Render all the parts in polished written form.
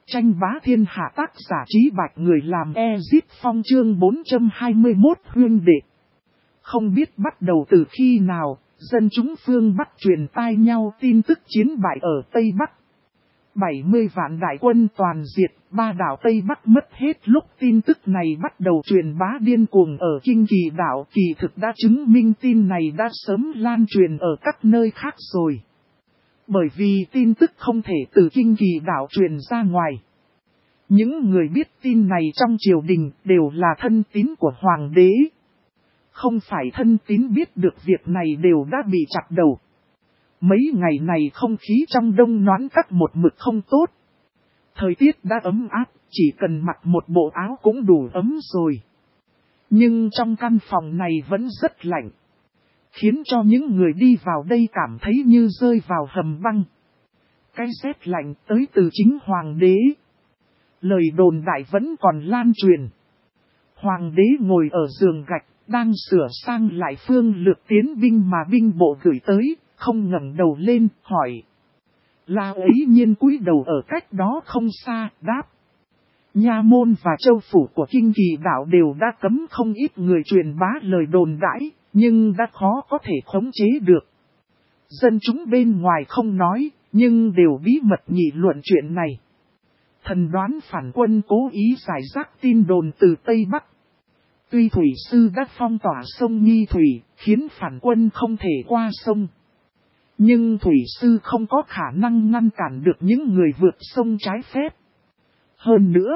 Tranh bá thiên hạ tác giả Trí Bạch người làm Ezit Phong chương 421 huyên đệ. Không biết bắt đầu từ khi nào, dân chúng phương Bắc truyền tai nhau tin tức chiến bại ở Tây Bắc. 70 vạn đại quân toàn diệt, ba đảo Tây Bắc mất hết. Lúc tin tức này bắt đầu truyền bá điên cuồng ở Kinh Kỳ đảo, kỳ thực đã chứng minh tin này đã sớm lan truyền ở các nơi khác rồi. Bởi vì tin tức không thể từ Kinh Kỳ đảo truyền ra ngoài. Những người biết tin này trong triều đình đều là thân tín của hoàng đế. Không phải thân tín biết được việc này đều đã bị chặt đầu. Mấy ngày này không khí trong Đông Noãn Các một mực không tốt. Thời tiết đã ấm áp, chỉ cần mặc một bộ áo cũng đủ ấm rồi. Nhưng trong căn phòng này vẫn rất lạnh. Khiến cho những người đi vào đây cảm thấy như rơi vào hầm băng. Cái rét lạnh tới từ chính hoàng đế. Lời đồn đại vẫn còn lan truyền. Hoàng đế ngồi ở giường gạch, đang sửa sang lại phương lược tiến binh mà binh bộ gửi tới, không ngẩng đầu lên, hỏi. La ấy nhiên cúi đầu ở cách đó không xa, đáp. Nha môn và châu phủ của Kinh Kỳ đảo đều đã cấm không ít người truyền bá lời đồn đãi, nhưng đã khó có thể khống chế được. Dân chúng bên ngoài không nói, nhưng đều bí mật nghị luận chuyện này. Thần đoán phản quân cố ý giải rác tin đồn từ Tây Bắc. Tuy thủy sư đã phong tỏa sông Nghi Thủy, khiến phản quân không thể qua sông. Nhưng thủy sư không có khả năng ngăn cản được những người vượt sông trái phép. Hơn nữa,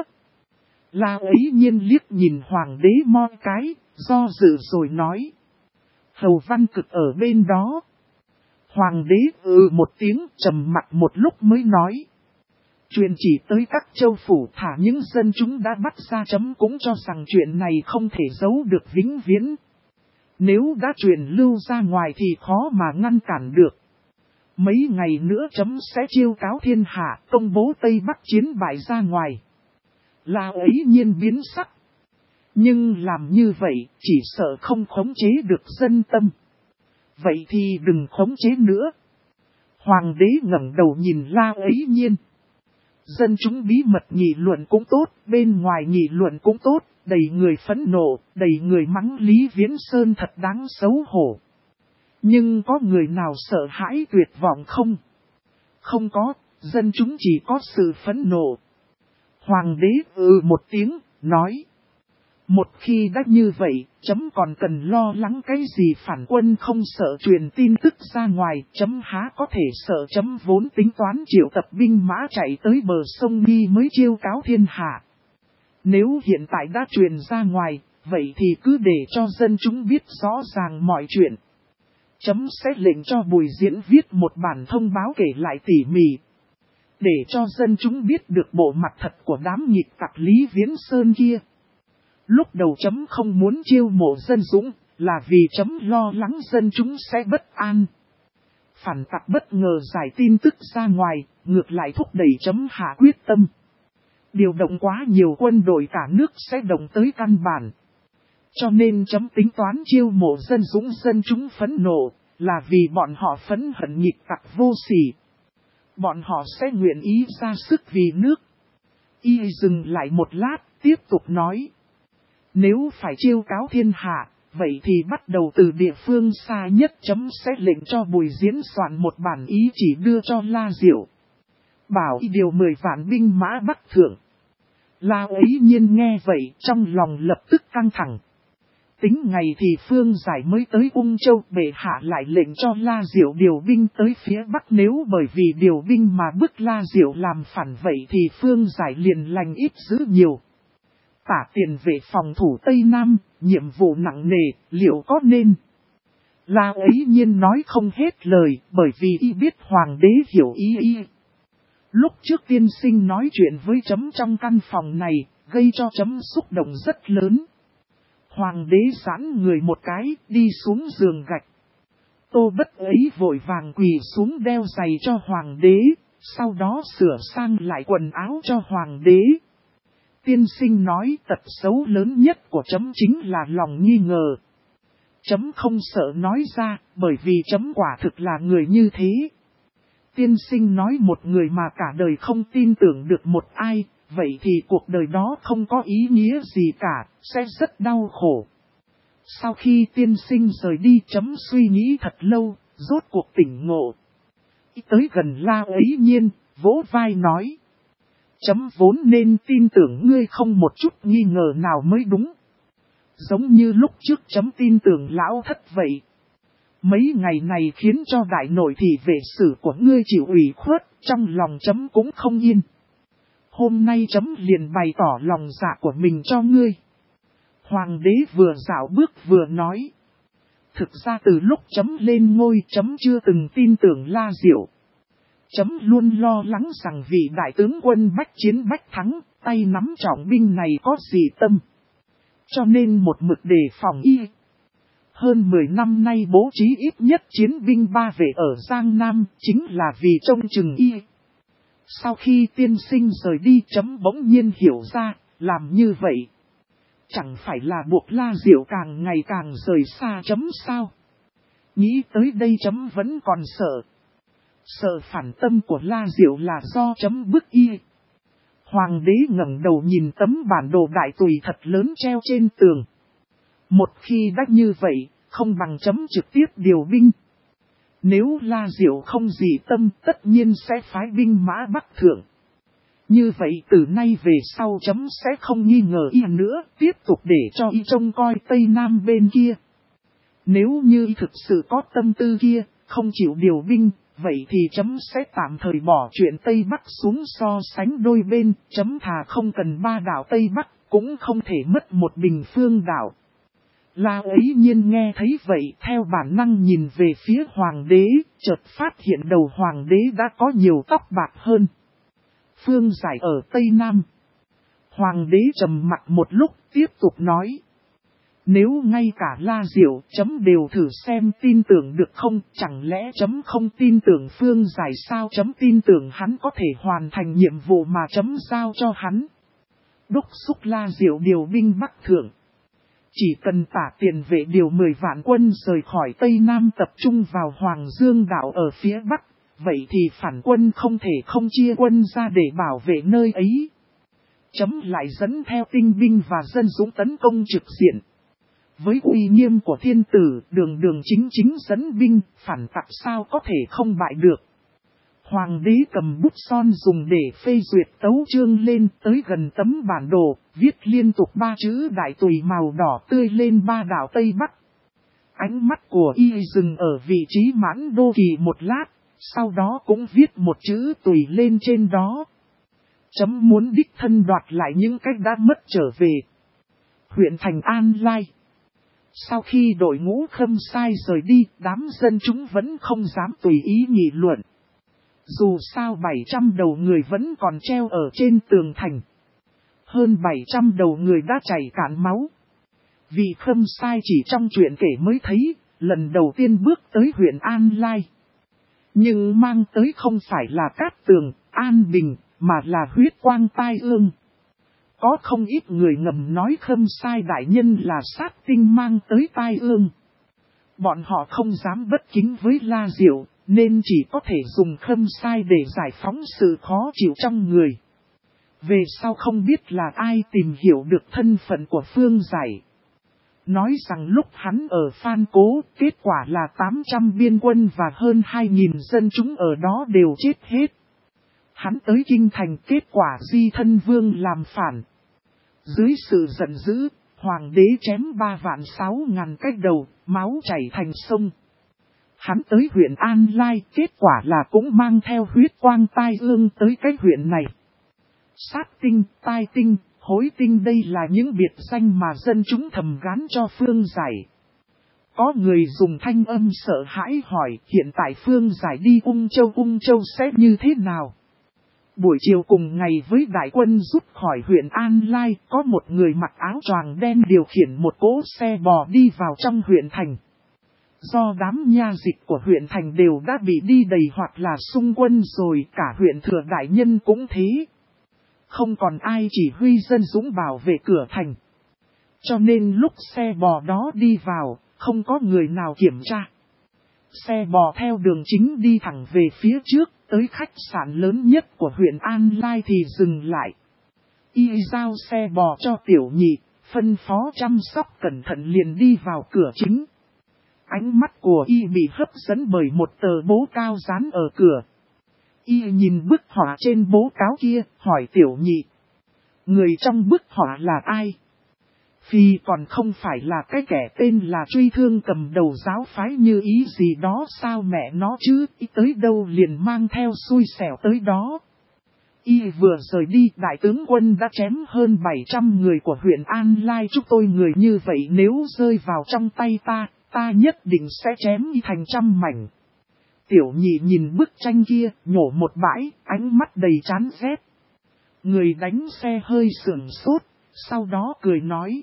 La ấy nhiên liếc nhìn hoàng đế mo cái, do dự rồi nói. Hầu Văn Cực ở bên đó. Hoàng đế một tiếng trầm mặc một lúc mới nói. Truyền chỉ tới các châu phủ thả những dân chúng đã bắt ra chấm cũng cho rằng chuyện này không thể giấu được vĩnh viễn. Nếu đã truyền lưu ra ngoài thì khó mà ngăn cản được. Mấy ngày nữa chấm sẽ chiêu cáo thiên hạ, công bố Tây Bắc chiến bại ra ngoài. La ấy nhiên biến sắc. Nhưng làm như vậy chỉ sợ không khống chế được dân tâm. Vậy thì đừng khống chế nữa. Hoàng đế ngẩng đầu nhìn La ấy nhiên. Dân chúng bí mật nghị luận cũng tốt, bên ngoài nghị luận cũng tốt, đầy người phẫn nộ, đầy người mắng Lý Viễn Sơn thật đáng xấu hổ. Nhưng có người nào sợ hãi tuyệt vọng không? Không có, dân chúng chỉ có sự phẫn nộ. Hoàng đế một tiếng, nói. Một khi đã như vậy, chấm còn cần lo lắng cái gì phản quân không sợ truyền tin tức ra ngoài, chấm há có thể sợ chấm vốn tính toán triệu tập binh mã chạy tới bờ sông Nghi mới chiêu cáo thiên hạ. Nếu hiện tại đã truyền ra ngoài, vậy thì cứ để cho dân chúng biết rõ ràng mọi chuyện. Chấm sẽ lệnh cho Bùi Diễn viết một bản thông báo kể lại tỉ mỉ. Để cho dân chúng biết được bộ mặt thật của đám nghịch tặc Lý Viễn Sơn kia. Lúc đầu chấm không muốn chiêu mộ dân dũng, là vì chấm lo lắng dân chúng sẽ bất an. Phản tặc bất ngờ giải tin tức ra ngoài, ngược lại thúc đẩy chấm hạ quyết tâm. Điều động quá nhiều quân đội cả nước sẽ động tới căn bản. Cho nên chấm tính toán chiêu mộ dân dũng dân chúng phẫn nộ, là vì bọn họ phẫn hận nghịch tặc vô sỉ. Bọn họ sẽ nguyện ý ra sức vì nước. Y dừng lại một lát, tiếp tục nói. Nếu phải chiêu cáo thiên hạ, vậy thì bắt đầu từ địa phương xa nhất chấm sẽ lệnh cho Bùi Diễn soạn một bản ý chỉ đưa cho La Diệu. Bảo y điều 10 vạn binh mã bắc thượng. La ấy nhiên nghe vậy trong lòng lập tức căng thẳng. Tính ngày thì Phương Giải mới tới Ung Châu, bệ hạ lại lệnh cho La Diệu điều binh tới phía Bắc, nếu bởi vì điều binh mà bức La Diệu làm phản vậy thì Phương Giải liền lành ít dữ nhiều. Tả tiền vệ phòng thủ Tây Nam, nhiệm vụ nặng nề, liệu có nên? La ấy nhiên nói không hết lời, bởi vì y biết hoàng đế hiểu ý y. Lúc trước tiên sinh nói chuyện với chấm trong căn phòng này, gây cho chấm xúc động rất lớn. Hoàng đế giãn người một cái, đi xuống giường gạch. Tô Bất ấy vội vàng quỳ xuống đeo giày cho hoàng đế, sau đó sửa sang lại quần áo cho hoàng đế. Tiên sinh nói tật xấu lớn nhất của chấm chính là lòng nghi ngờ. Chấm không sợ nói ra, bởi vì chấm quả thực là người như thế. Tiên sinh nói một người mà cả đời không tin tưởng được một ai, vậy thì cuộc đời đó không có ý nghĩa gì cả, sẽ rất đau khổ. Sau khi tiên sinh rời đi chấm suy nghĩ thật lâu, rốt cuộc tỉnh ngộ. Tới gần La Ấy Nhiên, vỗ vai nói. Chấm vốn nên tin tưởng ngươi không một chút nghi ngờ nào mới đúng. Giống như lúc trước chấm tin tưởng lão thất vậy. Mấy ngày này khiến cho đại nội thị vệ sử của ngươi chịu ủy khuất, trong lòng chấm cũng không yên. Hôm nay chấm liền bày tỏ lòng dạ của mình cho ngươi. Hoàng đế vừa dạo bước vừa nói. Thực ra từ lúc chấm lên ngôi chấm chưa từng tin tưởng La Diệu. Chấm luôn lo lắng rằng vị đại tướng quân bách chiến bách thắng, tay nắm trọng binh này có gì tâm. Cho nên một mực đề phòng y. Hơn 10 năm nay bố trí ít nhất chiến binh 3 vệ ở Giang Nam chính là vì trông chừng y. Sau khi tiên sinh rời đi chấm bỗng nhiên hiểu ra, làm như vậy. Chẳng phải là buộc La Diệu càng ngày càng rời xa chấm sao. Nghĩ tới đây chấm vẫn còn sợ. Sợ phản tâm của La Diệu là do chấm bức y. Hoàng đế ngẩng đầu nhìn tấm bản đồ đại tùy thật lớn treo trên tường. Một khi đã như vậy, không bằng chấm trực tiếp điều binh. Nếu La Diệu không dị tâm tất nhiên sẽ phái binh mã bắc thượng. Như vậy từ nay về sau chấm sẽ không nghi ngờ y nữa, tiếp tục để cho y trông coi Tây Nam bên kia. Nếu như y thực sự có tâm tư kia, không chịu điều binh, vậy thì chấm sẽ tạm thời bỏ chuyện Tây Bắc xuống so sánh đôi bên, chấm thà không cần 3 đảo Tây Bắc, cũng không thể mất một bình phương đảo. La Ấy Nhiên nghe thấy vậy theo bản năng nhìn về phía hoàng đế, chợt phát hiện đầu hoàng đế đã có nhiều tóc bạc hơn. Phương Giải ở Tây Nam. Hoàng đế trầm mặc một lúc tiếp tục nói. Nếu ngay cả La Diệu chấm đều thử xem tin tưởng được không, chẳng lẽ chấm không tin tưởng Phương Giải sao, chấm tin tưởng hắn có thể hoàn thành nhiệm vụ mà chấm giao cho hắn. Đốc xúc La Diệu điều binh Bắc Thượng. Chỉ cần Tả Tiền Vệ điều 10 vạn quân rời khỏi Tây Nam tập trung vào Hoàng Dương đảo ở phía Bắc, vậy thì phản quân không thể không chia quân ra để bảo vệ nơi ấy. Chấm lại dẫn theo tinh binh và dân dũng tấn công trực diện. Với uy nghiêm của thiên tử, đường đường chính chính dẫn binh, phản tặc sao có thể không bại được. Hoàng đế cầm bút son dùng để phê duyệt tấu chương lên tới gần tấm bản đồ, viết liên tục 3 chữ đại tùy màu đỏ tươi lên 3 đảo Tây Bắc. Ánh mắt của y dừng ở vị trí Mãn Đô Kỳ một lát, sau đó cũng viết một chữ tùy lên trên đó. Chấm muốn đích thân đoạt lại những cách đã mất trở về. Huyện thành An Lai. Sau khi đội ngũ Khâm Sai rời đi, đám dân chúng vẫn không dám tùy ý nghị luận. Dù sao 700 đầu người vẫn còn treo ở trên tường thành. Hơn 700 đầu người đã chảy cạn máu. Vì Khâm Sai chỉ trong chuyện kể mới thấy, lần đầu tiên bước tới huyện An Lai. Nhưng mang tới không phải là Cát Tường, An Bình, mà là huyết quang tai ương. Có không ít người ngầm nói Khâm Sai đại nhân là sát tinh mang tới tai ương. Bọn họ không dám bất kính với La Diệu, nên chỉ có thể dùng Khâm Sai để giải phóng sự khó chịu trong người. Về sau không biết là ai tìm hiểu được thân phận của Phương Giải. Nói rằng lúc hắn ở Phan Cố, kết quả là 800 biên quân và hơn 2.000 dân chúng ở đó đều chết hết. Hắn tới Kinh Thành, kết quả Di Thân Vương làm phản. Dưới sự giận dữ, Hoàng đế chém 3.600.000 cái đầu, máu chảy thành sông. Hắn tới huyện An Lai, kết quả là cũng mang theo huyết quang tai ương tới cái huyện này. Sát tinh, tai tinh, hối tinh, đây là những biệt danh mà dân chúng thầm gán cho Phương Giải. Có người dùng thanh âm sợ hãi hỏi hiện tại Phương Giải đi Ung Châu sẽ như thế nào? Buổi chiều cùng ngày với đại quân rút khỏi huyện An Lai, có một người mặc áo choàng đen điều khiển một cỗ xe bò đi vào trong huyện thành. Do đám nha dịch của huyện thành đều đã bị đi đầy hoặc là xung quân rồi, cả huyện Thừa đại nhân cũng thế. Không còn ai chỉ huy dân dũng bảo vệ cửa thành. Cho nên lúc xe bò đó đi vào, không có người nào kiểm tra. Xe bò theo đường chính đi thẳng về phía trước, Tới khách sạn lớn nhất của huyện An Lai thì dừng lại. Y giao xe bò cho tiểu nhị, phân phó chăm sóc cẩn thận liền đi vào cửa chính. Ánh mắt của Y bị hấp dẫn bởi một tờ bố cao dán ở cửa. Y nhìn bức họa trên bố cáo kia, hỏi tiểu nhị. Người trong bức họa là ai? Vì còn không phải là cái kẻ tên là Truy Thương cầm đầu giáo phái như ý gì đó sao mẹ nó chứ, Y tới đâu liền mang theo xui xẻo tới đó. Y vừa rời đi, đại tướng quân đã chém hơn 700 người của huyện An Lai. Chúng tôi người như vậy nếu rơi vào trong tay ta nhất định sẽ chém Y thành trăm mảnh. Tiểu nhị nhìn bức tranh kia, nhổ một bãi, ánh mắt đầy chán ghét. Người đánh xe hơi sửng sốt, sau đó cười nói.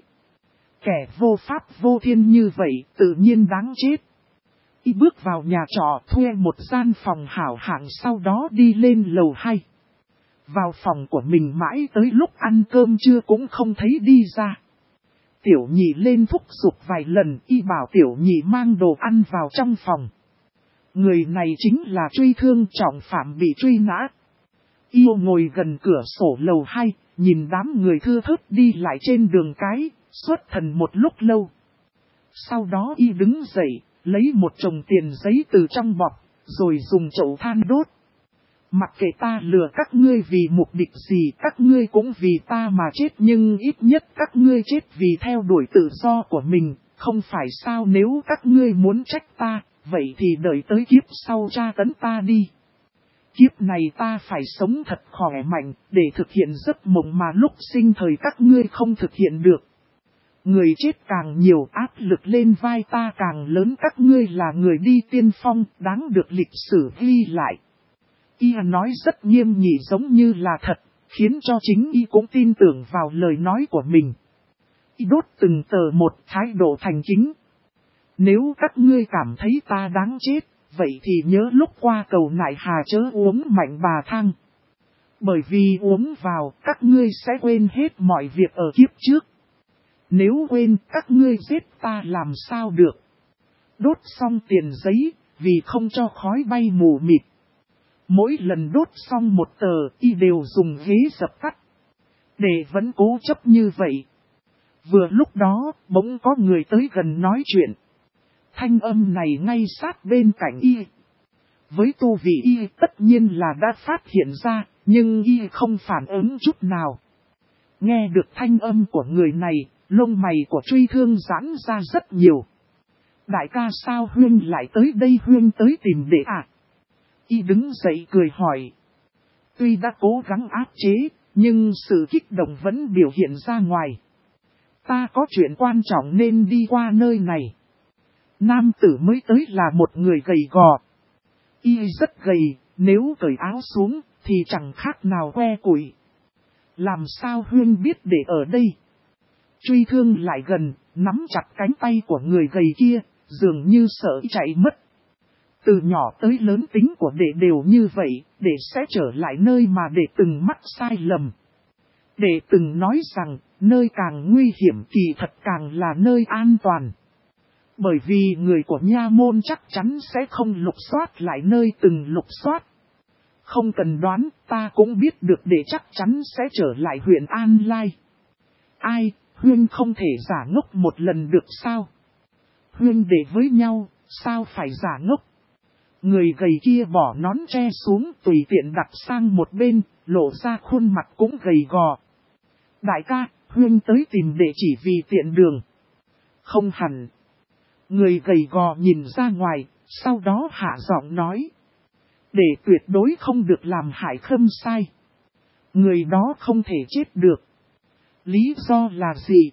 Kẻ vô pháp vô thiên như vậy, tự nhiên đáng chết. Y bước vào nhà trọ thuê một gian phòng hảo hạng, sau đó đi lên lầu 2. Vào phòng của mình mãi tới lúc ăn cơm trưa cũng không thấy đi ra. Tiểu nhị lên thúc giục vài lần, Y bảo tiểu nhị mang đồ ăn vào trong phòng. Người này chính là Truy Thương trọng phạm bị truy nã. Y ngồi gần cửa sổ lầu 2, nhìn đám người thưa thớt đi lại trên đường cái, xuất thần một lúc lâu. Sau đó Y đứng dậy, lấy một chồng tiền giấy từ trong bọc, rồi dùng chậu than đốt. Mặc kệ ta lừa các ngươi vì mục đích gì, các ngươi cũng vì ta mà chết, nhưng ít nhất các ngươi chết vì theo đuổi tự do của mình, không phải sao? Nếu các ngươi muốn trách ta, vậy thì đợi tới kiếp sau tra tấn ta đi. Kiếp này ta phải sống thật khỏe mạnh, để thực hiện giấc mộng mà lúc sinh thời các ngươi không thực hiện được. Người chết càng nhiều, áp lực lên vai ta càng lớn, các ngươi là người đi tiên phong, đáng được lịch sử ghi lại. Y nói rất nghiêm nghị giống như là thật, khiến cho chính Y cũng tin tưởng vào lời nói của mình. Y đốt từng tờ một, thái độ thành kính. Nếu các ngươi cảm thấy ta đáng chết, vậy thì nhớ lúc qua cầu nại hà chớ uống mạnh bà thang. Bởi vì uống vào, các ngươi sẽ quên hết mọi việc ở kiếp trước. Nếu quên, các ngươi giết ta làm sao được. Đốt xong tiền giấy, vì không cho khói bay mù mịt. Mỗi lần đốt xong một tờ, Y đều dùng ghế dập tắt. Để vẫn cố chấp như vậy. Vừa lúc đó, bỗng có người tới gần nói chuyện. Thanh âm này ngay sát bên cạnh Y. Với tu vị Y tất nhiên là đã phát hiện ra, nhưng Y không phản ứng chút nào. Nghe được thanh âm của người này, lông mày của Truy Thương giãn ra rất nhiều. Đại ca sao Huyên lại tới đây? Huyên tới tìm đệ à? Y đứng dậy cười hỏi. Tuy đã cố gắng áp chế, nhưng sự kích động vẫn biểu hiện ra ngoài. Ta có chuyện quan trọng nên đi qua nơi này. Nam tử mới tới là một người gầy gò. Y rất gầy, nếu cởi áo xuống thì chẳng khác nào que củi. Làm sao Huyên biết để ở đây? Truy Thương lại gần, nắm chặt cánh tay của người gầy kia, dường như sợ chạy mất. Từ nhỏ tới lớn tính của đệ đều như vậy, đệ sẽ trở lại nơi mà đệ từng mắc sai lầm. Đệ từng nói rằng, nơi càng nguy hiểm kỳ thật càng là nơi an toàn. Bởi vì người của nha môn chắc chắn sẽ không lục soát lại nơi từng lục soát. Không cần đoán, ta cũng biết được đệ chắc chắn sẽ trở lại huyện An Lai. Ai, Huyên không thể giả ngốc một lần được sao? Huyên đệ với nhau, sao phải giả ngốc? Người gầy kia bỏ nón tre xuống tùy tiện đặt sang một bên, lộ ra khuôn mặt cũng gầy gò. Đại ca, Huyên tới tìm đệ chỉ vì tiện đường. Không hẳn. Người gầy gò nhìn ra ngoài, sau đó hạ giọng nói. Để tuyệt đối không được làm hại Khâm Sai. Người đó không thể chết được. Lý do là gì?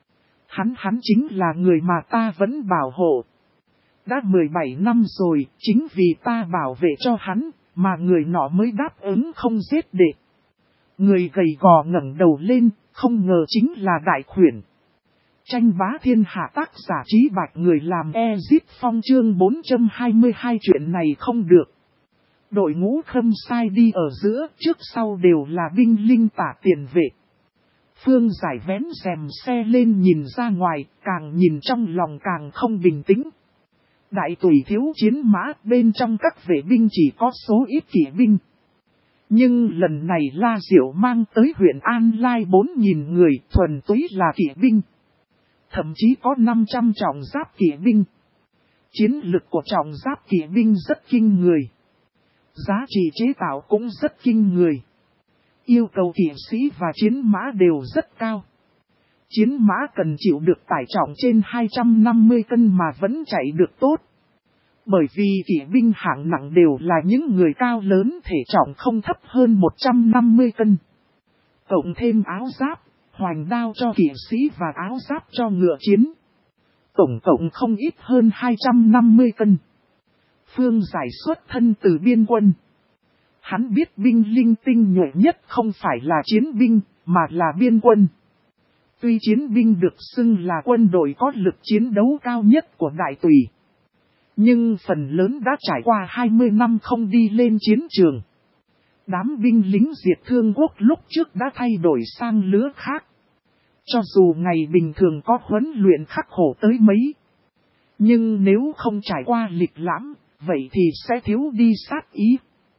Hắn chính là người mà ta vẫn bảo hộ. Đã 17 năm rồi, chính vì ta bảo vệ cho hắn, mà người nọ mới đáp ứng không giết đệ. Người gầy gò ngẩng đầu lên, không ngờ chính là Đại Khuyển. Tranh bá thiên hạ tác giả Trí Bạch người làm Ezip Phong chương 422 chuyện này không được. Đội ngũ Khâm Sai đi ở giữa, trước sau đều là binh linh tả tiền vệ. Phương Giải vén rèm xe lên nhìn ra ngoài, càng nhìn trong lòng càng không bình tĩnh. Đại tùy thiếu chiến mã, bên trong các vệ binh chỉ có số ít kỵ binh. Nhưng lần này La Diệu mang tới huyện An Lai 4.000 người, thuần túy là kỵ binh. Thậm chí có 500 trọng giáp kỵ binh. Chiến lực của trọng giáp kỵ binh rất kinh người. Giá trị chế tạo cũng rất kinh người. Yêu cầu kỵ sĩ và chiến mã đều rất cao. Chiến mã cần chịu được tải trọng trên 250 cân mà vẫn chạy được tốt. Bởi vì kỵ binh hạng nặng đều là những người cao lớn, thể trọng không thấp hơn 150 cân. Cộng thêm áo giáp, hoành đao cho kỵ sĩ và áo giáp cho ngựa chiến. Tổng cộng không ít hơn 250 cân. Phương Giải xuất thân từ biên quân. Hắn biết binh linh tinh nhuệ nhất không phải là chiến binh, mà là biên quân. Tuy chiến binh được xưng là quân đội có lực chiến đấu cao nhất của Đại Tùy, nhưng phần lớn đã trải qua 20 năm không đi lên chiến trường. Đám binh lính diệt Thương Quốc lúc trước đã thay đổi sang lứa khác. Cho dù ngày bình thường có huấn luyện khắc khổ tới mấy, nhưng nếu không trải qua lịch lãm, vậy thì sẽ thiếu đi sát ý.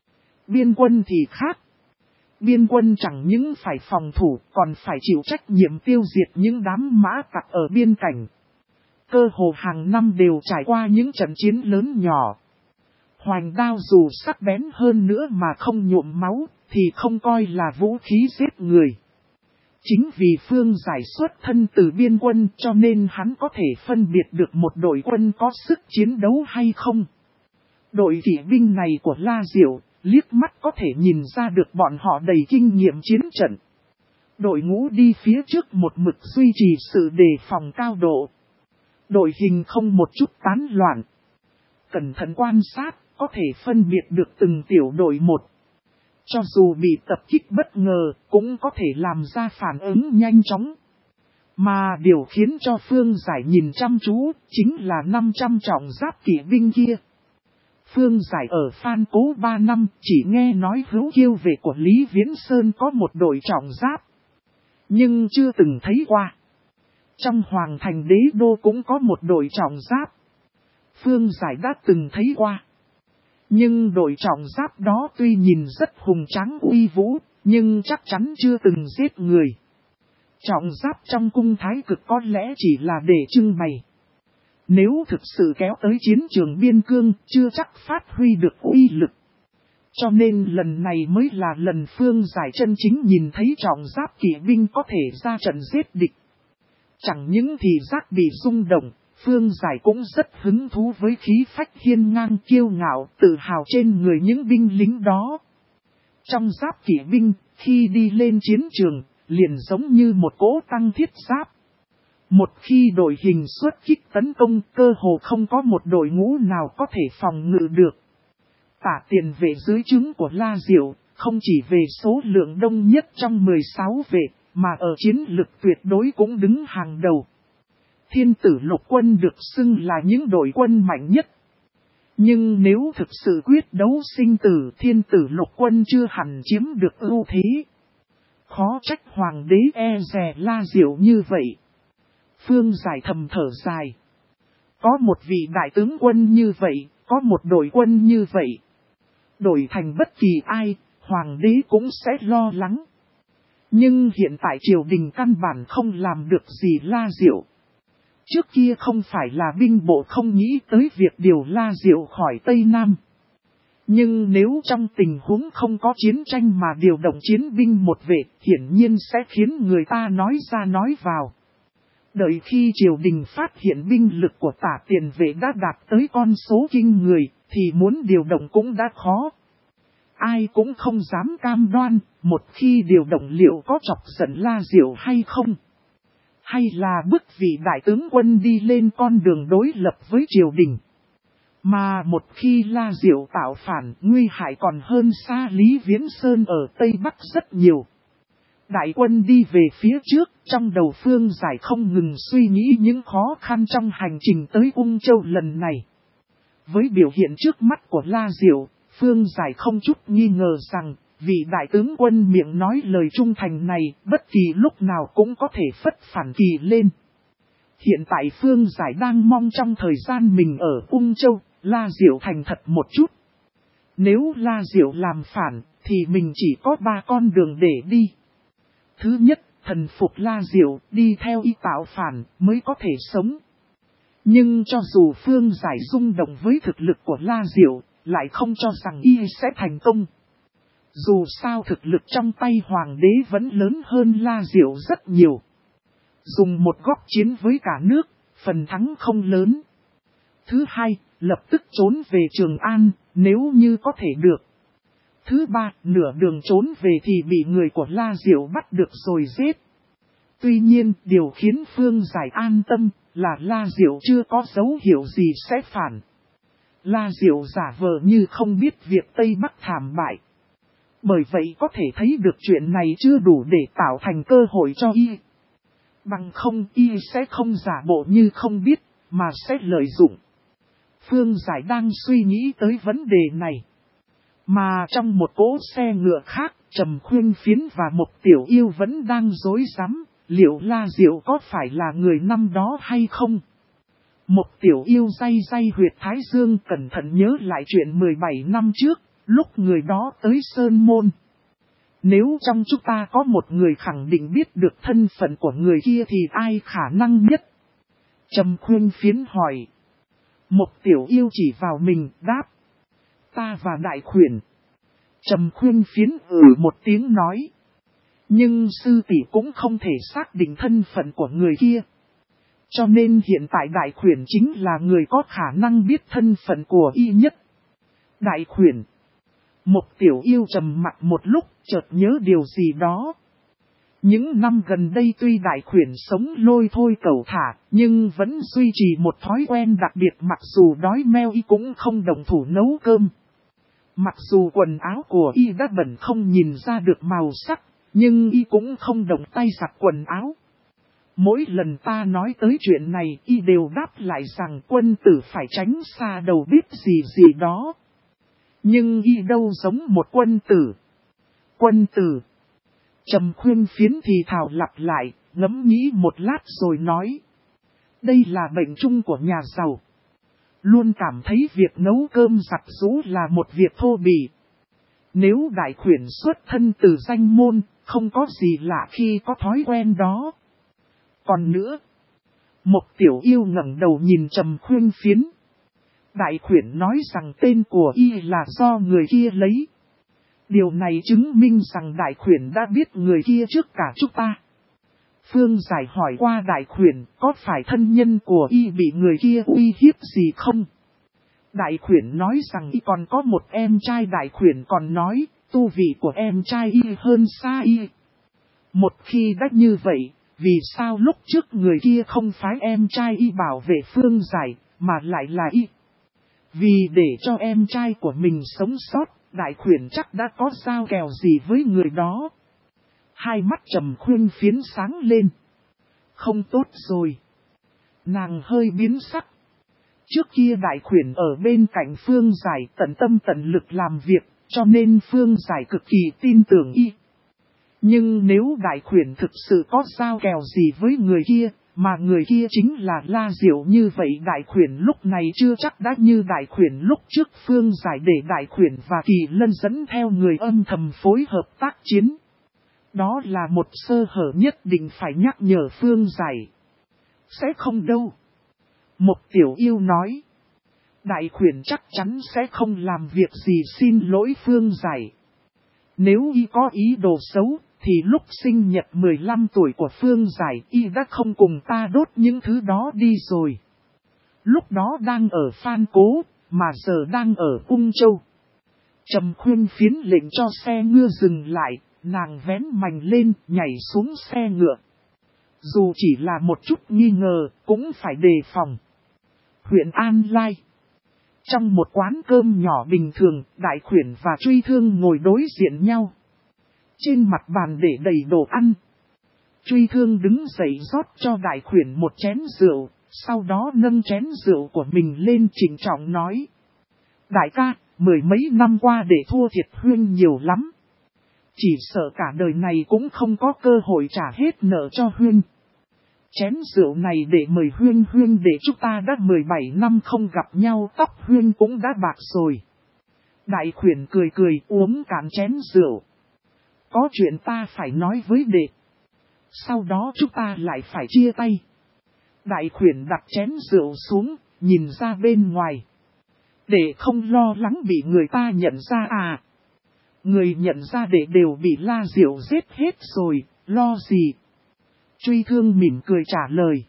Biên quân thì khác. Biên quân chẳng những phải phòng thủ, còn phải chịu trách nhiệm tiêu diệt những đám mã tặc ở biên cảnh. Cơ hồ hàng năm đều trải qua những trận chiến lớn nhỏ. Hoành đao dù sắc bén hơn nữa mà không nhuộm máu, thì không coi là vũ khí giết người. Chính vì Phương Giải xuất thân từ biên quân cho nên hắn có thể phân biệt được một đội quân có sức chiến đấu hay không. Đội kỵ binh này của La Diệu, liếc mắt có thể nhìn ra được bọn họ đầy kinh nghiệm chiến trận. Đội ngũ đi phía trước một mực duy trì sự đề phòng cao độ. Đội hình không một chút tán loạn. Cẩn thận quan sát, có thể phân biệt được từng tiểu đội một. Cho dù bị tập kích bất ngờ, cũng có thể làm ra phản ứng nhanh chóng. Mà điều khiến cho Phương Giải nhìn chăm chú, chính là 500 trọng giáp kỵ binh kia. Phương Giải ở Phan Cố 3 năm, chỉ nghe nói Hữu Kiêu Vệ của Lý Viễn Sơn có một đội trọng giáp, nhưng chưa từng thấy qua. Trong Hoàng Thành Đế Đô cũng có một đội trọng giáp. Phương Giải đã từng thấy qua. Nhưng đội trọng giáp đó tuy nhìn rất hùng tráng uy vũ, nhưng chắc chắn chưa từng giết người. Trọng giáp trong cung thái cực có lẽ chỉ là để trưng bày. Nếu thực sự kéo tới chiến trường biên cương, chưa chắc phát huy được uy lực. Cho nên lần này mới là lần Phương Giải chân chính nhìn thấy trọng giáp kỵ binh có thể ra trận giết địch. Chẳng những thì giác bị rung động, Phương Giải cũng rất hứng thú với khí phách hiên ngang kiêu ngạo, tự hào trên người những binh lính đó. Trong giáp kỵ binh, khi đi lên chiến trường, liền giống như một cỗ tăng thiết giáp. Một khi đội hình xuất kích tấn công, cơ hồ không có một đội ngũ nào có thể phòng ngự được. Tả Tiền Vệ dưới trướng của La Diệu, không chỉ về số lượng đông nhất trong 16 vệ, mà ở chiến lực tuyệt đối cũng đứng hàng đầu. Thiên tử lục quân được xưng là những đội quân mạnh nhất. Nhưng nếu thực sự quyết đấu sinh tử, thiên tử lục quân chưa hẳn chiếm được ưu thế. Khó trách hoàng đế e dè La Diệu như vậy. Phương Giải thầm thở dài. Có một vị đại tướng quân như vậy, có một đội quân như vậy. Đổi thành bất kỳ ai, hoàng đế cũng sẽ lo lắng. Nhưng hiện tại triều đình căn bản không làm được gì La Diệu. Trước kia không phải là binh bộ không nghĩ tới việc điều La Diệu khỏi Tây Nam. Nhưng nếu trong tình huống không có chiến tranh mà điều động chiến binh một vệ, hiển nhiên sẽ khiến người ta nói ra nói vào. Đợi khi triều đình phát hiện binh lực của Tả Tiền Vệ đã đạt tới con số kinh người, thì muốn điều động cũng đã khó. Ai cũng không dám cam đoan, một khi điều động liệu có chọc giận La Diệu hay không. Hay là bức vị đại tướng quân đi lên con đường đối lập với triều đình. Mà một khi La Diệu tạo phản, nguy hại còn hơn xa Lý Viễn Sơn ở Tây Bắc rất nhiều. Đại quân đi về phía trước, trong đầu Phương Giải không ngừng suy nghĩ những khó khăn trong hành trình tới Ung Châu lần này. Với biểu hiện trước mắt của La Diệu, Phương Giải không chút nghi ngờ rằng, vị đại tướng quân miệng nói lời trung thành này, bất kỳ lúc nào cũng có thể phất phản kỳ lên. Hiện tại Phương Giải đang mong trong thời gian mình ở Ung Châu, La Diệu thành thật một chút. Nếu La Diệu làm phản, thì mình chỉ có 3 con đường để đi. Thứ nhất, thần phục La Diệu, đi theo y tạo phản mới có thể sống. Nhưng cho dù Phương Giải rung động với thực lực của La Diệu, lại không cho rằng y sẽ thành công. Dù sao thực lực trong tay Hoàng đế vẫn lớn hơn La Diệu rất nhiều. Dùng một góc chiến với cả nước, phần thắng không lớn. Thứ hai, lập tức trốn về Trường An, nếu như có thể được. Thứ ba, nửa đường trốn về thì bị người của La Diệu bắt được rồi giết. Tuy nhiên, điều khiến Phương Giải an tâm là La Diệu chưa có dấu hiệu gì sẽ phản. La Diệu giả vờ như không biết việc Tây Bắc thảm bại. Bởi vậy có thể thấy được chuyện này chưa đủ để tạo thành cơ hội cho y. Bằng không y sẽ không giả bộ như không biết, mà sẽ lợi dụng. Phương Giải đang suy nghĩ tới vấn đề này. Mà trong một cỗ xe ngựa khác, Trầm Khuyên Phiến và Mộc Tiểu Yêu vẫn đang rối rắm, liệu La Diệu có phải là người năm đó hay không? Mộc Tiểu Yêu day day huyệt Thái Dương cẩn thận nhớ lại chuyện 17 năm trước, lúc người đó tới Sơn Môn. Nếu trong chúng ta có một người khẳng định biết được thân phận của người kia thì ai khả năng nhất? Trầm Khuyên Phiến hỏi. Mộc Tiểu Yêu chỉ vào mình, đáp. Ta và Đại Khuyển. Trầm Khuyên Phiến một tiếng nói. Nhưng sư tỷ cũng không thể xác định thân phận của người kia. Cho nên hiện tại Đại Khuyển chính là người có khả năng biết thân phận của y nhất. Đại Khuyển. Mộc Tiểu Yêu trầm mặt một lúc, chợt nhớ điều gì đó. Những năm gần đây tuy Đại Khuyển sống lôi thôi cẩu thả, nhưng vẫn duy trì một thói quen đặc biệt, mặc dù đói meo y cũng không động thủ nấu cơm. Mặc dù quần áo của y đã bẩn không nhìn ra được màu sắc, nhưng y cũng không động tay giặt quần áo. Mỗi lần ta nói tới chuyện này, y đều đáp lại rằng quân tử phải tránh xa đầu bếp gì đó. Nhưng y đâu giống một quân tử. Quân tử. Trầm Khuyên Phiến thì thào lặp lại, ngẫm nghĩ một lát rồi nói. Đây là bệnh chung của nhà giàu. Luôn cảm thấy việc nấu cơm giặt giũ là một việc thô bỉ. Nếu Đại Khuyển xuất thân từ danh môn, không có gì lạ khi có thói quen đó. Còn nữa, Mộc Tiểu Yêu ngẩng đầu nhìn Trầm Khuyên Phiến. Đại Khuyển nói rằng tên của y là do người kia lấy. Điều này chứng minh rằng Đại Khuyển đã biết người kia trước cả chúng ta. Phương Giải hỏi qua Đại Khuyển có phải thân nhân của y bị người kia uy hiếp gì không? Đại Khuyển nói rằng y còn có một em trai. Đại Khuyển còn nói tu vị của em trai y hơn xa y. Một khi đã như vậy, vì sao lúc trước người kia không phái em trai y bảo vệ Phương Giải, mà lại là y? Vì để cho em trai của mình sống sót, Đại Khuyển chắc đã có giao kèo gì với người đó. Hai mắt Trầm Khuyên Phiến sáng lên. Không tốt rồi. Nàng hơi biến sắc. Trước kia Đại Khuyển ở bên cạnh Phương Giải tận tâm tận lực làm việc, cho nên Phương Giải cực kỳ tin tưởng y. Nhưng nếu Đại Khuyển thực sự có giao kèo gì với người kia, mà người kia chính là La Diệu, như vậy Đại Khuyển lúc này chưa chắc đã như Đại Khuyển lúc trước. Phương Giải để Đại Khuyển và Kỳ Lân dẫn theo người âm thầm phối hợp tác chiến. Đó là một sơ hở nhất định phải nhắc nhở Phương Giải. Sẽ không đâu. Mộc Tiểu Yêu nói. Đại Khuyển chắc chắn sẽ không làm việc gì xin lỗi Phương Giải. Nếu y có ý đồ xấu, thì lúc sinh nhật 15 tuổi của Phương Giải y đã không cùng ta đốt những thứ đó đi rồi. Lúc đó đang ở Phan Cố, mà giờ đang ở Ung Châu. Trầm Khuyên Phiến lệnh cho xe ngựa dừng lại, nàng vén mành lên, nhảy xuống xe ngựa. Dù chỉ là một chút nghi ngờ, cũng phải đề phòng. Huyện An Lai. Trong một quán cơm nhỏ bình thường, Đại Khuyển và Truy Thương ngồi đối diện nhau. Trên mặt bàn để đầy đồ ăn. Truy Thương đứng dậy rót cho Đại Khuyển một chén rượu, sau đó nâng chén rượu của mình lên trịnh trọng nói. Đại ca, 10 mấy năm qua để thua thiệt Huyên nhiều lắm. Chỉ sợ cả đời này cũng không có cơ hội trả hết nợ cho Huyên. chén rượu này để mời Huyên Huyên để chúng ta đã 17 năm không gặp nhau, tóc Huyên cũng đã bạc rồi. Đại khuyển cười cười uống cạn chén rượu. Có chuyện ta phải nói với đệ. Sau đó chúng ta lại phải chia tay. Đại khuyển đặt chén rượu xuống, nhìn ra bên ngoài. Đệ không lo lắng bị người ta nhận ra à? Người nhận ra đệ đều bị La Diệu giết hết rồi, lo gì? Truy Thương mỉm cười trả lời.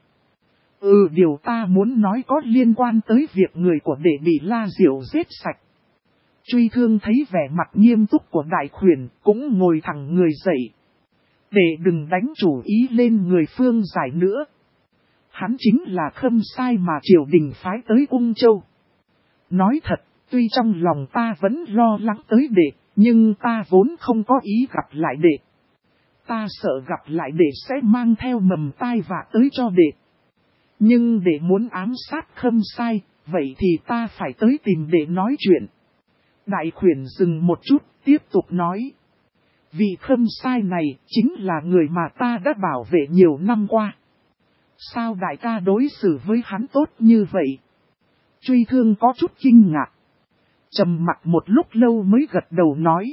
Điều ta muốn nói có liên quan tới việc người của đệ bị La Diệu giết sạch. Truy Thương thấy vẻ mặt nghiêm túc của đại khuyển, cũng ngồi thẳng người dậy. Để đừng đánh chủ ý lên người Phương Giải nữa. Hắn chính là Khâm Sai mà triều đình phái tới Ung Châu. Nói thật, tuy trong lòng ta vẫn lo lắng tới đệ, nhưng ta vốn không có ý gặp lại đệ. Ta sợ gặp lại đệ sẽ mang theo mầm tai vạ tới cho đệ. Nhưng đệ muốn ám sát Khâm Sai, vậy thì ta phải tới tìm đệ nói chuyện. Đại khuyển dừng một chút, tiếp tục nói. Vị Khâm Sai này chính là người mà ta đã bảo vệ nhiều năm qua. Sao đại ca đối xử với hắn tốt như vậy? Truy Thương có chút kinh ngạc. Trầm mặc một lúc lâu mới gật đầu nói.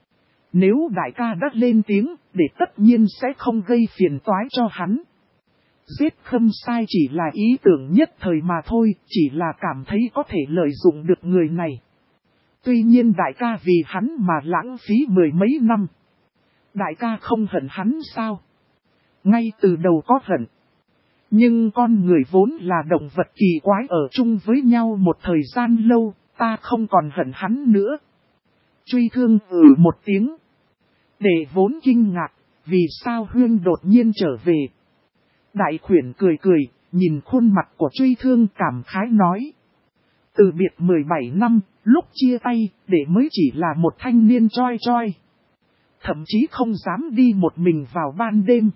Nếu đại ca đã lên tiếng, để tất nhiên sẽ không gây phiền toái cho hắn. Giết Khâm Sai chỉ là ý tưởng nhất thời mà thôi, chỉ là cảm thấy có thể lợi dụng được người này. Tuy nhiên đại ca vì hắn mà lãng phí 10 mấy năm. Đại ca không hận hắn sao? Ngay từ đầu có hận. Nhưng con người vốn là động vật kỳ quái ở chung với nhau một thời gian lâu, ta không còn hận hắn nữa. Truy Thương một tiếng. Để vốn kinh ngạc, vì sao Huyên đột nhiên trở về. Đại khuyển cười cười, nhìn khuôn mặt của Truy Thương cảm khái nói. Từ biệt 17 năm, lúc chia tay, để mới chỉ là một thanh niên choi choi. Thậm chí không dám đi một mình vào ban đêm.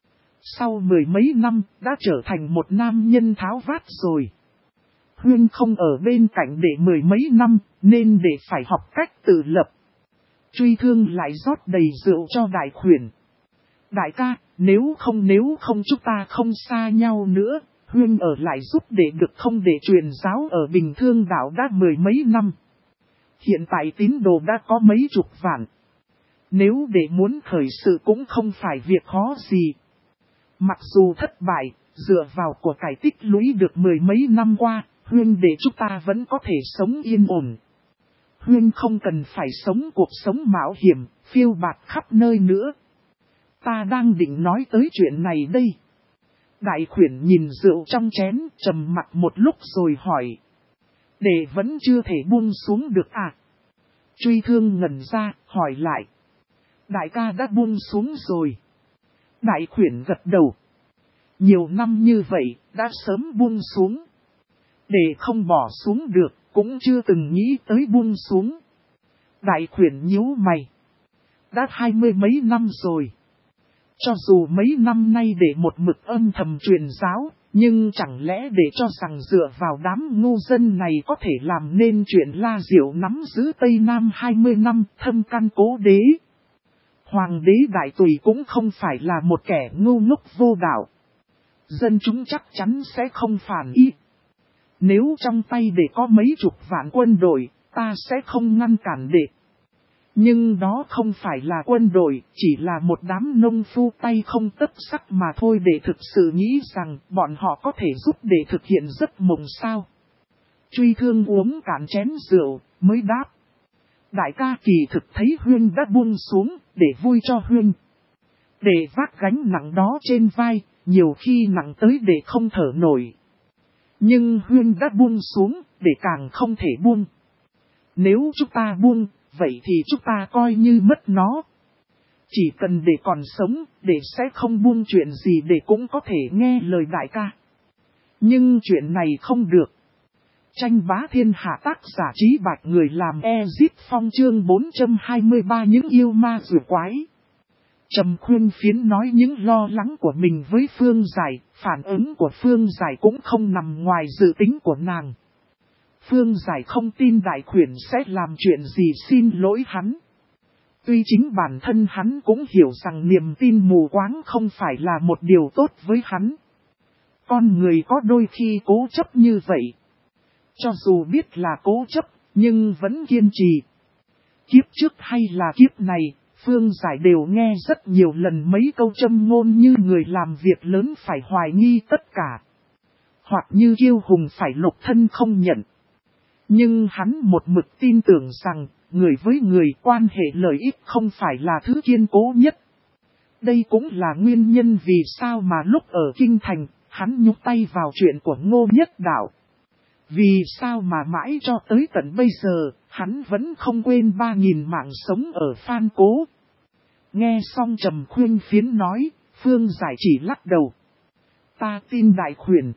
Sau 10 mấy năm, đã trở thành một nam nhân tháo vát rồi. Huyên không ở bên cạnh để 10 mấy năm, nên để phải học cách tự lập. Truy Thương lại rót đầy rượu cho đại khuyển. Đại ca, nếu không chúng ta không xa nhau nữa, Huyên ở lại giúp để được không, để truyền giáo ở Bình Thương Đảo đã 10 mấy năm. Hiện tại tín đồ đã có mấy chục vạn. Nếu để muốn khởi sự cũng không phải việc khó gì. Mặc dù thất bại, dựa vào của cải tích lũy được 10 mấy năm qua, Huyên để chúng ta vẫn có thể sống yên ổn. Huyên không cần phải sống cuộc sống mạo hiểm, phiêu bạt khắp nơi nữa. Ta đang định nói tới chuyện này đây. Đại khuyển nhìn rượu trong chén, trầm mặc một lúc rồi hỏi. Để vẫn chưa thể buông xuống được à? Truy Thương ngẩn ra, hỏi lại. Đại ca đã buông xuống rồi. Đại khuyển gật đầu. Nhiều năm như vậy, đã sớm buông xuống. Để không bỏ xuống được, cũng chưa từng nghĩ tới buông xuống. Đại khuyển nhíu mày. Đã 20 mấy năm rồi. Cho dù mấy năm nay để một mực âm thầm truyền giáo, nhưng chẳng lẽ để cho rằng dựa vào đám ngu dân này có thể làm nên chuyện La Diệu nắm giữ Tây Nam 20 năm thâm căn cố đế. Hoàng đế Đại Tùy cũng không phải là một kẻ ngu ngốc vô đạo. Dân chúng chắc chắn sẽ không phản ý. Nếu trong tay để có mấy chục vạn quân đội, ta sẽ không ngăn cản đệ. Nhưng đó không phải là quân đội, chỉ là một đám nông phu tay không tấc sắc mà thôi. Để thực sự nghĩ rằng bọn họ có thể giúp để thực hiện giấc mộng sao. Truy Thương uống cạn chén rượu, mới đáp. Đại ca kỳ thực thấy Huyên đã buông xuống, để vui cho Huyên. Để vác gánh nặng đó trên vai, nhiều khi nặng tới để không thở nổi. Nhưng Huyên đã buông xuống, để càng không thể buông. Nếu chúng ta buông, vậy thì chúng ta coi như mất nó. Chỉ cần để còn sống, để sẽ không buông chuyện gì để cũng có thể nghe lời đại ca. Nhưng chuyện này không được. Tranh bá thiên hạ tác giả Trí Bạch người làm Ezip Phong chương 423 những yêu ma rùa quái. Trầm Khuyên Phiến nói những lo lắng của mình với Phương Giải, phản ứng của Phương Giải cũng không nằm ngoài dự tính của nàng. Phương Giải không tin đại khuyển sẽ làm chuyện gì xin lỗi hắn. Tuy chính bản thân hắn cũng hiểu rằng niềm tin mù quáng không phải là một điều tốt với hắn. Con người có đôi khi cố chấp như vậy. Cho dù biết là cố chấp, nhưng vẫn kiên trì. Kiếp trước hay là kiếp này, Phương Giải đều nghe rất nhiều lần mấy câu châm ngôn như người làm việc lớn phải hoài nghi tất cả. Hoặc như kiêu hùng phải lục thân không nhận. Nhưng hắn một mực tin tưởng rằng, người với người quan hệ lợi ích không phải là thứ kiên cố nhất. Đây cũng là nguyên nhân vì sao mà lúc ở Kinh Thành, hắn nhúc tay vào chuyện của Ngô Nhất Đạo. Vì sao mà mãi cho tới tận bây giờ, hắn vẫn không quên 3.000 mạng sống ở Phan Cố. Nghe xong Trầm Khuyên Phiến nói, Phương Giải chỉ lắc đầu. Ta tin đại khuyển.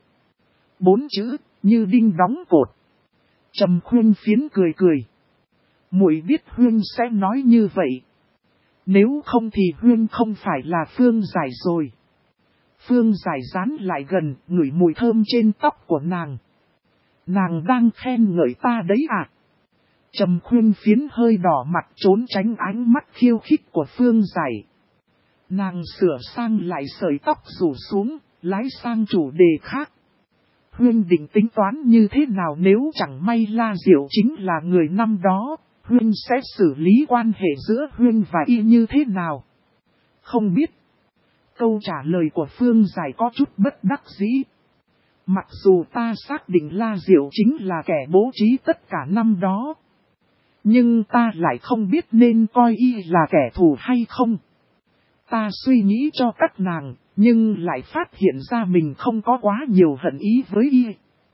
4 chữ, như đinh đóng cột. Trầm Khuyên Phiến cười cười. Muội biết Huyên sẽ nói như vậy. Nếu không thì Huyên không phải là Phương Giải rồi. Phương Giải dán lại gần, ngửi mùi thơm trên tóc của nàng. Nàng đang khen ngợi ta đấy à? Trầm Khuyên Phiến hơi đỏ mặt trốn tránh ánh mắt khiêu khích của Phương Giải. Nàng sửa sang lại sợi tóc rủ xuống, lái sang chủ đề khác. Huyên định tính toán như thế nào nếu chẳng may La Diệu chính là người năm đó, Huyên sẽ xử lý quan hệ giữa Huyên và y như thế nào? Không biết. Câu trả lời của Phương Giải có chút bất đắc dĩ. Mặc dù ta xác định La Diệu chính là kẻ bố trí tất cả năm đó. Nhưng ta lại không biết nên coi y là kẻ thù hay không. Ta suy nghĩ cho các nàng, nhưng lại phát hiện ra mình không có quá nhiều hận ý với y.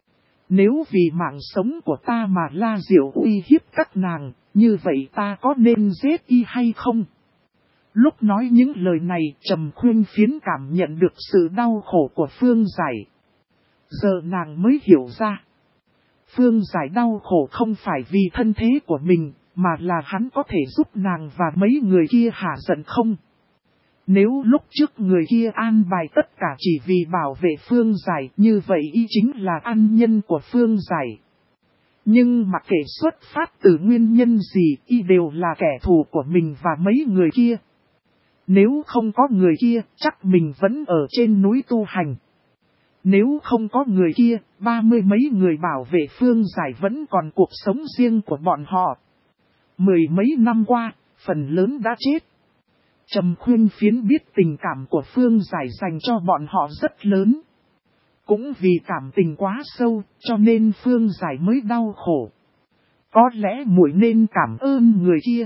Nếu vì mạng sống của ta mà La Diệu uy hiếp các nàng, như vậy ta có nên giết y hay không? Lúc nói những lời này, Trầm Khuyên Phiến cảm nhận được sự đau khổ của Phương Giải. Giờ nàng mới hiểu ra. Phương Giải đau khổ không phải vì thân thế của mình, mà là hắn có thể giúp nàng và mấy người kia hả giận không? Nếu lúc trước người kia an bài tất cả chỉ vì bảo vệ Phương Giải, như vậy y chính là an nhân của Phương Giải. Nhưng mặc kệ xuất phát từ nguyên nhân gì, y đều là kẻ thù của mình và mấy người kia. Nếu không có người kia, chắc mình vẫn ở trên núi tu hành. Nếu không có người kia, 30 mấy người bảo vệ Phương Giải vẫn còn cuộc sống riêng của bọn họ. 10 mấy năm qua, phần lớn đã chết. Trầm Khuyên Phiến biết tình cảm của Phương Giải dành cho bọn họ rất lớn. Cũng vì cảm tình quá sâu, cho nên Phương Giải mới đau khổ. Có lẽ muội nên cảm ơn người kia.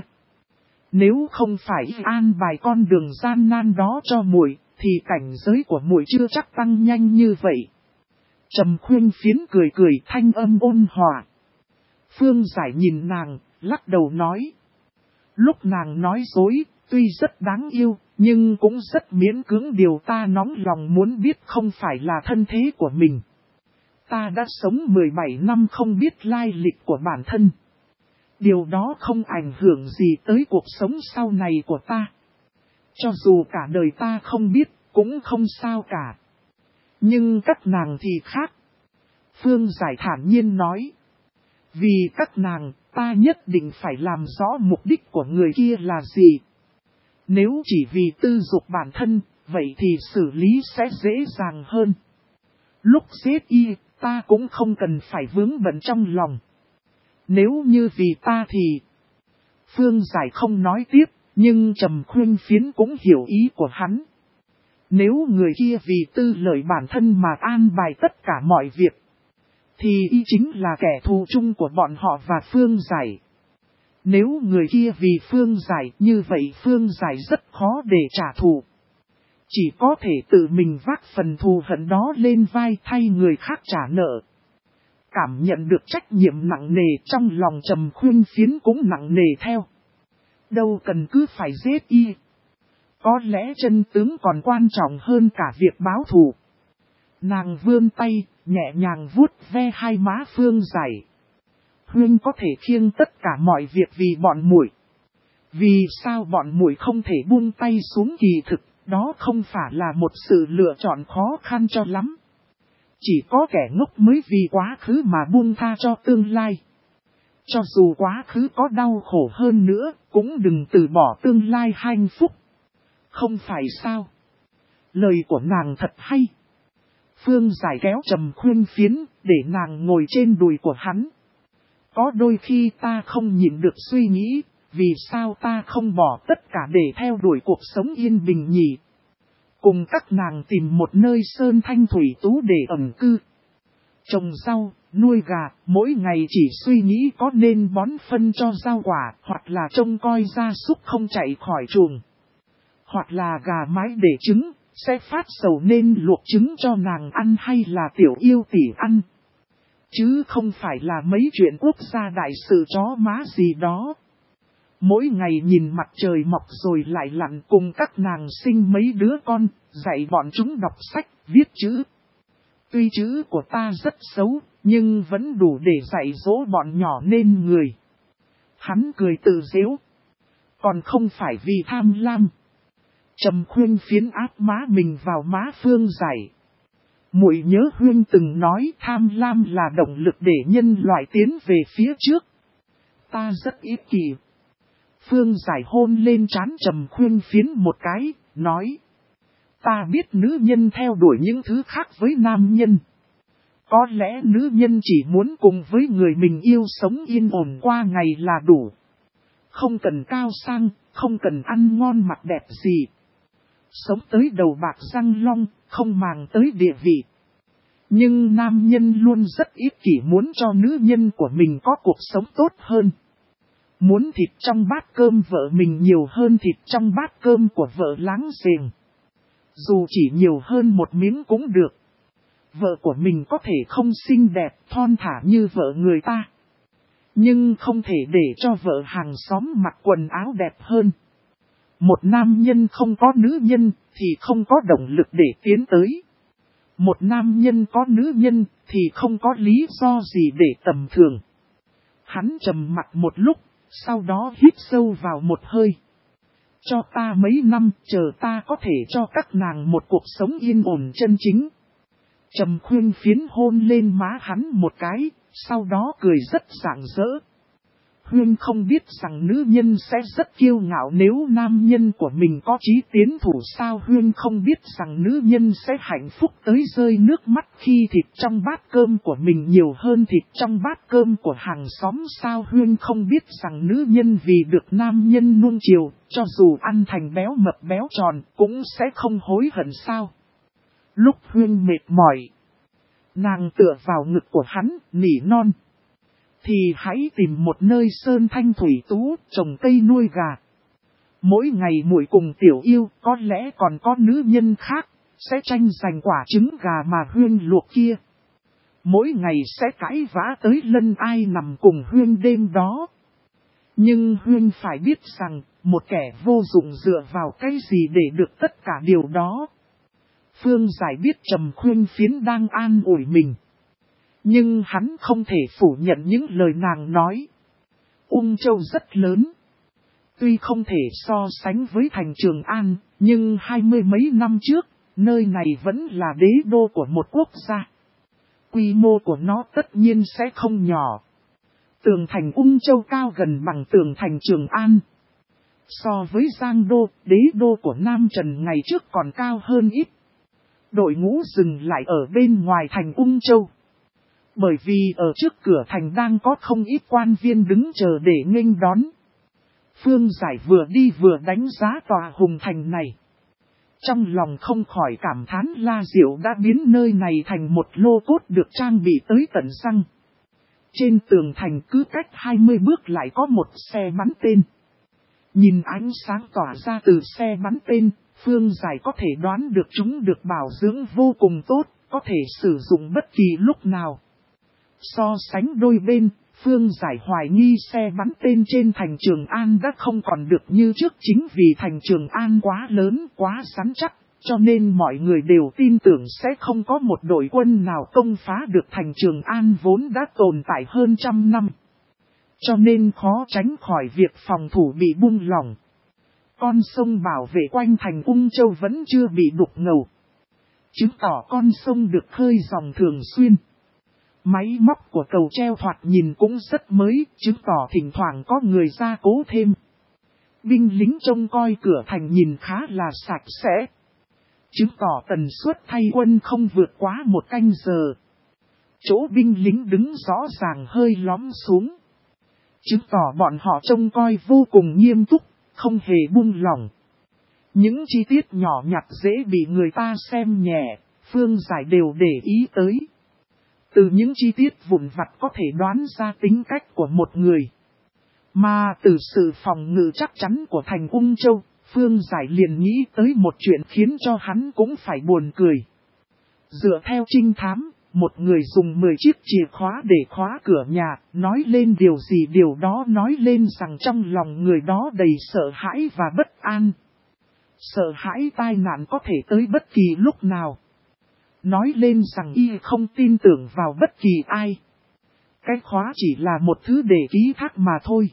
Nếu không phải an bài con đường gian nan đó cho muội, thì cảnh giới của muội chưa chắc tăng nhanh như vậy. Trầm Khuyên Phiến cười cười thanh âm ôn hòa. Phương Giải nhìn nàng, lắc đầu nói. Lúc nàng nói dối, tuy rất đáng yêu, nhưng cũng rất miễn cưỡng. Điều ta nóng lòng muốn biết không phải là thân thế của mình. Ta đã sống 17 năm không biết lai lịch của bản thân. Điều đó không ảnh hưởng gì tới cuộc sống sau này của ta. Cho dù cả đời ta không biết, cũng không sao cả. Nhưng các nàng thì khác. Phương Giải thản nhiên nói. Vì các nàng, ta nhất định phải làm rõ mục đích của người kia là gì. Nếu chỉ vì tư dục bản thân, vậy thì xử lý sẽ dễ dàng hơn. Lúc giết y, ta cũng không cần phải vướng bận trong lòng. Nếu như vì ta thì... Phương Giải không nói tiếp, nhưng Trầm Khuyên Phiến cũng hiểu ý của hắn. Nếu người kia vì tư lợi bản thân mà an bài tất cả mọi việc, thì y chính là kẻ thù chung của bọn họ và Phương Giải. Nếu người kia vì Phương Giải, như vậy Phương Giải rất khó để trả thù. Chỉ có thể tự mình vác phần thù hận đó lên vai thay người khác trả nợ. Cảm nhận được trách nhiệm nặng nề, trong lòng Trầm Khuyên Phiến cũng nặng nề theo. Đâu cần cứ phải giết y. Có lẽ chân tướng còn quan trọng hơn cả việc báo thù. Nàng vươn tay, nhẹ nhàng vuốt ve hai má Phương Giải. Huyên có thể khiêng tất cả mọi việc vì bọn muội. Vì sao bọn muội không thể buông tay xuống? Kỳ thực, đó không phải là một sự lựa chọn khó khăn cho lắm. Chỉ có kẻ ngốc mới vì quá khứ mà buông tha cho tương lai. Cho dù quá khứ có đau khổ hơn nữa, cũng đừng từ bỏ tương lai hạnh phúc. Không phải sao? Lời của nàng thật hay. Phương Giải kéo Trầm Khuyên Phiến, để nàng ngồi trên đùi của hắn. Có đôi khi ta không nhịn được suy nghĩ, vì sao ta không bỏ tất cả để theo đuổi cuộc sống yên bình nhỉ? Cùng các nàng tìm một nơi sơn thanh thủy tú để ẩn cư. Trồng rau, nuôi gà, mỗi ngày chỉ suy nghĩ có nên bón phân cho rau quả, hoặc là trông coi gia súc không chạy khỏi chuồng. Hoặc là gà mái để trứng, sẽ phát sầu nên luộc trứng cho nàng ăn hay là tiểu yêu tỷ ăn. Chứ không phải là mấy chuyện quốc gia đại sự chó má gì đó. Mỗi ngày nhìn mặt trời mọc rồi lại lặn cùng các nàng sinh mấy đứa con, dạy bọn chúng đọc sách, viết chữ. Tuy chữ của ta rất xấu, nhưng vẫn đủ để dạy dỗ bọn nhỏ nên người. Hắn cười tự giễu. Còn không phải vì tham lam. Trầm Khuyên Phiến áp má mình vào má Phương Giải. Muội nhớ Huyên từng nói tham lam là động lực để nhân loại tiến về phía trước. Ta rất ích kỷ. Phương Giải hôn lên trán Trầm Khuyên Phiến một cái, nói. Ta biết nữ nhân theo đuổi những thứ khác với nam nhân. Có lẽ nữ nhân chỉ muốn cùng với người mình yêu sống yên ổn qua ngày là đủ. Không cần cao sang, không cần ăn ngon mặc đẹp gì. Sống tới đầu bạc răng long, không màng tới địa vị. Nhưng nam nhân luôn rất ích kỷ muốn cho nữ nhân của mình có cuộc sống tốt hơn. Muốn thịt trong bát cơm vợ mình nhiều hơn thịt trong bát cơm của vợ láng giềng. Dù chỉ nhiều hơn một miếng cũng được. Vợ của mình có thể không xinh đẹp, thon thả như vợ người ta. Nhưng không thể để cho vợ hàng xóm mặc quần áo đẹp hơn. Một nam nhân không có nữ nhân thì không có động lực để tiến tới. Một nam nhân có nữ nhân thì không có lý do gì để tầm thường. Hắn trầm mặt một lúc, sau đó hít sâu vào một hơi. Cho ta mấy năm, chờ ta có thể cho các nàng một cuộc sống yên ổn chân chính. Trầm Khuyên Phiến hôn lên má hắn một cái, sau đó cười rất rạng rỡ. Huyên không biết rằng nữ nhân sẽ rất kiêu ngạo nếu nam nhân của mình có chí tiến thủ sao. Huyên không biết rằng nữ nhân sẽ hạnh phúc tới rơi nước mắt khi thịt trong bát cơm của mình nhiều hơn thịt trong bát cơm của hàng xóm sao. Huyên không biết rằng nữ nhân vì được nam nhân nuông chiều, cho dù ăn thành béo mập béo tròn cũng sẽ không hối hận sao. Lúc Huyên mệt mỏi, nàng tựa vào ngực của hắn, nỉ non. Thì hãy tìm một nơi sơn thanh thủy tú, trồng cây nuôi gà. Mỗi ngày muội cùng tiểu yêu, có lẽ còn có nữ nhân khác, sẽ tranh giành quả trứng gà mà Huyên luộc kia. Mỗi ngày sẽ cãi vã tới lân ai nằm cùng Huyên đêm đó. Nhưng Huyên phải biết rằng, một kẻ vô dụng dựa vào cái gì để được tất cả điều đó. Phương Giải biết Trầm Khuyên Phiến đang an ủi mình. Nhưng hắn không thể phủ nhận những lời nàng nói. Ung Châu rất lớn. Tuy không thể so sánh với thành Trường An, nhưng 20 mấy năm trước, nơi này vẫn là đế đô của một quốc gia. Quy mô của nó tất nhiên sẽ không nhỏ. Tường thành Ung Châu cao gần bằng tường thành Trường An. So với Giang Đô, đế đô của Nam Trần ngày trước còn cao hơn ít. Đội ngũ dừng lại ở bên ngoài thành Ung Châu. Bởi vì ở trước cửa thành đang có không ít quan viên đứng chờ để nghênh đón. Phương Giải vừa đi vừa đánh giá tòa hùng thành này. Trong lòng không khỏi cảm thán La Diệu đã biến nơi này thành một lô cốt được trang bị tới tận răng. Trên tường thành cứ cách 20 bước lại có một xe bắn tên. Nhìn ánh sáng tỏa ra từ xe bắn tên, Phương Giải có thể đoán được chúng được bảo dưỡng vô cùng tốt, có thể sử dụng bất kỳ lúc nào. So sánh đôi bên, Phương Giải hoài nghi xe bắn tên trên thành Trường An đã không còn được như trước chính vì thành Trường An quá lớn, quá rắn chắc, cho nên mọi người đều tin tưởng sẽ không có một đội quân nào công phá được thành Trường An vốn đã tồn tại hơn 100 năm. Cho nên khó tránh khỏi việc phòng thủ bị buông lỏng. Con sông bảo vệ quanh thành Ung Châu vẫn chưa bị đục ngầu, chứng tỏ con sông được khơi dòng thường xuyên. Máy móc của cầu treo thoạt nhìn cũng rất mới, chứng tỏ thỉnh thoảng có người gia cố thêm. Binh lính trông coi cửa thành nhìn khá là sạch sẽ. chứng tỏ tần suất thay quân không vượt quá 1 canh giờ. Chỗ binh lính đứng rõ ràng hơi lõm xuống, chứng tỏ bọn họ trông coi vô cùng nghiêm túc, không hề buông lỏng. Những chi tiết nhỏ nhặt dễ bị người ta xem nhẹ, Phương Giải đều để ý tới. Từ những chi tiết vụn vặt có thể đoán ra tính cách của một người. Mà từ sự phòng ngự chắc chắn của thành Ung Châu, Phương Giải liền nghĩ tới một chuyện khiến cho hắn cũng phải buồn cười. Dựa theo trinh thám, một người dùng 10 chiếc chìa khóa để khóa cửa nhà, nói lên điều gì điều đó nói lên rằng trong lòng người đó đầy sợ hãi và bất an. Sợ hãi tai nạn có thể tới bất kỳ lúc nào. Nói lên rằng y không tin tưởng vào bất kỳ ai. Cái khóa chỉ là một thứ để ký thác mà thôi.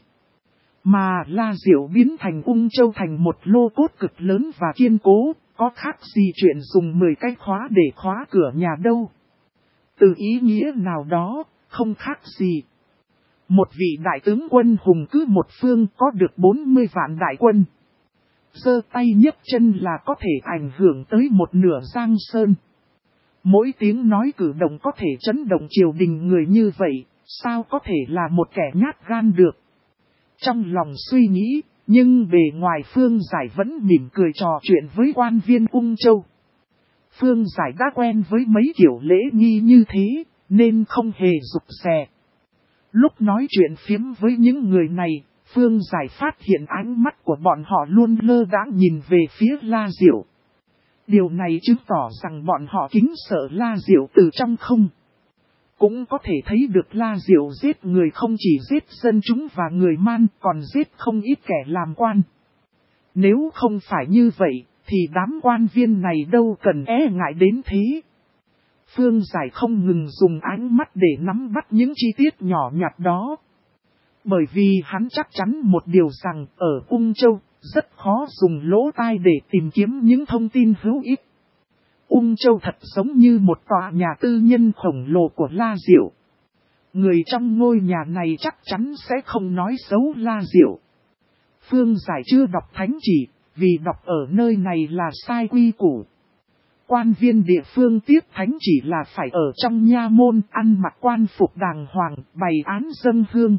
Mà La Diệu biến thành Ung Châu thành một lô cốt cực lớn và kiên cố, có khác gì chuyện dùng 10 cái khóa để khóa cửa nhà đâu. Từ ý nghĩa nào đó, không khác gì. Một vị đại tướng quân hùng cứ một phương có được 40 vạn đại quân. Giơ tay nhấc chân là có thể ảnh hưởng tới một nửa Giang Sơn. Mỗi tiếng nói cử động có thể chấn động triều đình người như vậy, sao có thể là một kẻ nhát gan được. Trong lòng suy nghĩ, nhưng bề ngoài Phương Giải vẫn mỉm cười trò chuyện với quan viên Ung Châu. Phương Giải đã quen với mấy kiểu lễ nghi như thế, nên không hề rụt rè. Lúc nói chuyện phiếm với những người này, Phương Giải phát hiện ánh mắt của bọn họ luôn lơ đãng nhìn về phía La Diệu. Điều này chứng tỏ rằng bọn họ kính sợ La Diệu từ trong không. Cũng có thể thấy được La Diệu giết người không chỉ giết dân chúng và người Man, còn giết không ít kẻ làm quan. Nếu không phải như vậy, thì đám quan viên này đâu cần e ngại đến thế. Phương Giải không ngừng dùng ánh mắt để nắm bắt những chi tiết nhỏ nhặt đó. Bởi vì hắn chắc chắn một điều rằng ở Ung Châu, rất khó dùng lỗ tai để tìm kiếm những thông tin hữu ích. Ung Châu thật giống như một tòa nhà tư nhân khổng lồ của La Diệu. Người trong ngôi nhà này chắc chắn sẽ không nói xấu La Diệu. Phương Giải chưa đọc thánh chỉ, vì đọc ở nơi này là sai quy củ. Quan viên địa phương tiếp thánh chỉ là phải ở trong nha môn, ăn mặc quan phục đàng hoàng, bày án dâng hương.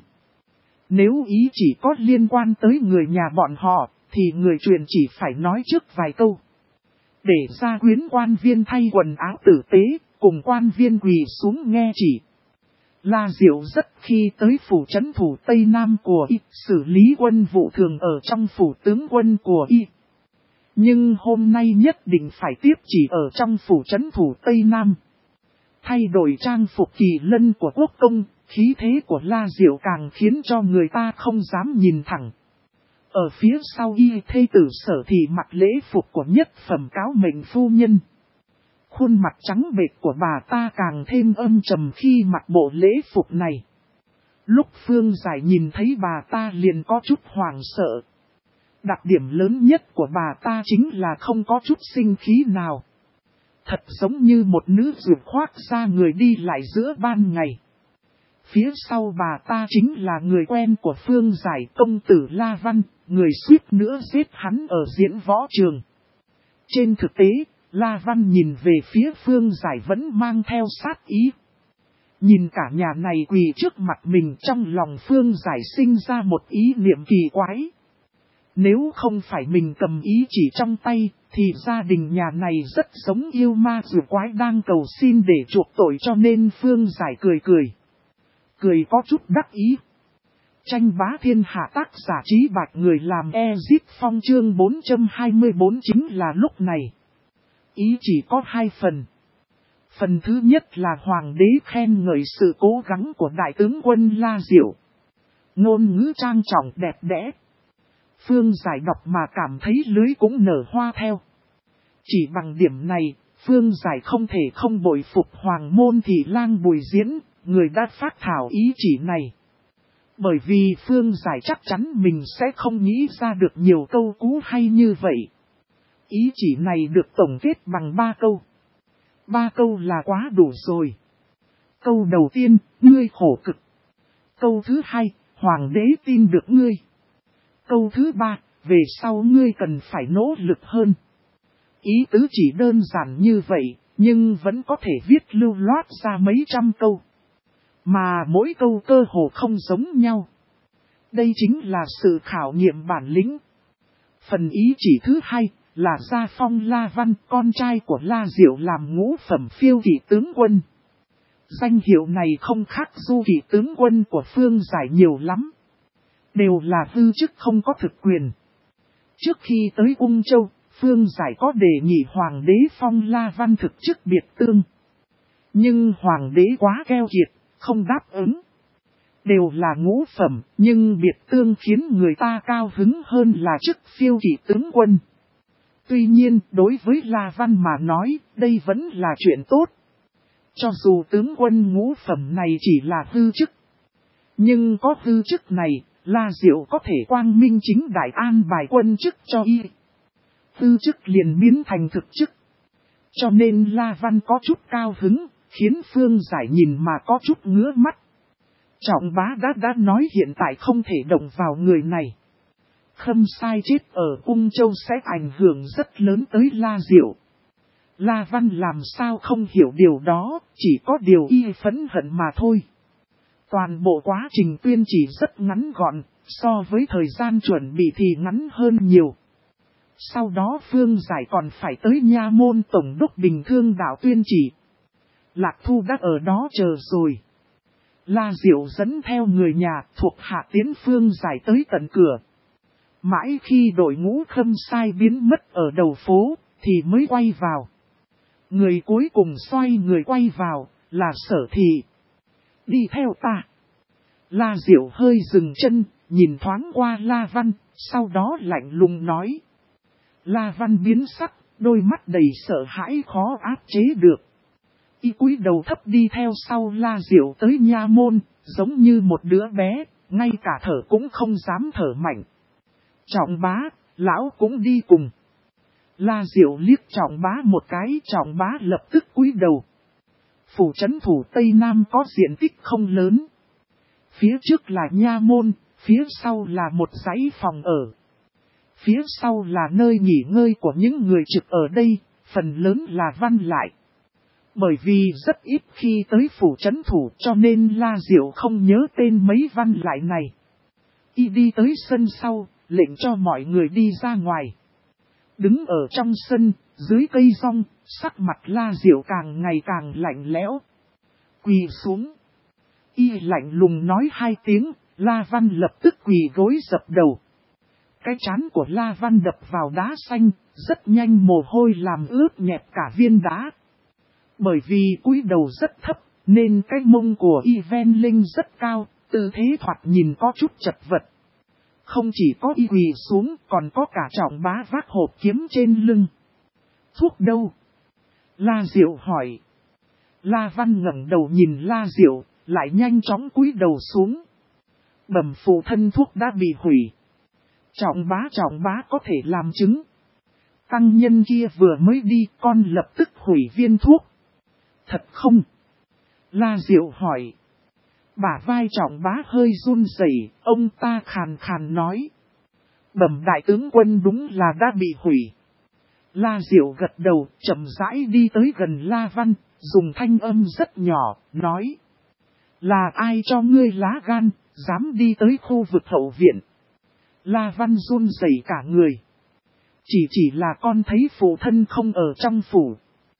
Nếu ý chỉ có liên quan tới người nhà bọn họ, thì người truyền chỉ phải nói trước vài câu. Để gia quyến quan viên thay quần áo tử tế, cùng quan viên quỳ xuống nghe chỉ. La Diệu rất khi tới phủ trấn thủ Tây Nam của y, xử lý quân vụ thường ở trong phủ tướng quân của y. Nhưng hôm nay nhất định phải tiếp chỉ ở trong phủ trấn thủ Tây Nam. Thay đổi trang phục kỳ lân của quốc công, khí thế của La Diệu càng khiến cho người ta không dám nhìn thẳng. Ở phía sau y thê tử Sở thì mặc lễ phục của nhất phẩm cáo mệnh phu nhân. Khuôn mặt trắng bệch của bà ta càng thêm âm trầm khi mặc bộ lễ phục này. Lúc Phương Giải nhìn thấy bà ta liền có chút hoảng sợ. Đặc điểm lớn nhất của bà ta chính là không có chút sinh khí nào. Thật giống như một nữ dược khoác ra người đi lại giữa ban ngày. Phía sau bà ta chính là người quen của Phương Giải, công tử La Văn, người suýt nữa giết hắn ở diễn võ trường. Trên thực tế, La Văn nhìn về phía Phương Giải vẫn mang theo sát ý. Nhìn cả nhà này quỳ trước mặt mình, trong lòng Phương Giải sinh ra một ý niệm kỳ quái. Nếu không phải mình cầm ý chỉ trong tay, thì gia đình nhà này rất giống yêu ma rùa quái đang cầu xin để chuộc tội, cho nên Phương Giải cười cười. Cười có chút đắc ý. Tranh bá thiên hạ tác giả Trí Bạch người làm Ezip Phong chương 424 chính là lúc này. Ý chỉ có 2 phần. Phần thứ nhất là Hoàng đế khen ngợi sự cố gắng của đại tướng quân La Diệu. Ngôn ngữ trang trọng đẹp đẽ. Phương Giải đọc mà cảm thấy lưới cũng nở hoa theo. Chỉ bằng điểm này, Phương Giải không thể không bội phục Hoàng môn thị lang Bùi Diễn, người đã phát thảo ý chỉ này. Bởi vì Phương Giải chắc chắn mình sẽ không nghĩ ra được nhiều câu cú hay như vậy. Ý chỉ này được tổng kết bằng 3 câu. 3 câu là quá đủ rồi. Câu đầu tiên, ngươi khổ cực. Câu thứ 2, Hoàng đế tin được ngươi. Câu thứ 3, về sau ngươi cần phải nỗ lực hơn. Ý tứ chỉ đơn giản như vậy, nhưng vẫn có thể viết lưu loát ra mấy trăm câu. Mà mỗi câu cơ hồ không giống nhau. Đây chính là sự khảo nghiệm bản lĩnh. Phần ý chỉ thứ hai là Gia Phong La Văn, con trai của La Diệu làm ngũ phẩm phiêu kỵ tướng quân. Danh hiệu này không khác du kỵ tướng quân của Phương Giải nhiều lắm. Đều là hư chức không có thực quyền. Trước khi tới Ung Châu, Phương Giải có đề nghị Hoàng đế phong La Văn thực chức biệt tương. Nhưng Hoàng đế quá keo kiệt, không đáp ứng. Đều là ngũ phẩm, nhưng biệt tương khiến người ta cao hứng hơn là chức phiêu kỵ tướng quân. Tuy nhiên, đối với La Văn mà nói, đây vẫn là chuyện tốt. Cho dù tướng quân ngũ phẩm này chỉ là hư chức. Nhưng có hư chức này, La Diệu có thể quang minh chính đại an bài quân chức cho y. Hư chức liền biến thành thực chức. Cho nên La Văn có chút cao hứng, khiến Phương Giải nhìn mà có chút ngứa mắt. Trọng bá đã nói hiện tại không thể động vào người này. Khâm Sai chết ở Ung Châu sẽ ảnh hưởng rất lớn tới La Diệu. La Văn làm sao không hiểu điều đó, chỉ có điều y phẫn hận mà thôi. Toàn bộ quá trình tuyên chỉ rất ngắn gọn, so với thời gian chuẩn bị thì ngắn hơn nhiều. Sau đó Phương Giải còn phải tới Nha Môn Tổng đốc Bình Thương đạo tuyên chỉ. Lạc Thu đã ở đó chờ rồi. La Diệu dẫn theo người nhà thuộc hạ tiến Phương Giải tới tận cửa. Mãi khi đội ngũ Khâm Sai biến mất ở đầu phố, thì mới quay vào. Người cuối cùng xoay người quay vào, là Sở Thị. Đi theo ta. La Diệu hơi dừng chân, nhìn thoáng qua La Văn, sau đó lạnh lùng nói. La Văn biến sắc, đôi mắt đầy sợ hãi khó áp chế được. Y cúi đầu thấp đi theo sau La Diệu tới Nha Môn, giống như một đứa bé, ngay cả thở cũng không dám thở mạnh. Trọng bá, lão cũng đi cùng. La Diệu liếc Trọng bá một cái, Trọng bá lập tức cúi đầu. Phủ trấn thủ Tây Nam có diện tích không lớn. Phía trước là Nha Môn, phía sau là một dãy phòng ở. Phía sau là nơi nghỉ ngơi của những người trực ở đây, phần lớn là văn lại. Bởi vì rất ít khi tới phủ trấn thủ cho nên La Diệu không nhớ tên mấy văn lại này. Y đi tới sân sau, lệnh cho mọi người đi ra ngoài. Đứng ở trong sân, dưới cây rong, sắc mặt La Diệu càng ngày càng lạnh lẽo. Quỳ xuống. Y lạnh lùng nói hai tiếng, La Văn lập tức quỳ gối dập đầu. Cái trán của La Văn đập vào đá xanh, rất nhanh mồ hôi làm ướt nhẹp cả viên đá. Bởi vì cúi đầu rất thấp, nên cái mông của Y ven linh rất cao, tư thế thoạt nhìn có chút chật vật. Không chỉ có Y quỳ xuống, còn có cả Trọng bá vác hộp kiếm trên lưng. Thuốc đâu? La Diệu hỏi. La Văn ngẩng đầu nhìn La Diệu, lại nhanh chóng cúi đầu xuống. Bẩm phụ thân thuốc đã bị hủy. Trọng bá có thể làm chứng. Tăng nhân kia vừa mới đi, con lập tức hủy viên thuốc. Thật không? La Diệu hỏi. Bả vai Trọng bá hơi run rẩy, ông ta khàn khàn nói. Bẩm đại tướng quân đúng là đã bị hủy. La Diệu gật đầu, chậm rãi đi tới gần La Văn, dùng thanh âm rất nhỏ, nói. Là ai cho ngươi lá gan, dám đi tới khu vực hậu viện? La Văn run rẩy cả người. Chỉ là con thấy phụ thân không ở trong phủ.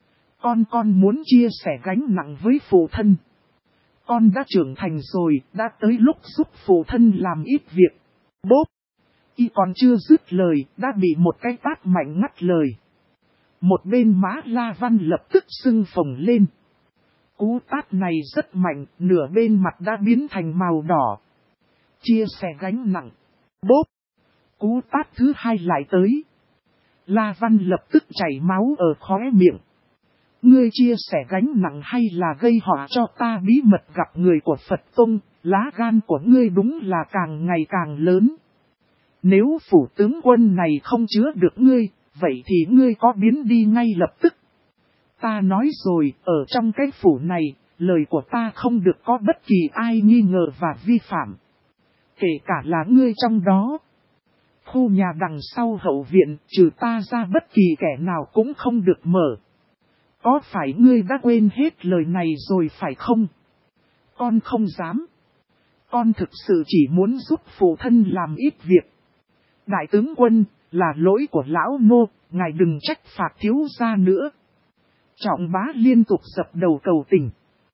Con muốn chia sẻ gánh nặng với phụ thân. Con đã trưởng thành rồi, đã tới lúc giúp phụ thân làm ít việc. Bốp! Y còn chưa dứt lời, đã bị một cái tát mạnh ngắt lời. Một bên má La Văn lập tức sưng phồng lên. Cú tát này rất mạnh, nửa bên mặt đã biến thành màu đỏ. Chia sẻ gánh nặng. Bốp! Cú tát thứ hai lại tới. La Văn lập tức chảy máu ở khóe miệng. Ngươi chia sẻ gánh nặng hay là gây họa cho ta bí mật gặp người của Phật Tông, lá gan của ngươi đúng là càng ngày càng lớn. Nếu phủ tướng quân này không chứa được ngươi, vậy thì ngươi có biến đi ngay lập tức. Ta nói rồi, ở trong cái phủ này, lời của ta không được có bất kỳ ai nghi ngờ và vi phạm. Kể cả là ngươi trong đó. Khu nhà đằng sau hậu viện, trừ ta ra bất kỳ kẻ nào cũng không được mở. Có phải ngươi đã quên hết lời này rồi phải không? Con không dám. Con thực sự chỉ muốn giúp phụ thân làm ít việc. Đại tướng quân, là lỗi của lão nô, ngài đừng trách phạt thiếu gia nữa. Trọng bá liên tục dập đầu cầu tình.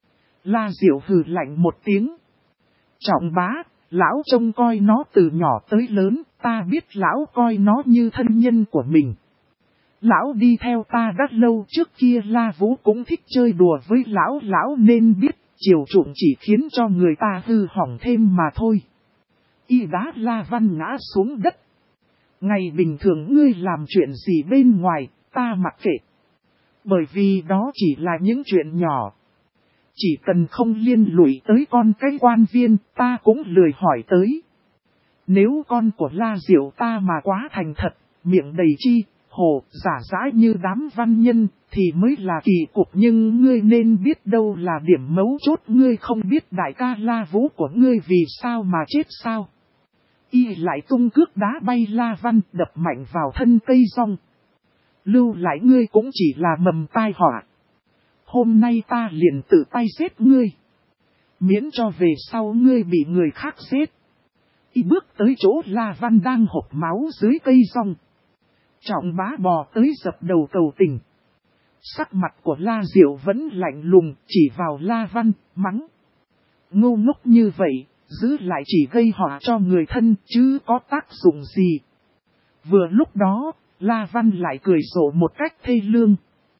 La Diệu hừ lạnh một tiếng. Trọng bá, lão trông coi nó từ nhỏ tới lớn, ta biết lão coi nó như thân nhân của mình. Lão đi theo ta đã lâu, trước kia La Vũ cũng thích chơi đùa với lão nên biết, chiều chuộng chỉ khiến cho người ta hư hỏng thêm mà thôi. Y đá La Văn ngã xuống đất. Ngày bình thường ngươi làm chuyện gì bên ngoài, ta mặc kệ. Bởi vì đó chỉ là những chuyện nhỏ. Chỉ cần không liên lụy tới con cái quan viên, ta cũng lười hỏi tới. Nếu con của La Diệu ta mà quá thành thật, miệng đầy chi, hồ, giả dãi như đám văn nhân, thì mới là kỳ cục. Nhưng ngươi nên biết đâu là điểm mấu chốt. Ngươi không biết đại ca La Vũ của ngươi vì sao mà chết sao. Y lại tung cước đá bay La Văn, đập mạnh vào thân cây rong. Lưu lại ngươi cũng chỉ là mầm tai họa. Hôm nay ta liền tự tay giết ngươi. Miễn cho về sau ngươi bị người khác giết. Y bước tới chỗ La Văn đang hộc máu dưới cây rong. Trọng bá bò tới dập đầu cầu tình. Sắc mặt của La Diệu vẫn lạnh lùng, chỉ vào La Văn, mắng. Ngu ngốc như vậy, giữ lại chỉ gây họa cho người thân chứ có tác dụng gì. Vừa lúc đó, La Văn lại cười rộ một cách thê lương.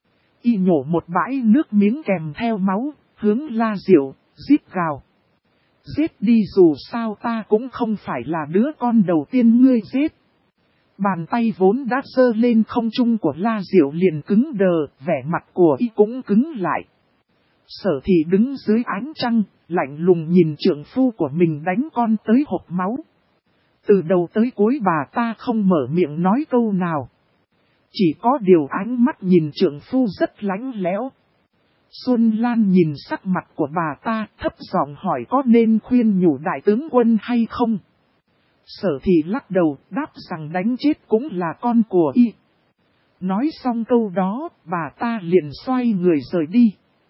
Y nhổ một bãi nước miếng kèm theo máu, hướng La Diệu, rít gào. Giết đi, dù sao ta cũng không phải là đứa con đầu tiên ngươi giết. Bàn tay vốn đã giơ lên không trung của La Diệu liền cứng đờ, vẻ mặt của Y cũng cứng lại. Sở Thị đứng dưới ánh trăng, lạnh lùng nhìn trượng phu của mình đánh con tới hộc máu. Từ đầu tới cuối bà ta không mở miệng nói câu nào. Chỉ có điều ánh mắt nhìn trượng phu rất lánh lẽo. Xuân Lan nhìn sắc mặt của bà ta, thấp giọng hỏi có nên khuyên nhủ đại tướng quân hay không. Sở Thị lắc đầu, đáp rằng đánh chết cũng là con của Y. Nói xong câu đó, bà ta liền xoay người rời đi.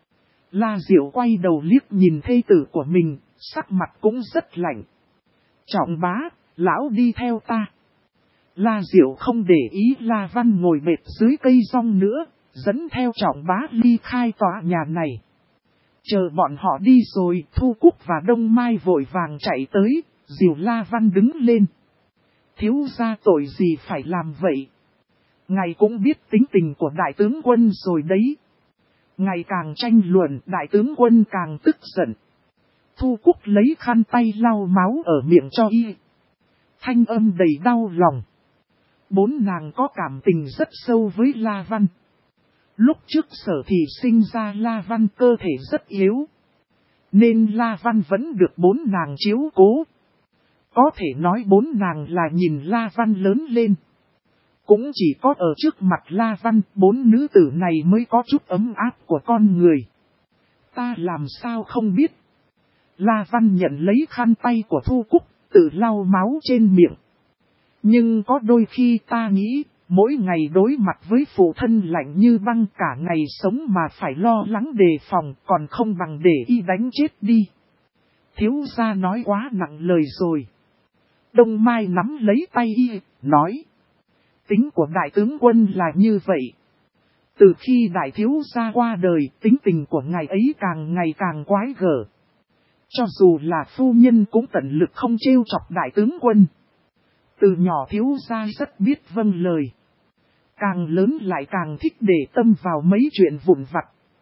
La Diệu quay đầu liếc nhìn thê tử của mình, sắc mặt cũng rất lạnh. Trọng bá, lão đi theo ta. La Diệu không để ý La Văn ngồi mệt dưới cây rong nữa, dẫn theo Trọng bá ly khai tòa nhà này. Chờ bọn họ đi rồi, Thu Cúc và Đông Mai vội vàng chạy tới, dìu La Văn đứng lên. Thiếu gia tội gì phải làm vậy? Ngài cũng biết tính tình của đại tướng quân rồi đấy. Ngày càng tranh luận, đại tướng quân càng tức giận. Thu Cúc lấy khăn tay lau máu ở miệng cho Y. Thanh âm đầy đau lòng. Bốn nàng có cảm tình rất sâu với La Văn. Lúc trước Sở Thị sinh ra La Văn cơ thể rất yếu. Nên La Văn vẫn được bốn nàng chiếu cố. Có thể nói bốn nàng là nhìn La Văn lớn lên. Cũng chỉ có ở trước mặt La Văn, bốn nữ tử này mới có chút ấm áp của con người. Ta làm sao không biết. La Văn nhận lấy khăn tay của Thu Cúc, tự lau máu trên miệng. Nhưng có đôi khi ta nghĩ, mỗi ngày đối mặt với phụ thân lạnh như băng cả ngày sống mà phải lo lắng đề phòng, còn không bằng để Y đánh chết đi. Thiếu gia nói quá nặng lời rồi. Đông Mai nắm lấy tay Y, nói. Tính của đại tướng quân là như vậy. Từ khi đại thiếu gia qua đời, tính tình của ngài ấy càng ngày càng quái gở. Cho dù là phu nhân cũng tận lực không trêu chọc đại tướng quân. Từ nhỏ thiếu gia rất biết vâng lời. Càng lớn lại càng thích để tâm vào mấy chuyện vụn vặt.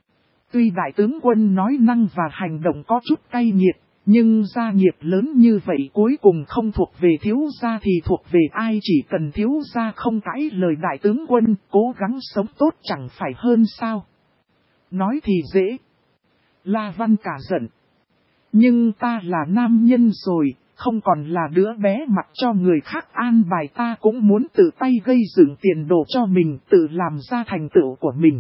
Tuy đại tướng quân nói năng và hành động có chút cay nghiệt, nhưng gia nghiệp lớn như vậy cuối cùng không thuộc về thiếu gia thì thuộc về ai? Chỉ cần thiếu gia không cãi lời đại tướng quân, cố gắng sống tốt chẳng phải hơn sao? Nói thì dễ. La Văn cả giận. Nhưng ta là nam nhân rồi, không còn là đứa bé mặc cho người khác an bài, ta cũng muốn tự tay gây dựng tiền đồ cho mình, tự làm ra thành tựu của mình.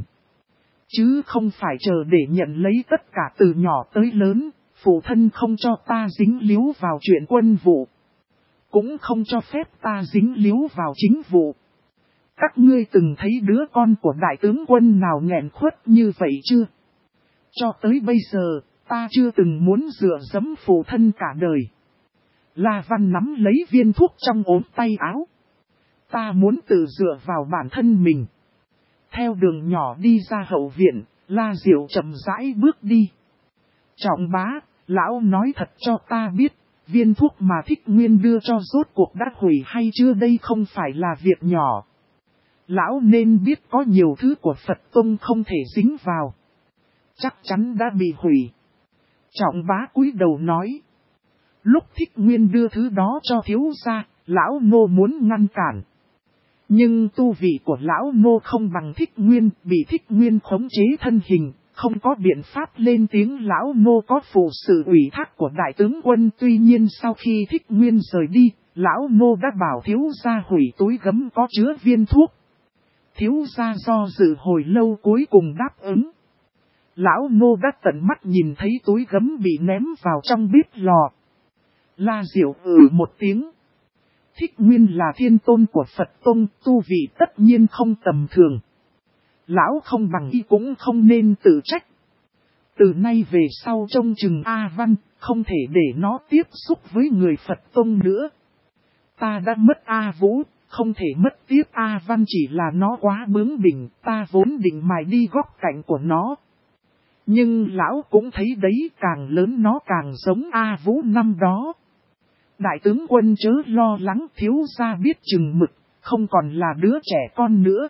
Chứ không phải chờ để nhận lấy tất cả từ nhỏ tới lớn, phụ thân không cho ta dính líu vào chuyện quân vụ. cũng không cho phép ta dính líu vào chính vụ. Các ngươi từng thấy đứa con của đại tướng quân nào nghẹn khuất như vậy chưa? Cho tới bây giờ, ta chưa từng muốn dựa dẫm phụ thân cả đời. La Văn nắm lấy viên thuốc trong ốm tay áo. Ta muốn tự dựa vào bản thân mình. Theo đường nhỏ đi ra hậu viện, La Diệu chậm rãi bước đi. Trọng bá, lão nói thật cho ta biết, viên thuốc mà Thích Nguyên đưa cho rốt cuộc đã hủy hay chưa, đây không phải là việc nhỏ. Lão nên biết có nhiều thứ của Phật Tông không thể dính vào. Chắc chắn đã bị hủy. Trọng bá cúi đầu nói. Lúc Thích Nguyên đưa thứ đó cho thiếu gia, lão nô muốn ngăn cản. Nhưng tu vị của lão nô không bằng Thích Nguyên, bị Thích Nguyên khống chế thân hình, không có biện pháp lên tiếng. Lão nô có phụ sự ủy thác của đại tướng quân, tuy nhiên sau khi Thích Nguyên rời đi, lão nô đã bảo thiếu gia hủy túi gấm có chứa viên thuốc. Thiếu gia do dự hồi lâu cuối cùng đáp ứng. Lão nô đã tận mắt nhìn thấy túi gấm bị ném vào trong bếp lò. La Diệu một tiếng. Thích Nguyên là thiên tôn của Phật Tông, tu vị tất nhiên không tầm thường. Lão không bằng y cũng không nên tự trách. Từ nay về sau trông chừng A Văn, không thể để nó tiếp xúc với người Phật Tông nữa. Ta đã mất A Vũ, không thể mất tiếp A Văn, chỉ là nó quá bướng bỉnh, ta vốn định mài đi góc cạnh của nó. Nhưng lão cũng thấy đấy, càng lớn nó càng giống A Vũ năm đó. Đại tướng quân chớ lo lắng, thiếu gia biết chừng mực, không còn là đứa trẻ con nữa.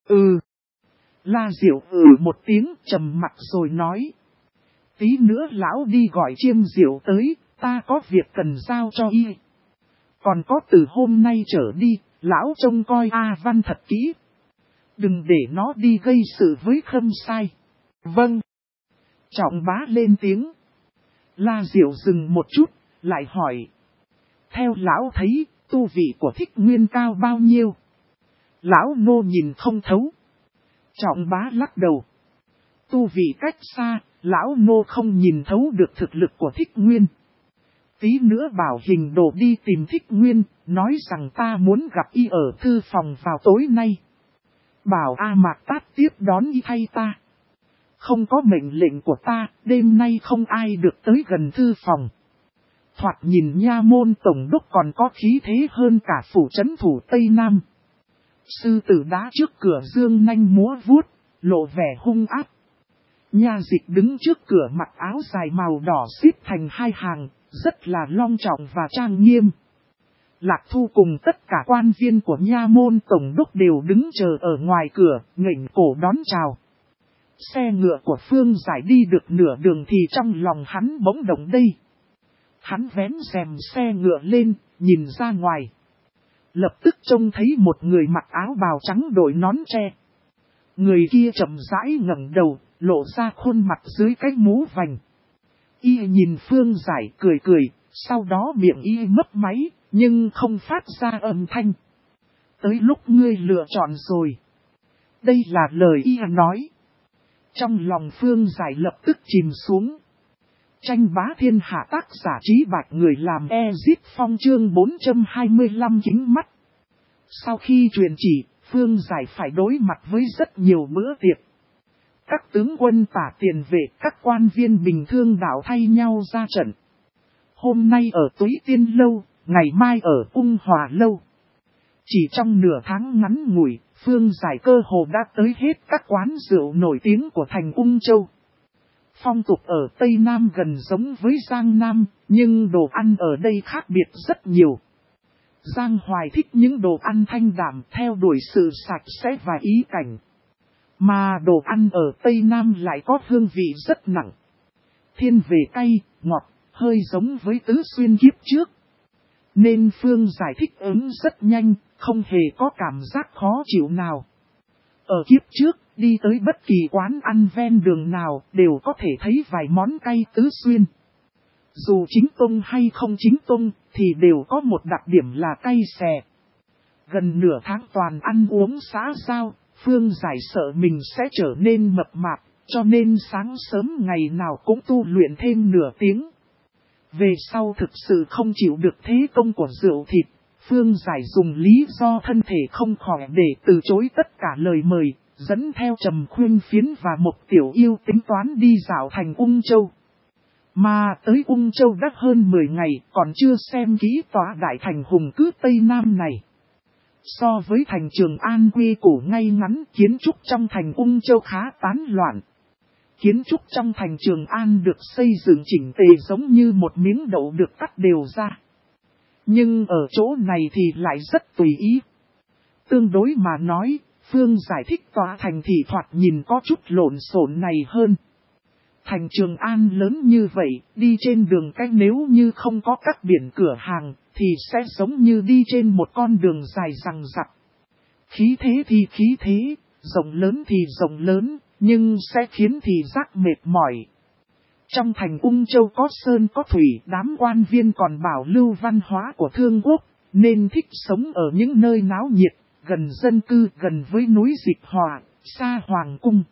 La Diệu một tiếng trầm mặt rồi nói. Tí nữa lão đi gọi Chiêm Diệu tới, ta có việc cần giao cho y. Còn có từ hôm nay trở đi, lão trông coi A Văn thật kỹ. Đừng để nó đi gây sự với Khâm Sai. Vâng. Trọng bá lên tiếng. La Diệu dừng một chút, lại hỏi. Theo lão thấy, tu vị của Thích Nguyên cao bao nhiêu? Lão nô nhìn không thấu. Trọng bá lắc đầu. Tu vị cách xa, lão nô không nhìn thấu được thực lực của Thích Nguyên. Tí nữa bảo Hình Đồ đi tìm Thích Nguyên, nói rằng ta muốn gặp y ở thư phòng vào tối nay. Bảo A Mạc Tát tiếp đón y thay ta. Không có mệnh lệnh của ta, đêm nay không ai được tới gần thư phòng. Thoạt nhìn nha môn tổng đốc còn có khí thế hơn cả phủ trấn thủ Tây Nam. Sư tử đá trước cửa dương nanh múa vuốt, lộ vẻ hung ác. Nha dịch đứng trước cửa mặc áo dài màu đỏ xếp thành hai hàng, rất là long trọng và trang nghiêm. Lạc Thu cùng tất cả quan viên của nha môn tổng đốc đều đứng chờ ở ngoài cửa, nghênh cổ đón chào. Xe ngựa của Phương Giải đi được nửa đường thì trong lòng hắn bỗng động đây. Hắn vén rèm xe ngựa lên, nhìn ra ngoài. Lập tức trông thấy một người mặc áo bào trắng đội nón tre. Người kia chậm rãi ngẩng đầu, lộ ra khuôn mặt dưới cái mũ vành. Y nhìn Phương Giải cười cười, sau đó miệng y mấp máy, nhưng không phát ra âm thanh. Tới lúc ngươi lựa chọn rồi. Đây là lời y nói. Trong lòng Phương Giải lập tức chìm xuống. Tranh bá thiên hạ, tác giả Trí Bạch, người làm Ezip Phong, chương 425 kính mắt. Sau khi truyền chỉ, Phương Giải phải đối mặt với rất nhiều bữa tiệc. Các tướng quân tả tiền vệ, các quan viên bình thương đạo thay nhau ra trận. Hôm nay ở Túy Tiên Lâu, ngày mai ở Cung Hòa Lâu. Chỉ trong nửa tháng ngắn ngủi, Phương Giải cơ hồ đã tới hết các quán rượu nổi tiếng của thành Ung Châu. Phong tục ở Tây Nam gần giống với Giang Nam, nhưng đồ ăn ở đây khác biệt rất nhiều. Giang Hoài thích những đồ ăn thanh đạm theo đuổi sự sạch sẽ và ý cảnh. Mà đồ ăn ở Tây Nam lại có hương vị rất nặng. Thiên về cay, ngọt, hơi giống với Tứ Xuyên kiếp trước. Nên Phương Giải thích ứng rất nhanh, không hề có cảm giác khó chịu nào. Ở kiếp trước, đi tới bất kỳ quán ăn ven đường nào đều có thể thấy vài món cay Tứ Xuyên. Dù chính tông hay không chính tông thì đều có một đặc điểm là cay xè. Gần nửa tháng toàn ăn uống xã giao, Phương Giải sợ mình sẽ trở nên mập mạp, cho nên sáng sớm ngày nào cũng tu luyện thêm nửa tiếng. Về sau thực sự không chịu được thế công của rượu thịt, Phương Giải dùng lý do thân thể không khỏe để từ chối tất cả lời mời, dẫn theo Trầm Khuyên Phiến và một tiểu yêu tính toán đi dạo thành Ung Châu. Mà tới Ung Châu đã hơn 10 ngày, còn chưa xem kỹ tòa đại thành hùng cứ Tây Nam này. So với thành Trường An quy củ ngay ngắn, kiến trúc trong thành Ung Châu khá tán loạn. Kiến trúc trong thành Trường An được xây dựng chỉnh tề giống như một miếng đậu được cắt đều ra. Nhưng ở chỗ này thì lại rất tùy ý. Tương đối mà nói, Phương giải thích tòa thành thì thoạt nhìn có chút lộn xộn này hơn. Thành Trường An lớn như vậy, đi trên đường cách nếu như không có các biển cửa hàng, thì sẽ giống như đi trên một con đường dài dằng dặc. Khí thế thì khí thế, rộng lớn thì rộng lớn, nhưng sẽ khiến thì giác mệt mỏi. Trong thành Ung Châu có sơn có thủy, đám quan viên còn bảo lưu văn hóa của Thương Quốc, nên thích sống ở những nơi náo nhiệt, gần dân cư, gần với núi Dịch Hòa, xa Hoàng Cung.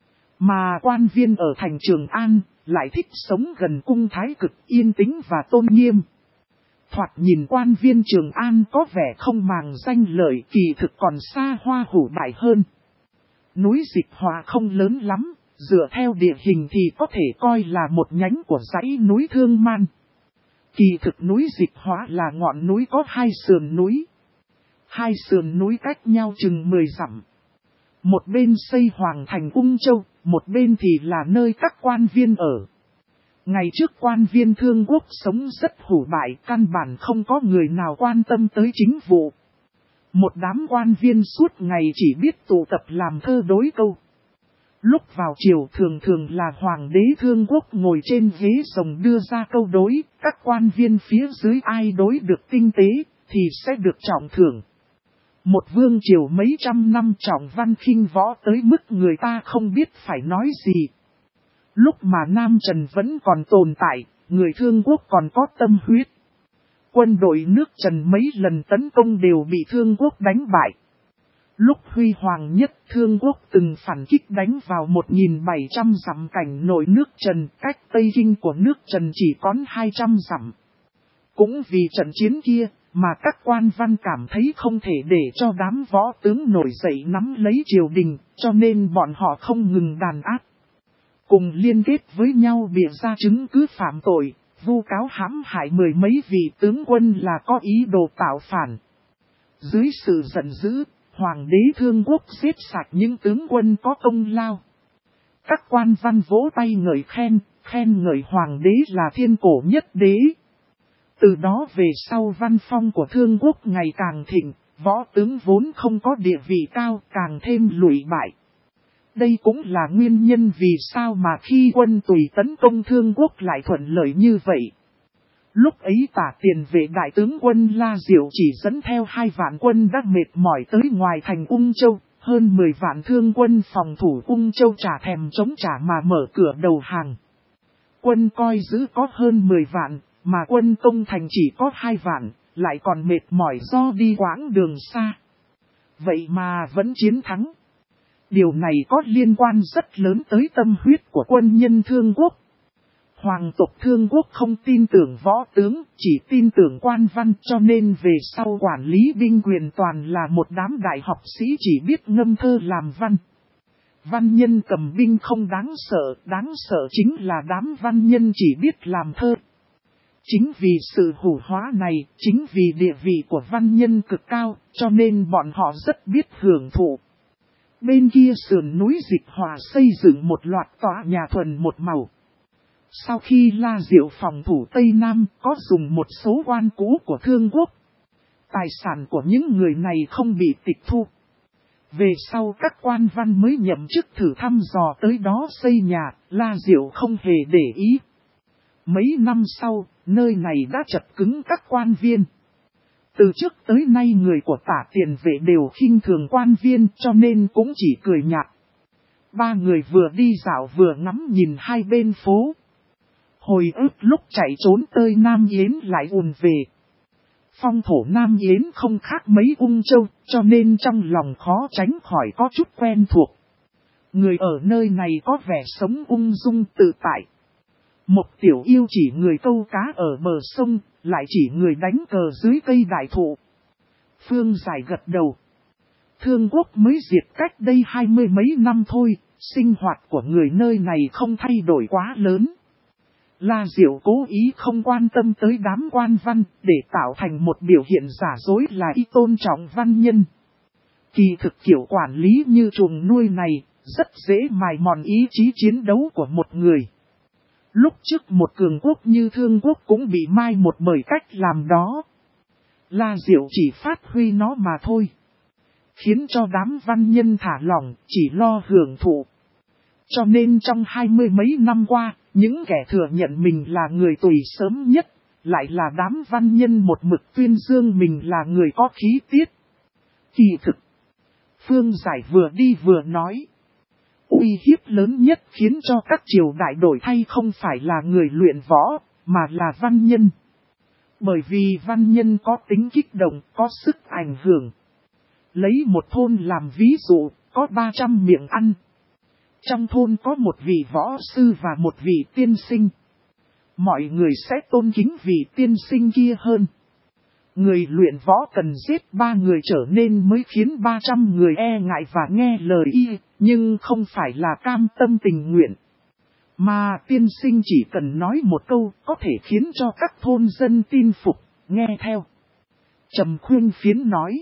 Mà quan viên ở thành Trường An lại thích sống gần cung Thái Cực, yên tĩnh và tôn nghiêm. Thoạt nhìn quan viên Trường An có vẻ không màng danh lợi, kỳ thực còn xa hoa hủ bại hơn. Núi Dịch Hòa không lớn lắm, dựa theo địa hình thì có thể coi là một nhánh của dãy núi Thương Man. Kỳ thực núi Dịch Hòa là ngọn núi có hai sườn núi. Hai sườn núi cách nhau chừng 10 dặm. Một bên xây hoàng thành Ung Châu, một bên thì là nơi các quan viên ở. Ngày trước quan viên Thương Quốc sống rất hủ bại, căn bản không có người nào quan tâm tới chính vụ. Một đám quan viên suốt ngày chỉ biết tụ tập làm thơ đối câu. Lúc vào chiều thường thường là hoàng đế Thương Quốc ngồi trên ghế rồng đưa ra câu đối, các quan viên phía dưới ai đối được tinh tế thì sẽ được trọng thưởng. Một vương triều mấy trăm năm trọng văn khinh võ tới mức người ta không biết phải nói gì. Lúc mà Nam Trần vẫn còn tồn tại, người Thương Quốc còn có tâm huyết. Quân đội nước Trần mấy lần tấn công đều bị Thương Quốc đánh bại. Lúc huy hoàng nhất, Thương Quốc từng phản kích đánh vào 1.700 dặm cảnh nội nước Trần, cách Tây Kinh của nước Trần chỉ còn 200 dặm. Cũng vì trận chiến kia, mà các quan văn cảm thấy không thể để cho đám võ tướng nổi dậy nắm lấy triều đình, cho nên bọn họ không ngừng đàn áp. Cùng liên kết với nhau bịa ra chứng cứ phạm tội, vu cáo hãm hại mười mấy vị tướng quân là có ý đồ tạo phản. Dưới sự giận dữ, Hoàng đế Thương Quốc giết sạch những tướng quân có công lao. Các quan văn vỗ tay ngợi khen ngợi Hoàng đế là thiên cổ nhất đế. Từ đó về sau văn phong của Thương Quốc ngày càng thịnh, võ tướng vốn không có địa vị cao càng thêm lụy bại. Đây cũng là nguyên nhân vì sao mà khi quân Tùy tấn công Thương Quốc lại thuận lợi như vậy. Lúc ấy Tả Tiền Vệ đại tướng quân La Diệu chỉ dẫn theo 2 vạn quân đã mệt mỏi tới ngoài thành Ung Châu, hơn 10 vạn thương quân phòng thủ Ung Châu chả thèm chống trả mà mở cửa đầu hàng. Quân coi giữ có hơn 10 vạn, mà quân công thành chỉ có 2 vạn, lại còn mệt mỏi do đi quãng đường xa. Vậy mà vẫn chiến thắng. Điều này có liên quan rất lớn tới tâm huyết của quân nhân Thương Quốc. Hoàng tộc Thương Quốc không tin tưởng võ tướng, chỉ tin tưởng quan văn, cho nên về sau quản lý binh quyền toàn là một đám đại học sĩ chỉ biết ngâm thơ làm văn. Văn nhân cầm binh không đáng sợ chính là đám văn nhân chỉ biết làm thơ. Chính vì sự hủ hóa này, chính vì địa vị của văn nhân cực cao, cho nên bọn họ rất biết hưởng thụ. Bên kia sườn núi Dịch Hòa xây dựng một loạt tòa nhà thuần một màu. Sau khi La Diệu phòng thủ Tây Nam có dùng một số quan cũ của Thương Quốc. Tài sản của những người này không bị tịch thu. Về sau các quan văn mới nhậm chức thử thăm dò tới đó xây nhà, La Diệu không hề để ý. Mấy năm sau, nơi này đã chật cứng các quan viên. Từ trước tới nay người của Tả Tiền Vệ đều khinh thường quan viên cho nên cũng chỉ cười nhạt. 3 người vừa đi dạo vừa ngắm nhìn hai bên phố. Hồi ức lúc chạy trốn tới Nam Yến lại ùn về. Phong thổ Nam Yến không khác mấy Ung Châu, cho nên trong lòng khó tránh khỏi có chút quen thuộc. Người ở nơi này có vẻ sống ung dung tự tại. Một tiểu yêu chỉ người câu cá ở bờ sông, lại chỉ người đánh cờ dưới cây đại thụ. Phương Giải gật đầu. Thương Quốc mới diệt cách đây 20 mấy năm thôi, sinh hoạt của người nơi này không thay đổi quá lớn. La Diệu cố ý không quan tâm tới đám quan văn để tạo thành một biểu hiện giả dối là y tôn trọng văn nhân. Kỳ thực kiểu quản lý như chuồng nuôi này rất dễ mài mòn ý chí chiến đấu của một người. Lúc trước một cường quốc như Thương Quốc cũng bị mai một bởi cách làm đó. La Diệu chỉ phát huy nó mà thôi. Khiến cho đám văn nhân thả lỏng, chỉ lo hưởng thụ. Cho nên trong 20 mấy năm qua, những kẻ thừa nhận mình là người tùy sớm nhất, lại là đám văn nhân một mực tuyên dương mình là người có khí tiết. Kỳ thực, Phương Giải vừa đi vừa nói. Uy hiếp lớn nhất khiến cho các triều đại đổi thay không phải là người luyện võ, mà là văn nhân. Bởi vì văn nhân có tính kích động, có sức ảnh hưởng. Lấy một thôn làm ví dụ, có 300 miệng ăn. Trong thôn có một vị võ sư và một vị tiên sinh. Mọi người sẽ tôn kính vị tiên sinh kia hơn. Người luyện võ cần giết 3 người trở nên mới khiến 300 người e ngại và nghe lời y, nhưng không phải là cam tâm tình nguyện. Mà tiên sinh chỉ cần nói một câu có thể khiến cho các thôn dân tin phục, nghe theo. Trầm Khuyên Phiến nói.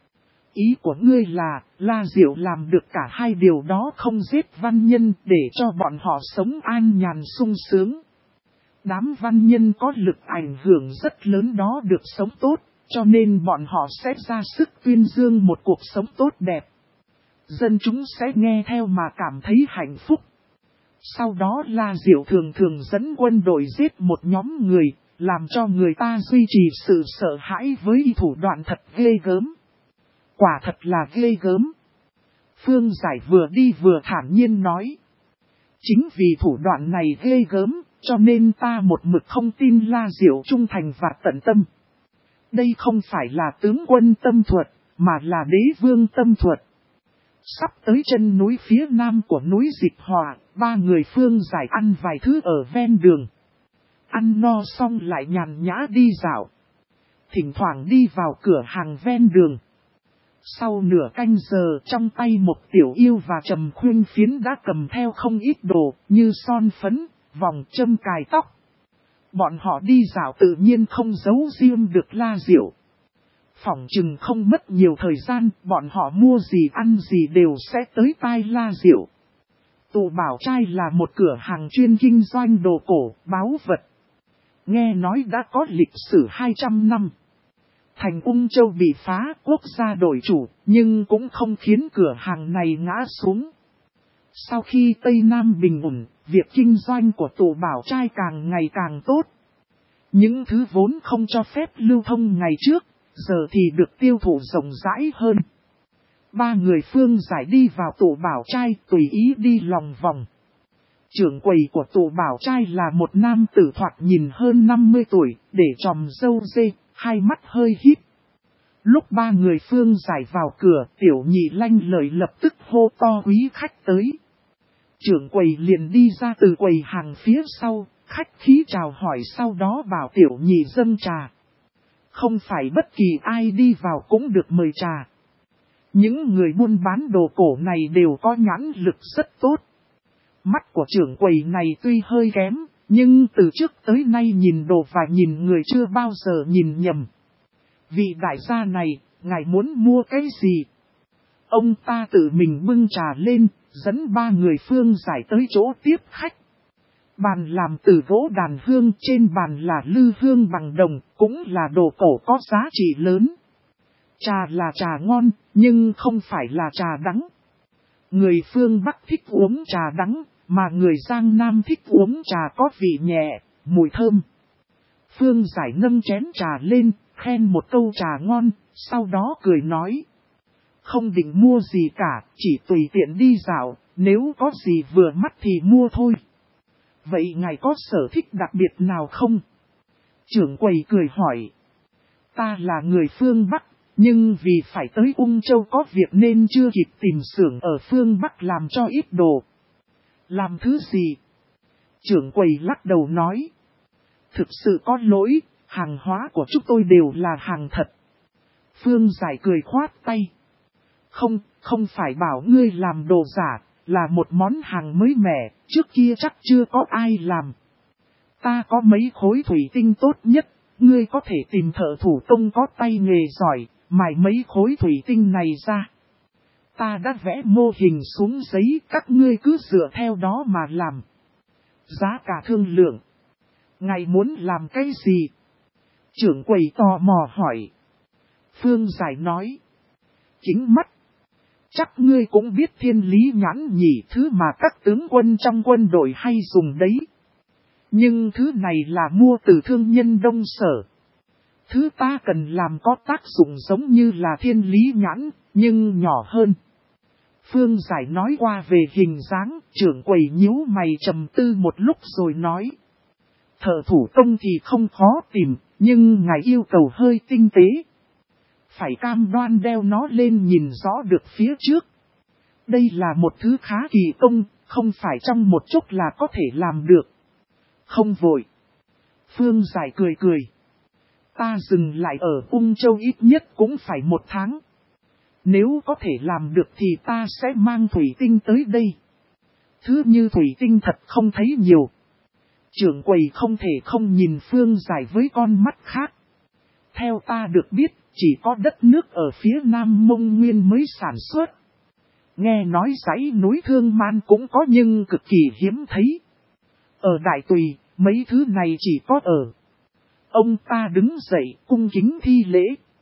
Ý của ngươi là, La Diệu làm được cả hai điều đó, không giết văn nhân để cho bọn họ sống an nhàn sung sướng. Đám văn nhân có lực ảnh hưởng rất lớn đó được sống tốt, cho nên bọn họ sẽ ra sức tuyên dương một cuộc sống tốt đẹp. Dân chúng sẽ nghe theo mà cảm thấy hạnh phúc. Sau đó La Diệu thường thường dẫn quân đội giết một nhóm người, làm cho người ta duy trì sự sợ hãi với thủ đoạn thật ghê gớm. Quả thật là ghê gớm. Phương Giải vừa đi vừa thản nhiên nói. Chính vì thủ đoạn này ghê gớm, cho nên ta một mực không tin La Diệu trung thành và tận tâm. Đây không phải là tướng quân Tâm Thuật, mà là đế vương Tâm Thuật. Sắp tới chân núi phía nam của núi Dịch Hòa, 3 người Phương Giải ăn vài thứ ở ven đường. Ăn no xong lại nhàn nhã đi dạo. Thỉnh thoảng đi vào cửa hàng ven đường. Sau nửa canh giờ trong tay một tiểu yêu và Trầm Khuyên Phiến đã cầm theo không ít đồ như son phấn, vòng châm cài tóc. Bọn họ đi dạo tự nhiên không giấu riêng được La Diệu. Phỏng chừng không mất nhiều thời gian, bọn họ mua gì ăn gì đều sẽ tới tai La Diệu. Tụ Bảo Trai là một cửa hàng chuyên kinh doanh đồ cổ, báu vật. Nghe nói đã có lịch sử 200 năm. Thành Ung Châu bị phá, quốc gia đổi chủ, nhưng cũng không khiến cửa hàng này ngã xuống. Sau khi Tây Nam bình ổn, việc kinh doanh của Tụ Bảo Trai càng ngày càng tốt. Những thứ vốn không cho phép lưu thông ngày trước, giờ thì được tiêu thụ rộng rãi hơn. 3 người Phương Giải đi vào Tụ Bảo Trai tùy ý đi lòng vòng. Trưởng quầy của Tụ Bảo Trai là một nam tử thoạt nhìn hơn 50 tuổi, để tròm râu dê, hai mắt hơi híp. Lúc 3 người Phương Giải vào cửa, Tiểu Nhị lanh lời lập tức hô to quý khách tới. Trưởng quầy liền đi ra từ quầy hàng phía sau, khách khí chào hỏi, sau đó bảo Tiểu Nhị dâng trà. Không phải bất kỳ ai đi vào cũng được mời trà. Những người buôn bán đồ cổ này đều có nhãn lực rất tốt. Mắt của trưởng quầy này tuy hơi kém, nhưng từ trước tới nay nhìn đồ và nhìn người chưa bao giờ nhìn nhầm. Vị đại gia này, ngài muốn mua cái gì? Ông ta tự mình bưng trà lên, dẫn 3 người Phương Giải tới chỗ tiếp khách. Bàn làm từ gỗ đàn hương, trên bàn là lư hương bằng đồng, cũng là đồ cổ có giá trị lớn. Trà là trà ngon, nhưng không phải là trà đắng. Người phương Bắc thích uống trà đắng, mà người Giang Nam thích uống trà có vị nhẹ, mùi thơm. Phương Giải nâng chén trà lên, khen một câu trà ngon, sau đó cười nói. Không định mua gì cả, chỉ tùy tiện đi dạo, nếu có gì vừa mắt thì mua thôi. Vậy ngài có sở thích đặc biệt nào không? Trưởng quầy cười hỏi. Ta là người phương Bắc, nhưng vì phải tới Ung Châu có việc nên chưa kịp tìm xưởng ở phương Bắc làm cho ít đồ. Làm thứ gì? Trưởng quầy lắc đầu nói. Thực sự có lỗi, hàng hóa của chúng tôi đều là hàng thật. Phương Giải cười khoát tay. Không phải bảo ngươi làm đồ giả, là một món hàng mới mẻ, trước kia chắc chưa có ai làm. Ta có mấy khối thủy tinh tốt nhất, ngươi có thể tìm thợ thủ công có tay nghề giỏi, mài mấy khối thủy tinh này ra. Ta đã vẽ mô hình xuống giấy, các ngươi cứ dựa theo đó mà làm. Giá cả thương lượng. Ngài muốn làm cái gì? Trưởng quầy tò mò hỏi. Phương Giải nói. Kính mắt. Chắc ngươi cũng biết thiên lý nhãn nhỉ, thứ mà các tướng quân trong quân đội hay dùng đấy. Nhưng thứ này là mua từ thương nhân Đông Sở. Thứ ta cần làm có tác dụng giống như là thiên lý nhãn, nhưng nhỏ hơn. Phương Giải nói qua về hình dáng, trưởng quầy nhíu mày trầm tư một lúc rồi nói. Thợ thủ công thì không khó tìm, nhưng ngài yêu cầu hơi tinh tế. Phải cam đoan đeo nó lên nhìn rõ được phía trước. Đây là một thứ khá kỳ công, không phải trong một chốc là có thể làm được. Không vội. Phương Giải cười cười. Ta dừng lại ở Ung Châu ít nhất cũng phải 1 tháng. Nếu có thể làm được thì ta sẽ mang thủy tinh tới đây. Thứ như thủy tinh thật không thấy nhiều. Trưởng quầy không thể không nhìn Phương Giải với con mắt khác. Theo ta được biết, chỉ có đất nước ở phía Nam Mông Nguyên mới sản xuất. Nghe nói dãy núi Thương Man cũng có nhưng cực kỳ hiếm thấy. Ở Đại Tùy, mấy thứ này chỉ có ở. Ông ta đứng dậy cung kính thi lễ.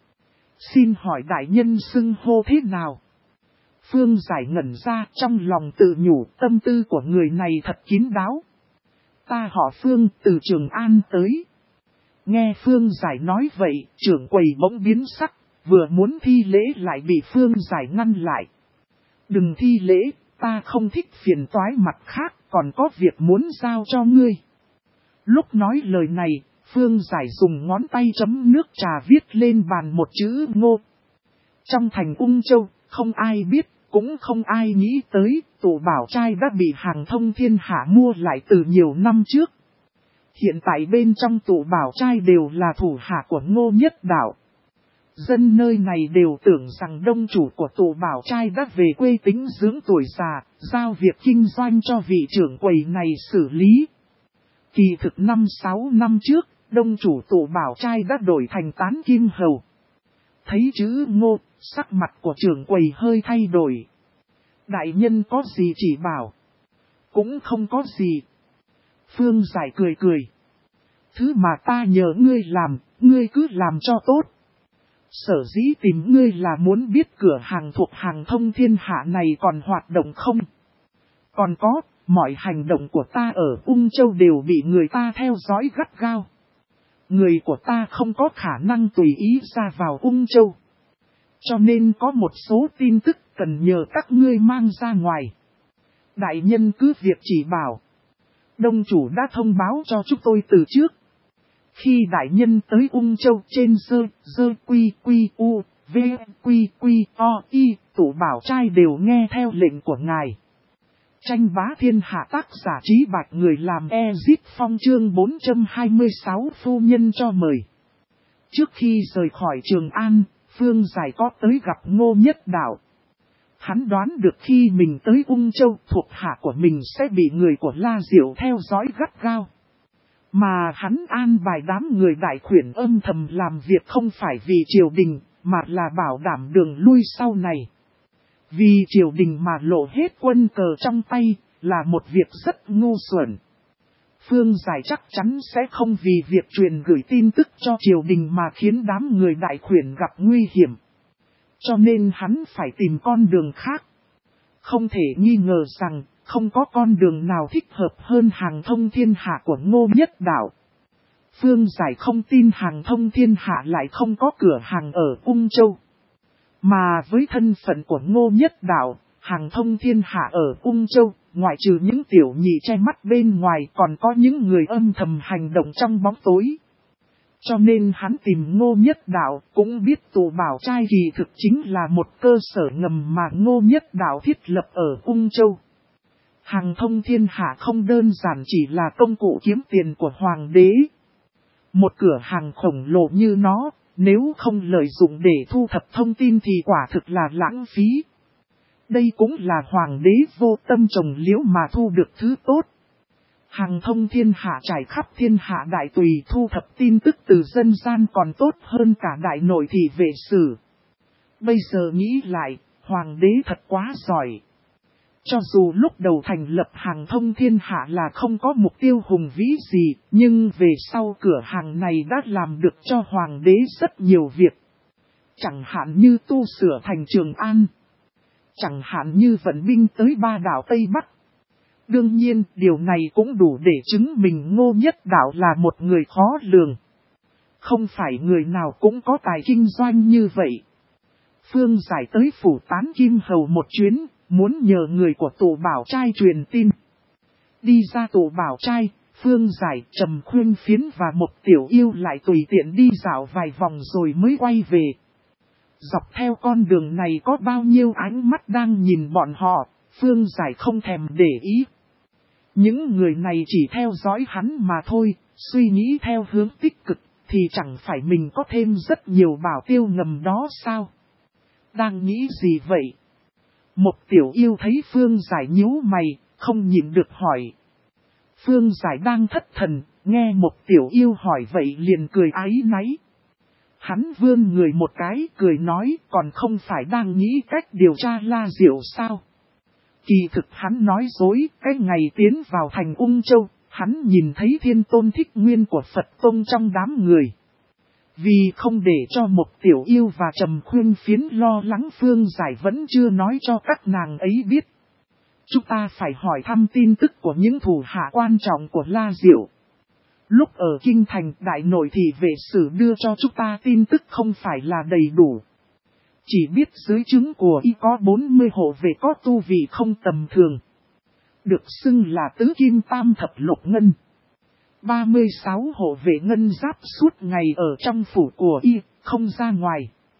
Xin hỏi đại nhân xưng hô thế nào? Phương Giải ngẩn ra, trong lòng tự nhủ, tâm tư của người này thật kín đáo. Ta họ Phương, từ Trường An tới. Nghe Phương Giải nói vậy, trưởng quầy bỗng biến sắc, vừa muốn thi lễ lại bị Phương Giải ngăn lại. Đừng thi lễ, ta không thích phiền toái mặt khác, còn có việc muốn giao cho ngươi. Lúc nói lời này, Phương Giải dùng ngón tay chấm nước trà viết lên bàn một chữ Ngô. Trong thành Ung Châu, không ai biết, cũng không ai nghĩ tới, tụ bảo trai đã bị Hàng Thông Thiên Hạ mua lại từ nhiều năm trước. Hiện tại bên trong tụ bảo trai đều là thủ hạ của Ngô Nhất Đạo. Dân nơi này đều tưởng rằng đông chủ của tụ bảo trai đã về quê tính dưỡng tuổi già, giao việc kinh doanh cho vị trưởng quầy này xử lý. Kỳ thực 5-6 năm trước, đông chủ tụ bảo trai đã đổi thành Tán Kim Hầu. Thấy chữ Ngô, sắc mặt của trưởng quầy hơi thay đổi. Đại nhân có gì chỉ bảo? Cũng không có gì. Phương Giải cười cười. Thứ mà ta nhờ ngươi làm, ngươi cứ làm cho tốt. Sở dĩ tìm ngươi là muốn biết cửa hàng thuộc Hàng Thông Thiên Hạ này còn hoạt động không? Còn có, mọi hành động của ta ở Ung Châu đều bị người ta theo dõi gắt gao. Người của ta không có khả năng tùy ý ra vào Ung Châu. Cho nên có một số tin tức cần nhờ các ngươi mang ra ngoài. Đại nhân cứ việc chỉ bảo. Đông chủ đã thông báo cho chúng tôi từ trước. Khi đại nhân tới Ung Châu trên dơ quy quy u, v quy quy o y, tụ bảo trai đều nghe theo lệnh của ngài. Tranh bá thiên hạ tác giả Trí Bạch người làm Ezit Phong chương 426 phu nhân cho mời. Trước khi rời khỏi Trường An, Phương Giải có tới gặp Ngô Nhất Đạo. Hắn đoán được khi mình tới Ung Châu, thuộc hạ của mình sẽ bị người của La Diệu theo dõi gắt gao. Mà hắn an bài đám người đại khuyển âm thầm làm việc không phải vì triều đình, mà là bảo đảm đường lui sau này. Vì triều đình mà lộ hết quân cờ trong tay, là một việc rất ngu xuẩn. Phương Giải chắc chắn sẽ không vì việc truyền gửi tin tức cho triều đình mà khiến đám người đại khuyển gặp nguy hiểm. Cho nên hắn phải tìm con đường khác. Không thể nghi ngờ rằng, không có con đường nào thích hợp hơn Hàng Thông Thiên Hạ của Ngô Nhất Đạo. Phương Giải không tin Hàng Thông Thiên Hạ lại không có cửa hàng ở Ung Châu. Mà với thân phận của Ngô Nhất Đạo, Hàng Thông Thiên Hạ ở Ung Châu, ngoại trừ những tiểu nhị che mắt bên ngoài còn có những người âm thầm hành động trong bóng tối. Cho nên hắn tìm Ngô Nhất Đạo, cũng biết tụ bảo trai kỳ thực chính là một cơ sở ngầm mà Ngô Nhất Đạo thiết lập ở Ung Châu. Hàng thông thiên hạ không đơn giản chỉ là công cụ kiếm tiền của hoàng đế. Một cửa hàng khổng lồ như nó, nếu không lợi dụng để thu thập thông tin thì quả thực là lãng phí. Đây cũng là hoàng đế vô tâm trồng liễu mà thu được thứ tốt. Hàng thông thiên hạ trải khắp thiên hạ đại tùy thu thập tin tức từ dân gian còn tốt hơn cả đại nội thị vệ sử. Bây giờ nghĩ lại, hoàng đế thật quá giỏi. Cho dù lúc đầu thành lập hàng thông thiên hạ là không có mục tiêu hùng vĩ gì, nhưng về sau cửa hàng này đã làm được cho hoàng đế rất nhiều việc. Chẳng hạn như tu sửa thành Trường An. Chẳng hạn như vận binh tới ba đảo Tây Bắc. Đương nhiên, điều này cũng đủ để chứng minh Ngô Nhất Đạo là một người khó lường. Không phải người nào cũng có tài kinh doanh như vậy. Phương Giải tới phủ Tán Kim Hầu một chuyến, muốn nhờ người của Tổ Bảo Trai truyền tin. Đi ra Tổ Bảo Trai, Phương Giải, Trầm Khuyên Phiến và một tiểu yêu lại tùy tiện đi dạo vài vòng rồi mới quay về. Dọc theo con đường này có bao nhiêu ánh mắt đang nhìn bọn họ, Phương Giải không thèm để ý. Những người này chỉ theo dõi hắn mà thôi, suy nghĩ theo hướng tích cực, thì chẳng phải mình có thêm rất nhiều bảo tiêu ngầm đó sao? Đang nghĩ gì vậy? Một tiểu yêu thấy Phương Giải nhíu mày, không nhịn được hỏi. Phương Giải đang thất thần, nghe một tiểu yêu hỏi vậy liền cười áy náy. Hắn vươn người một cái, cười nói còn không phải đang nghĩ cách điều tra La Diệu sao? Kỳ thực hắn nói dối, cái ngày tiến vào thành Ung Châu, hắn nhìn thấy Thiên Tôn Thích Nguyên của Phật Tông trong đám người. Vì không để cho một tiểu yêu và Trầm Khuyên Phiến lo lắng, Phương Giải vẫn chưa nói cho các nàng ấy biết. Chúng ta phải hỏi thăm tin tức của những thủ hạ quan trọng của La Diệu. Lúc ở Kinh Thành, đại nội thị vệ sử đưa cho chúng ta tin tức không phải là đầy đủ. Chỉ biết dưới trướng của y có 40 hộ vệ có tu vị không tầm thường. Được xưng là tứ kim tam thập lục ngân. 36 hộ vệ ngân giáp suốt ngày ở trong phủ của y, không ra ngoài.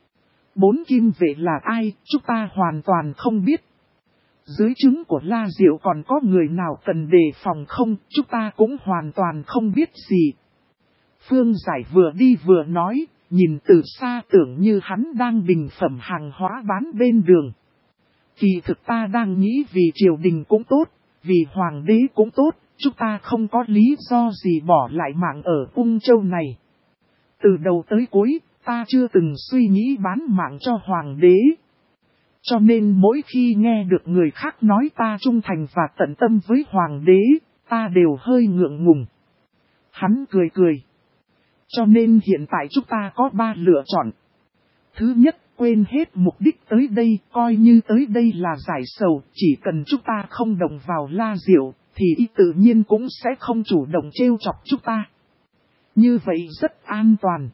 4 kim vệ là ai, chúng ta hoàn toàn không biết. Dưới trướng của La Diệu còn có người nào cần đề phòng không, chúng ta cũng hoàn toàn không biết gì. Phương Giải vừa đi vừa nói, nhìn từ xa tưởng như hắn đang bình phẩm hàng hóa bán bên đường. Kỳ thực ta đang nghĩ vì triều đình cũng tốt, vì hoàng đế cũng tốt, chúng ta không có lý do gì bỏ lại mạng ở Ung Châu này. Từ đầu tới cuối, ta chưa từng suy nghĩ bán mạng cho hoàng đế. Cho nên mỗi khi nghe được người khác nói ta trung thành và tận tâm với hoàng đế, ta đều hơi ngượng ngùng. Hắn cười cười. Cho nên hiện tại chúng ta có 3 lựa chọn. Thứ nhất, quên hết mục đích tới đây, coi như tới đây là giải sầu, chỉ cần chúng ta không động vào La Diệu, thì y tự nhiên cũng sẽ không chủ động trêu chọc chúng ta. Như vậy rất an toàn.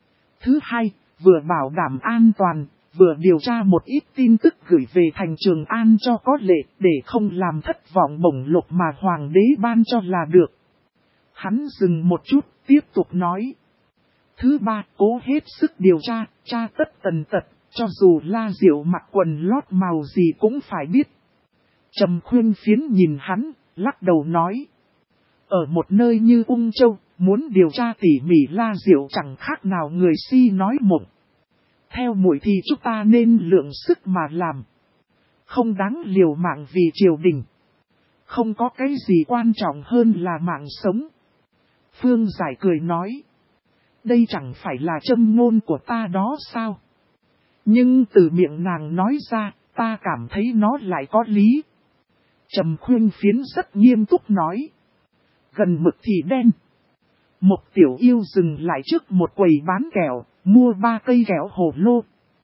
Thứ hai, vừa bảo đảm an toàn, vừa điều tra một ít tin tức gửi về thành Trường An cho có lệ, để không làm thất vọng bổng lộc mà hoàng đế ban cho là được. Hắn dừng một chút, tiếp tục nói. Thứ ba, cố hết sức điều tra, tra tất tần tật, cho dù La Diệu mặc quần lót màu gì cũng phải biết. Trầm Khuyên Phiến nhìn hắn, lắc đầu nói. Ở một nơi như Ung Châu, muốn điều tra tỉ mỉ La Diệu chẳng khác nào người si nói mộng. Theo muội thì chúng ta nên lượng sức mà làm. Không đáng liều mạng vì triều đình. Không có cái gì quan trọng hơn là mạng sống. Phương Giải cười nói. Đây chẳng phải là châm ngôn của ta đó sao? Nhưng từ miệng nàng nói ra, ta cảm thấy nó lại có lý. Trầm Khuyên Phiến rất nghiêm túc nói. Gần mực thì đen. Một tiểu yêu dừng lại trước một quầy bán kẹo, mua 3 cây kẹo hồ lô.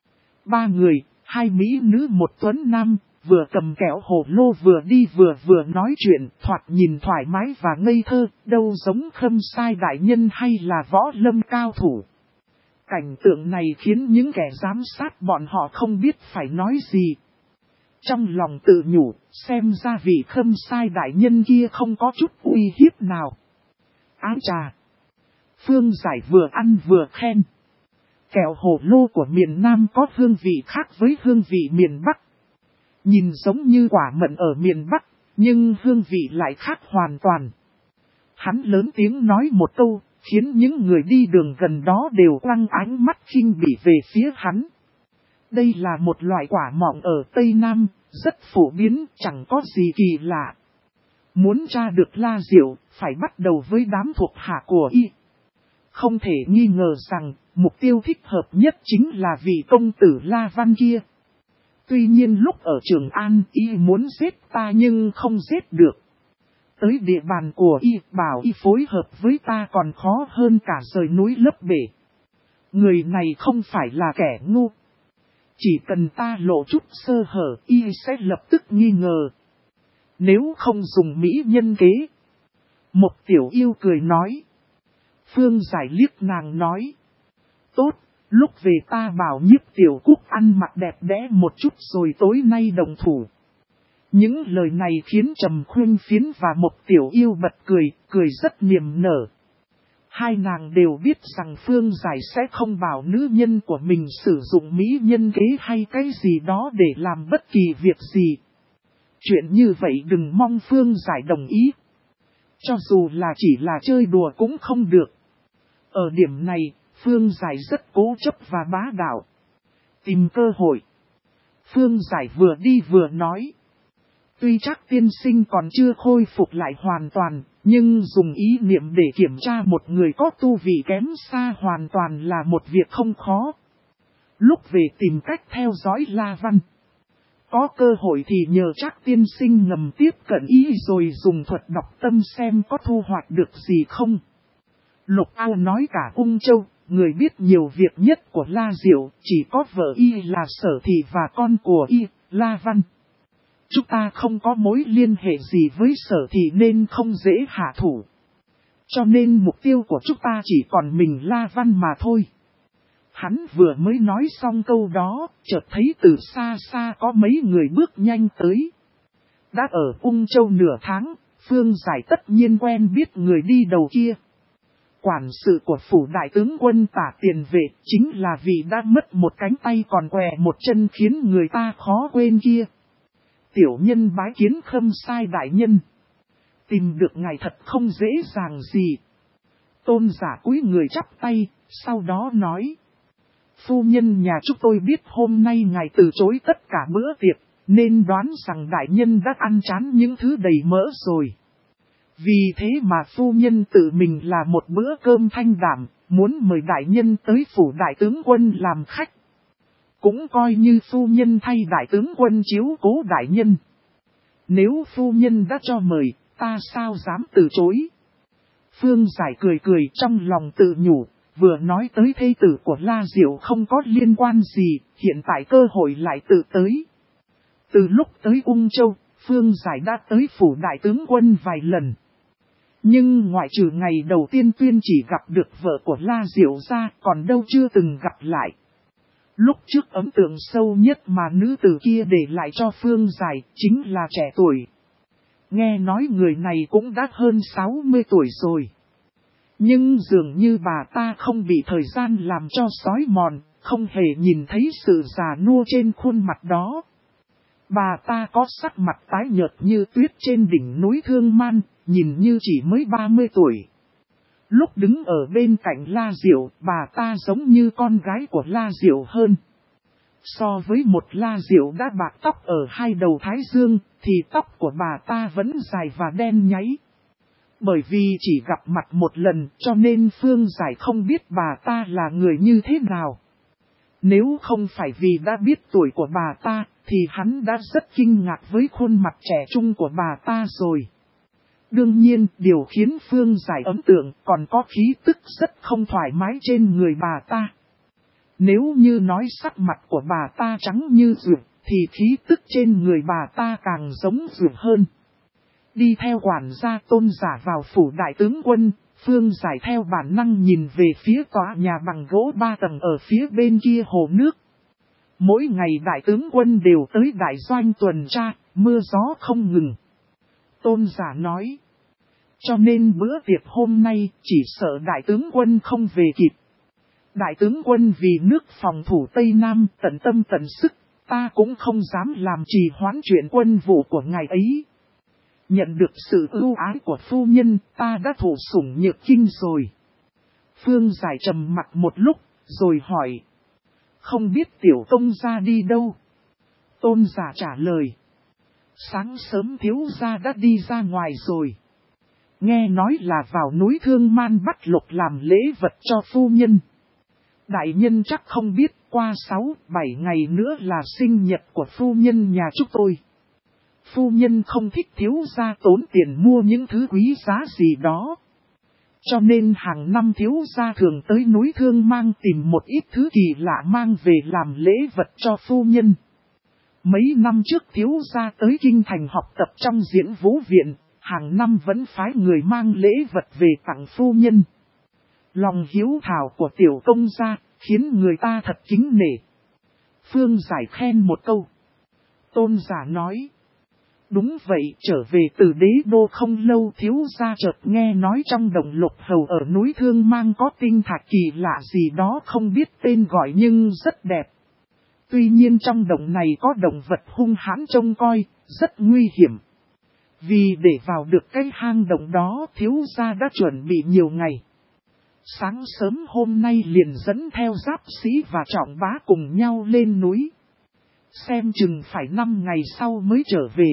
3 người, 2 mỹ nữ một tuấn nam, vừa cầm kẹo hồ lô vừa đi vừa nói chuyện, thoạt nhìn thoải mái và ngây thơ, đâu giống Khâm Sai đại nhân hay là võ lâm cao thủ. Cảnh tượng này khiến những kẻ giám sát bọn họ không biết phải nói gì. Trong lòng tự nhủ, xem ra vị Khâm Sai đại nhân kia không có chút uy hiếp nào. Ái trà! Phương Giải vừa ăn vừa khen. Kẹo hồ lô của miền Nam có hương vị khác với hương vị miền Bắc. Nhìn giống như quả mận ở miền Bắc, Nhưng hương vị lại khác hoàn toàn. Hắn lớn tiếng nói một câu, khiến những người đi đường gần đó đều quăng ánh mắt khinh bỉ về phía hắn. Đây là một loại quả mọng ở Tây Nam, rất phổ biến, chẳng có gì kỳ lạ. Muốn tra được La Diệu, phải bắt đầu với đám thuộc hạ của y. Không thể nghi ngờ rằng, mục tiêu thích hợp nhất chính là vị công tử La Văn kia. Tuy nhiên lúc ở Trường An, y muốn giết ta nhưng không giết được. Tới địa bàn của y, bảo y phối hợp với ta còn khó hơn cả rời núi lấp bể. Người này không phải là kẻ ngu. Chỉ cần ta lộ chút sơ hở, y sẽ lập tức nghi ngờ. Nếu không dùng mỹ nhân kế. Một tiểu yêu cười nói. Phương Giải liếc nàng nói. Tốt, lúc về ta bảo Nhiếp Tiểu Cúc ăn mặc đẹp đẽ một chút rồi tối nay đồng thủ. Những lời này khiến Trầm Khuyên Phiến và một tiểu yêu bật cười, cười rất niềm nở. Hai nàng đều biết rằng Phương Giải sẽ không bảo nữ nhân của mình sử dụng mỹ nhân kế hay cái gì đó để làm bất kỳ việc gì. Chuyện như vậy đừng mong Phương Giải đồng ý. Cho dù là chỉ là chơi đùa cũng không được. Ở điểm này, Phương Giải rất cố chấp và bá đạo. Tìm cơ hội. Phương Giải vừa đi vừa nói. Tuy chắc tiên sinh còn chưa khôi phục lại hoàn toàn, nhưng dùng ý niệm để kiểm tra một người có tu vị kém xa hoàn toàn là một việc không khó. Lúc về tìm cách theo dõi La Văn. Có cơ hội thì nhờ chắc tiên sinh ngầm tiếp cận ý rồi dùng thuật đọc tâm xem có thu hoạch được gì không. Lục Ao nói cả Ung Châu, người biết nhiều việc nhất của La Diệu, chỉ có vợ y là Sở Thị và con của y, La Văn. Chúng ta không có mối liên hệ gì với Sở Thị nên không dễ hạ thủ. Cho nên mục tiêu của chúng ta chỉ còn mình La Văn mà thôi. Hắn vừa mới nói xong câu đó, chợt thấy từ xa xa có mấy người bước nhanh tới. Đã ở Ung Châu nửa tháng, Phương Giải tất nhiên quen biết người đi đầu kia. Quản sự của phủ đại tướng quân Tả Tiền Vệ chính là vì đã mất một cánh tay còn què một chân khiến người ta khó quên kia. Tiểu nhân bái kiến Khâm Sai đại nhân. Tìm được ngài thật không dễ dàng gì. Tôn giả cúi người chắp tay, sau đó nói. Phu nhân nhà chúng tôi biết hôm nay ngài từ chối tất cả bữa tiệc, nên đoán rằng đại nhân đã ăn chán những thứ đầy mỡ rồi. Vì thế mà phu nhân tự mình làm một bữa cơm thanh đạm, muốn mời đại nhân tới phủ đại tướng quân làm khách. Cũng coi như phu nhân thay đại tướng quân chiếu cố đại nhân. Nếu phu nhân đã cho mời, ta sao dám từ chối. Phương Giải cười cười trong lòng tự nhủ, vừa nói tới thê tử của La Diệu không có liên quan gì, hiện tại cơ hội lại tự tới. Từ lúc tới Ung Châu, Phương Giải đã tới phủ đại tướng quân vài lần. Nhưng ngoại trừ ngày đầu tiên tuyên chỉ gặp được vợ của La Diệu ra, còn đâu chưa từng gặp lại. Lúc trước ấn tượng sâu nhất mà nữ tử kia để lại cho Phương Giải chính là trẻ tuổi. Nghe nói người này cũng đã hơn 60 tuổi rồi. Nhưng dường như bà ta không bị thời gian làm cho sói mòn, không hề nhìn thấy sự già nua trên khuôn mặt đó. Bà ta có sắc mặt tái nhợt như tuyết trên đỉnh núi Thương Man, nhìn như chỉ mới 30 tuổi. Lúc đứng ở bên cạnh La Diệu, bà ta giống như con gái của La Diệu hơn. So với một La Diệu đã bạc tóc ở hai đầu thái dương, thì tóc của bà ta vẫn dài và đen nháy. Bởi vì chỉ gặp mặt một lần cho nên Phương Giải không biết bà ta là người như thế nào. Nếu không phải vì đã biết tuổi của bà ta, thì hắn đã rất kinh ngạc với khuôn mặt trẻ trung của bà ta rồi. Đương nhiên, điều khiến Phương Giải ấn tượng còn có khí tức rất không thoải mái trên người bà ta. Nếu như nói sắc mặt của bà ta trắng như rượu, thì khí tức trên người bà ta càng giống rượu hơn. Đi theo quản gia Tôn giả vào phủ đại tướng quân, Phương Giải theo bản năng nhìn về phía tòa nhà bằng gỗ 3 tầng ở phía bên kia hồ nước. Mỗi ngày đại tướng quân đều tới đại doanh tuần tra, mưa gió không ngừng. Tôn giả nói. Cho nên bữa tiệc hôm nay chỉ sợ đại tướng quân không về kịp. Đại tướng quân vì nước phòng thủ Tây Nam tận tâm tận sức, ta cũng không dám làm trì hoãn chuyện quân vụ của ngài ấy. Nhận được sự ưu ái của phu nhân, ta đã thụ sủng nhược kinh rồi. Phương Giải trầm mặt một lúc, rồi hỏi. Không biết tiểu công gia đi đâu? Tôn giả trả lời. Sáng sớm thiếu gia đã đi ra ngoài rồi. Nghe nói là vào núi Thương Man bắt lục làm lễ vật cho phu nhân. Đại nhân chắc không biết, qua 6-7 ngày nữa là sinh nhật của phu nhân nhà chúng tôi. Phu nhân không thích thiếu gia tốn tiền mua những thứ quý giá gì đó. Cho nên hàng năm thiếu gia thường tới núi Thương mang tìm một ít thứ kỳ lạ mang về làm lễ vật cho phu nhân. Mấy năm trước thiếu gia tới Kinh Thành học tập trong Diễn Vũ Viện, hàng năm vẫn phái người mang lễ vật về tặng phu nhân. Lòng hiếu thảo của tiểu công gia khiến người ta thật kính nể. Phương Giải khen một câu. Tôn giả nói. Đúng vậy, trở về từ đế đô không lâu thiếu gia chợt nghe nói trong đồng lục hầu ở núi Thương Mang có tinh thạch kỳ lạ gì đó không biết tên gọi nhưng rất đẹp. Tuy nhiên trong đồng này có động vật hung hãn trông coi, rất nguy hiểm. Vì để vào được cái hang động đó thiếu gia đã chuẩn bị nhiều ngày. Sáng sớm hôm nay liền dẫn theo giáp sĩ và trọng bá cùng nhau lên núi. Xem chừng phải 5 ngày sau mới trở về.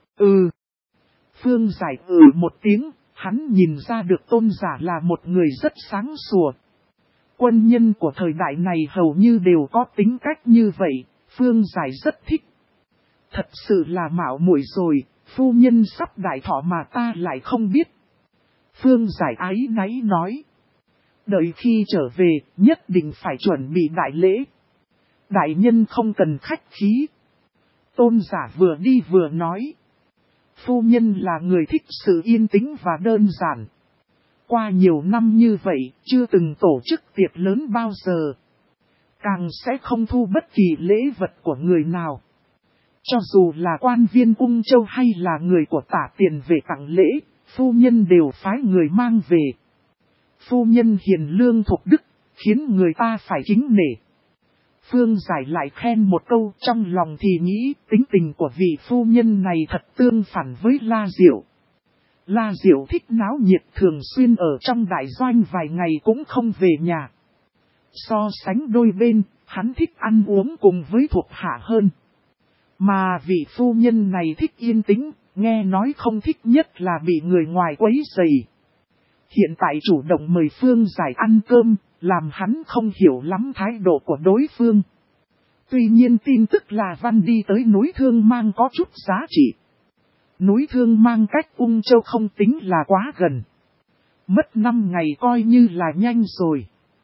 Phương Giải một tiếng, hắn nhìn ra được tôn giả là một người rất sáng sủa. Quân nhân của thời đại này hầu như đều có tính cách như vậy, Phương Giải rất thích. Thật sự là mạo muội rồi, phu nhân sắp đại thọ mà ta lại không biết. Phương Giải áy náy nói. Đợi khi trở về, nhất định phải chuẩn bị đại lễ. Đại nhân không cần khách khí. Tôn giả vừa đi vừa nói. Phu nhân là người thích sự yên tĩnh và đơn giản. Qua nhiều năm như vậy, chưa từng tổ chức tiệc lớn bao giờ. Càng sẽ không thu bất kỳ lễ vật của người nào. Cho dù là quan viên Ung Châu hay là người của Tả Tiền về tặng lễ, phu nhân đều phái người mang về. Phu nhân hiền lương thục đức, khiến người ta phải kính nể. Phương Giải lại khen một câu, trong lòng thì nghĩ tính tình của vị phu nhân này thật tương phản với La Diệu. La Diệu thích náo nhiệt, thường xuyên ở trong đại doanh vài ngày cũng không về nhà. So sánh đôi bên, hắn thích ăn uống cùng với thuộc hạ hơn. Mà vị phu nhân này thích yên tĩnh, nghe nói không thích nhất là bị người ngoài quấy rầy. Hiện tại chủ động mời Phương Giải ăn cơm, làm hắn không hiểu lắm thái độ của đối phương. Tuy nhiên tin tức là Văn đi tới núi Thương Mang có chút giá trị. Núi Thương Mang cách Ung Châu không tính là quá gần. Mất 5 ngày coi như là nhanh rồi.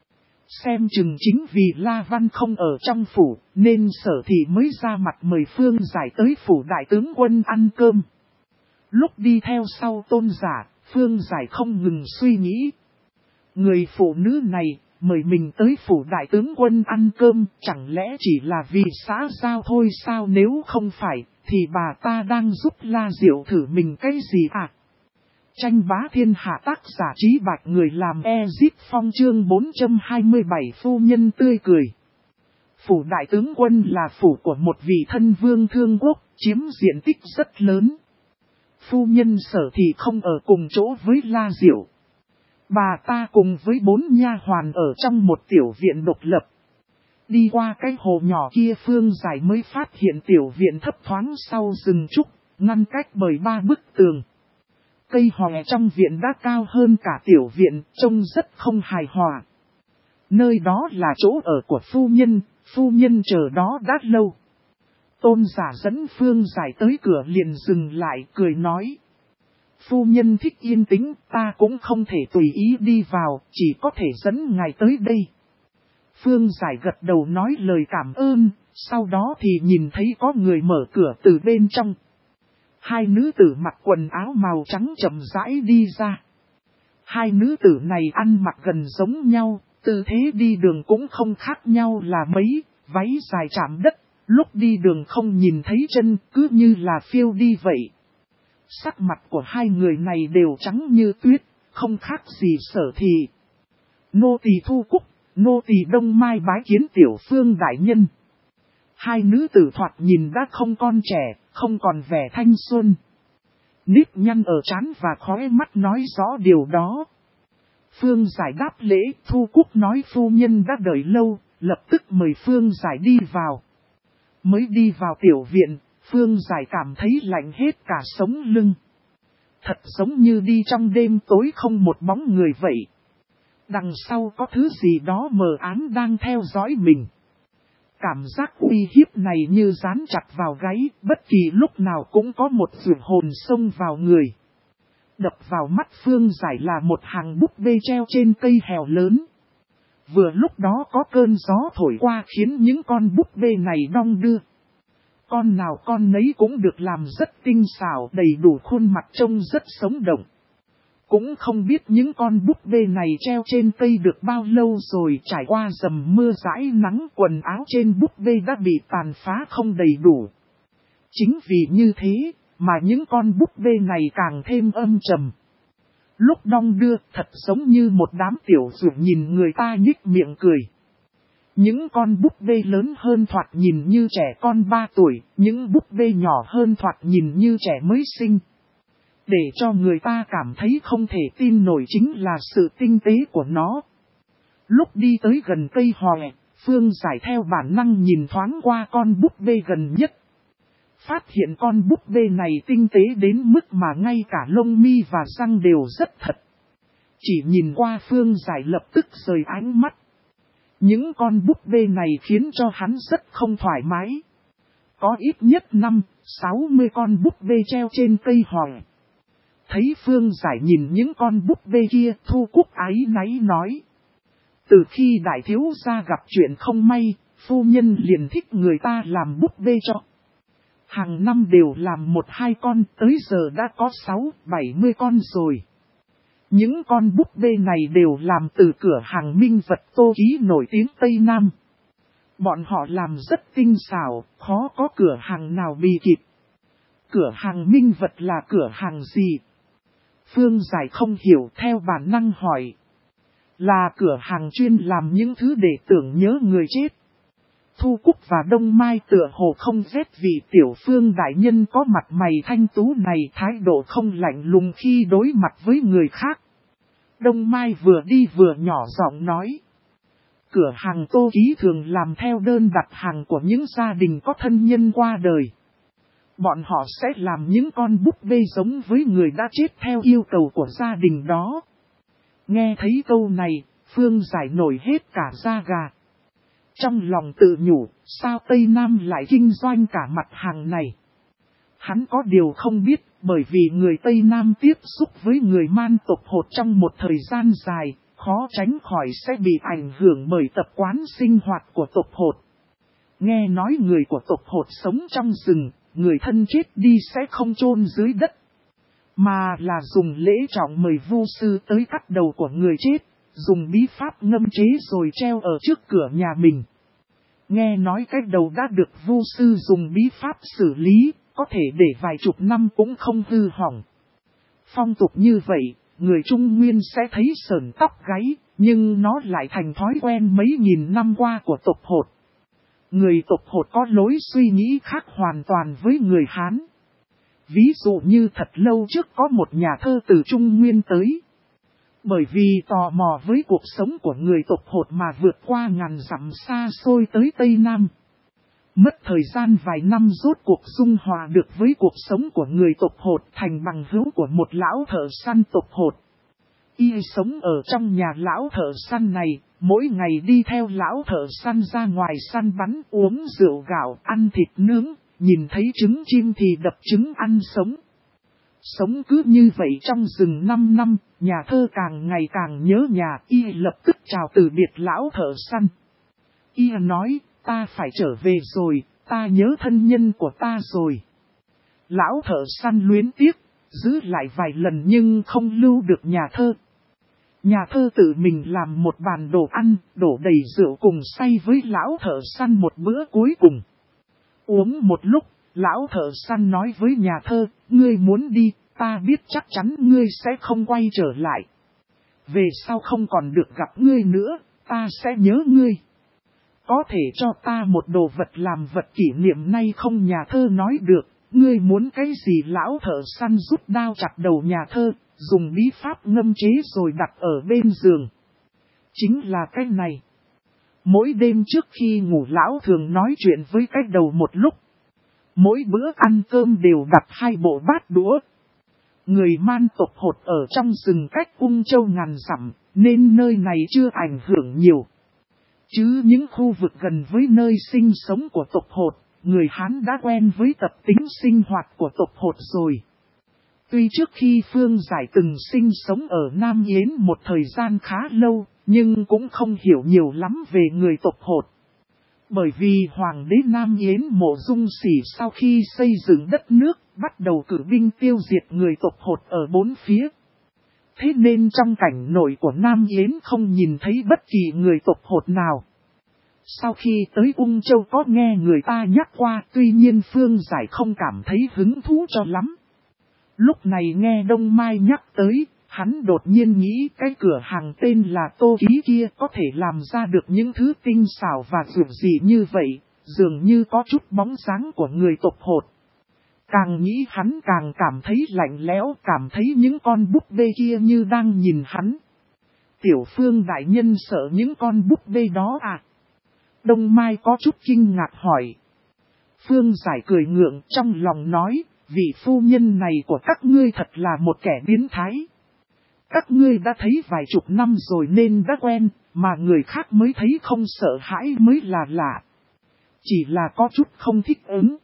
Xem chừng chính vì La Văn không ở trong phủ, nên Sở Thị mới ra mặt mời Phương Giải tới phủ đại tướng quân ăn cơm. Lúc đi theo sau tôn giả, Phương Giải không ngừng suy nghĩ. Người phụ nữ này, mời mình tới phủ đại tướng quân ăn cơm, chẳng lẽ chỉ là vì xã giao thôi sao? Nếu không phải, thì bà ta đang giúp La Diệu thử mình cái gì à? Tranh bá thiên hạ, tác giả Trí Bạch, người làm Ezip Phong, chương 427, phu nhân tươi cười. Phủ đại tướng quân là phủ của một vị thân vương Thương Quốc, chiếm diện tích rất lớn. Phu nhân Sở Thị không ở cùng chỗ với La Diệu. Bà ta cùng với 4 nha hoàn ở trong một tiểu viện độc lập. Đi qua cái hồ nhỏ kia, Phương Giải mới phát hiện tiểu viện thấp thoáng sau rừng trúc, ngăn cách bởi 3 bức tường. Cây hòe trong viện đã cao hơn cả tiểu viện, trông rất không hài hòa. Nơi đó là chỗ ở của phu nhân chờ đó đã lâu. Tôn giả dẫn Phương Giải tới cửa liền dừng lại, cười nói. Phu nhân thích yên tĩnh, ta cũng không thể tùy ý đi vào, chỉ có thể dẫn ngài tới đây. Phương Giải gật đầu nói lời cảm ơn, sau đó thì nhìn thấy có người mở cửa từ bên trong. 2 nữ tử mặc quần áo màu trắng chậm rãi đi ra. 2 nữ tử này ăn mặc gần giống nhau, tư thế đi đường cũng không khác nhau là mấy, váy dài chạm đất, lúc đi đường không nhìn thấy chân, cứ như là phiêu đi vậy. Sắc mặt của 2 người này đều trắng như tuyết, không khác gì Sở Thị. Nô tỳ Thu Cúc, nô tỳ Đông Mai bái kiến tiểu Phương đại nhân. 2 nữ tử thoạt nhìn đã không còn trẻ, không còn vẻ thanh xuân. Nếp nhăn ở trán và khóe mắt nói rõ điều đó. Phương Giải đáp lễ, Thu Cúc nói phu nhân đã đợi lâu, lập tức mời Phương Giải đi vào. Mới đi vào tiểu viện, Phương Giải cảm thấy lạnh hết cả sống lưng. Thật giống như đi trong đêm tối không một bóng người vậy. Đằng sau có thứ gì đó mờ ám đang theo dõi mình. Cảm giác uy hiếp này như dán chặt vào gáy, bất kỳ lúc nào cũng có một vượt hồn xông vào người. Đập vào mắt Phương Giải là một hàng búp bê treo trên cây hèo lớn. Vừa lúc đó có cơn gió thổi qua khiến những con búp bê này đong đưa. Con nào con nấy cũng được làm rất tinh xảo, đầy đủ khuôn mặt trông rất sống động. Cũng không biết những con búp bê này treo trên cây được bao lâu rồi, trải qua dầm mưa rãi nắng, quần áo trên búp bê đã bị tàn phá không đầy đủ. Chính vì như thế mà những con búp bê này càng thêm âm trầm. Lúc đong đưa thật giống như một đám tiểu dụ nhìn người ta nhích miệng cười. Những con búp bê lớn hơn thoạt nhìn như trẻ con 3 tuổi, những búp bê nhỏ hơn thoạt nhìn như trẻ mới sinh. Để cho người ta cảm thấy không thể tin nổi chính là sự tinh tế của nó. Lúc đi tới gần cây hòe, Phương Giải theo bản năng nhìn thoáng qua con búp bê gần nhất. Phát hiện con búp bê này tinh tế đến mức mà ngay cả lông mi và răng đều rất thật. Chỉ nhìn qua Phương Giải lập tức rời ánh mắt. Những con búp bê này khiến cho hắn rất không thoải mái. Có ít nhất 50-60 con búp bê treo trên cây hòe. Thấy Phương Giải nhìn những con búp bê kia, Thu Cúc áy náy nói. Từ khi đại thiếu gia gặp chuyện không may, phu nhân liền thích người ta làm búp bê cho. Hàng năm đều làm 1-2 con, tới giờ đã có 60-70 con rồi. Những con búp bê này đều làm từ cửa hàng minh vật tô ký nổi tiếng Tây Nam. Bọn họ làm rất tinh xảo, khó có cửa hàng nào bì kịp. Cửa hàng minh vật là cửa hàng gì? Phương Giải không hiểu, theo bản năng hỏi. Là cửa hàng chuyên làm những thứ để tưởng nhớ người chết. Thu Cúc và Đông Mai tựa hồ không ghét vì tiểu Phương đại nhân có mặt mày thanh tú này, thái độ không lạnh lùng khi đối mặt với người khác. Đông Mai vừa đi vừa nhỏ giọng nói. Cửa hàng tô ký thường làm theo đơn đặt hàng của những gia đình có thân nhân qua đời. Bọn họ sẽ làm những con búp bê giống với người đã chết theo yêu cầu của gia đình đó. Nghe thấy câu này, Phương Giải nổi hết cả da gà. Trong lòng tự nhủ, sao Tây Nam lại kinh doanh cả mặt hàng này? Hắn có điều không biết, bởi vì người Tây Nam tiếp xúc với người Man tộc Hột trong một thời gian dài, khó tránh khỏi sẽ bị ảnh hưởng bởi tập quán sinh hoạt của tộc Hột. Nghe nói người của tộc Hột sống trong rừng, người thân chết đi sẽ không chôn dưới đất, mà là dùng lễ trọng mời vu sư tới cắt đầu của người chết, dùng bí pháp ngâm chế rồi treo ở trước cửa nhà mình. Nghe nói cái đầu đã được vu sư dùng bí pháp xử lý, có thể để vài chục năm cũng không hư hỏng. Phong tục như vậy, người Trung Nguyên sẽ thấy sởn tóc gáy, nhưng nó lại thành thói quen mấy nghìn năm qua của tộc Hột. Người tộc Hột có lối suy nghĩ khác hoàn toàn với người Hán. Ví dụ như thật lâu trước có một nhà thơ từ Trung Nguyên tới. Bởi vì tò mò với cuộc sống của người tộc Hột mà vượt qua ngàn dặm xa xôi tới Tây Nam. Mất thời gian vài năm rốt cuộc dung hòa được với cuộc sống của người tộc Hột, thành bằng hữu của một lão thợ săn tộc Hột. Y sống ở trong nhà lão thợ săn này, mỗi ngày đi theo lão thợ săn ra ngoài săn bắn, uống rượu gạo, ăn thịt nướng, nhìn thấy trứng chim thì đập trứng ăn sống. Sống cứ như vậy trong rừng 5 năm, nhà thơ càng ngày càng nhớ nhà, y lập tức chào từ biệt lão thợ săn. Y nói, ta phải trở về rồi, ta nhớ thân nhân của ta rồi. Lão thợ săn luyến tiếc, giữ lại vài lần nhưng không lưu được nhà thơ. Nhà thơ tự mình làm một bàn đồ ăn, đổ đầy rượu cùng say với lão thợ săn một bữa cuối cùng. Uống một lúc, lão thợ săn nói với nhà thơ, ngươi muốn đi, ta biết chắc chắn ngươi sẽ không quay trở lại. Về sau không còn được gặp ngươi nữa, ta sẽ nhớ ngươi. Có thể cho ta một đồ vật làm vật kỷ niệm nay không? Nhà thơ nói được, ngươi muốn cái gì? Lão thợ săn rút đao chặt đầu nhà thơ, dùng bí pháp ngâm chế rồi đặt ở bên giường. Chính là cái này. Mỗi đêm trước khi ngủ lão thường nói chuyện với cái đầu một lúc. Mỗi bữa ăn cơm đều đặt 2 bộ bát đũa. Người Man tộc Hột ở trong rừng cách Ung Châu ngàn dặm, nên nơi này chưa ảnh hưởng nhiều. Chứ những khu vực gần với nơi sinh sống của tộc Hột, người Hán đã quen với tập tính sinh hoạt của tộc Hột rồi. Tuy trước khi Phương Giải từng sinh sống ở Nam Yến một thời gian khá lâu, nhưng cũng không hiểu nhiều lắm về người tộc Hột. Bởi vì Hoàng đế Nam Yến Mộ Dung Sỉ sau khi xây dựng đất nước, bắt đầu cử binh tiêu diệt người tộc Hột ở 4 phía. Thế nên trong cảnh nội của Nam Yến không nhìn thấy bất kỳ người tộc Hột nào. Sau khi tới Ung Châu có nghe người ta nhắc qua, tuy nhiên Phương Giải không cảm thấy hứng thú cho lắm. Lúc này nghe Đông Mai nhắc tới, hắn đột nhiên nghĩ cái cửa hàng tên là Tô Ký kia có thể làm ra được những thứ tinh xảo và dường dị như vậy, dường như có chút bóng dáng của người tộc Hột. Càng nghĩ hắn càng cảm thấy lạnh lẽo, cảm thấy những con búp bê kia như đang nhìn hắn. Tiểu Phương đại nhân sợ những con búp bê đó à? Đông Mai có chút kinh ngạc hỏi. Phương Giải cười ngượng trong lòng nói, vị phu nhân này của các ngươi thật là một kẻ biến thái. Các ngươi đã thấy vài chục năm rồi nên đã quen, mà người khác mới thấy không sợ hãi mới là lạ. Chỉ là có chút không thích ứng.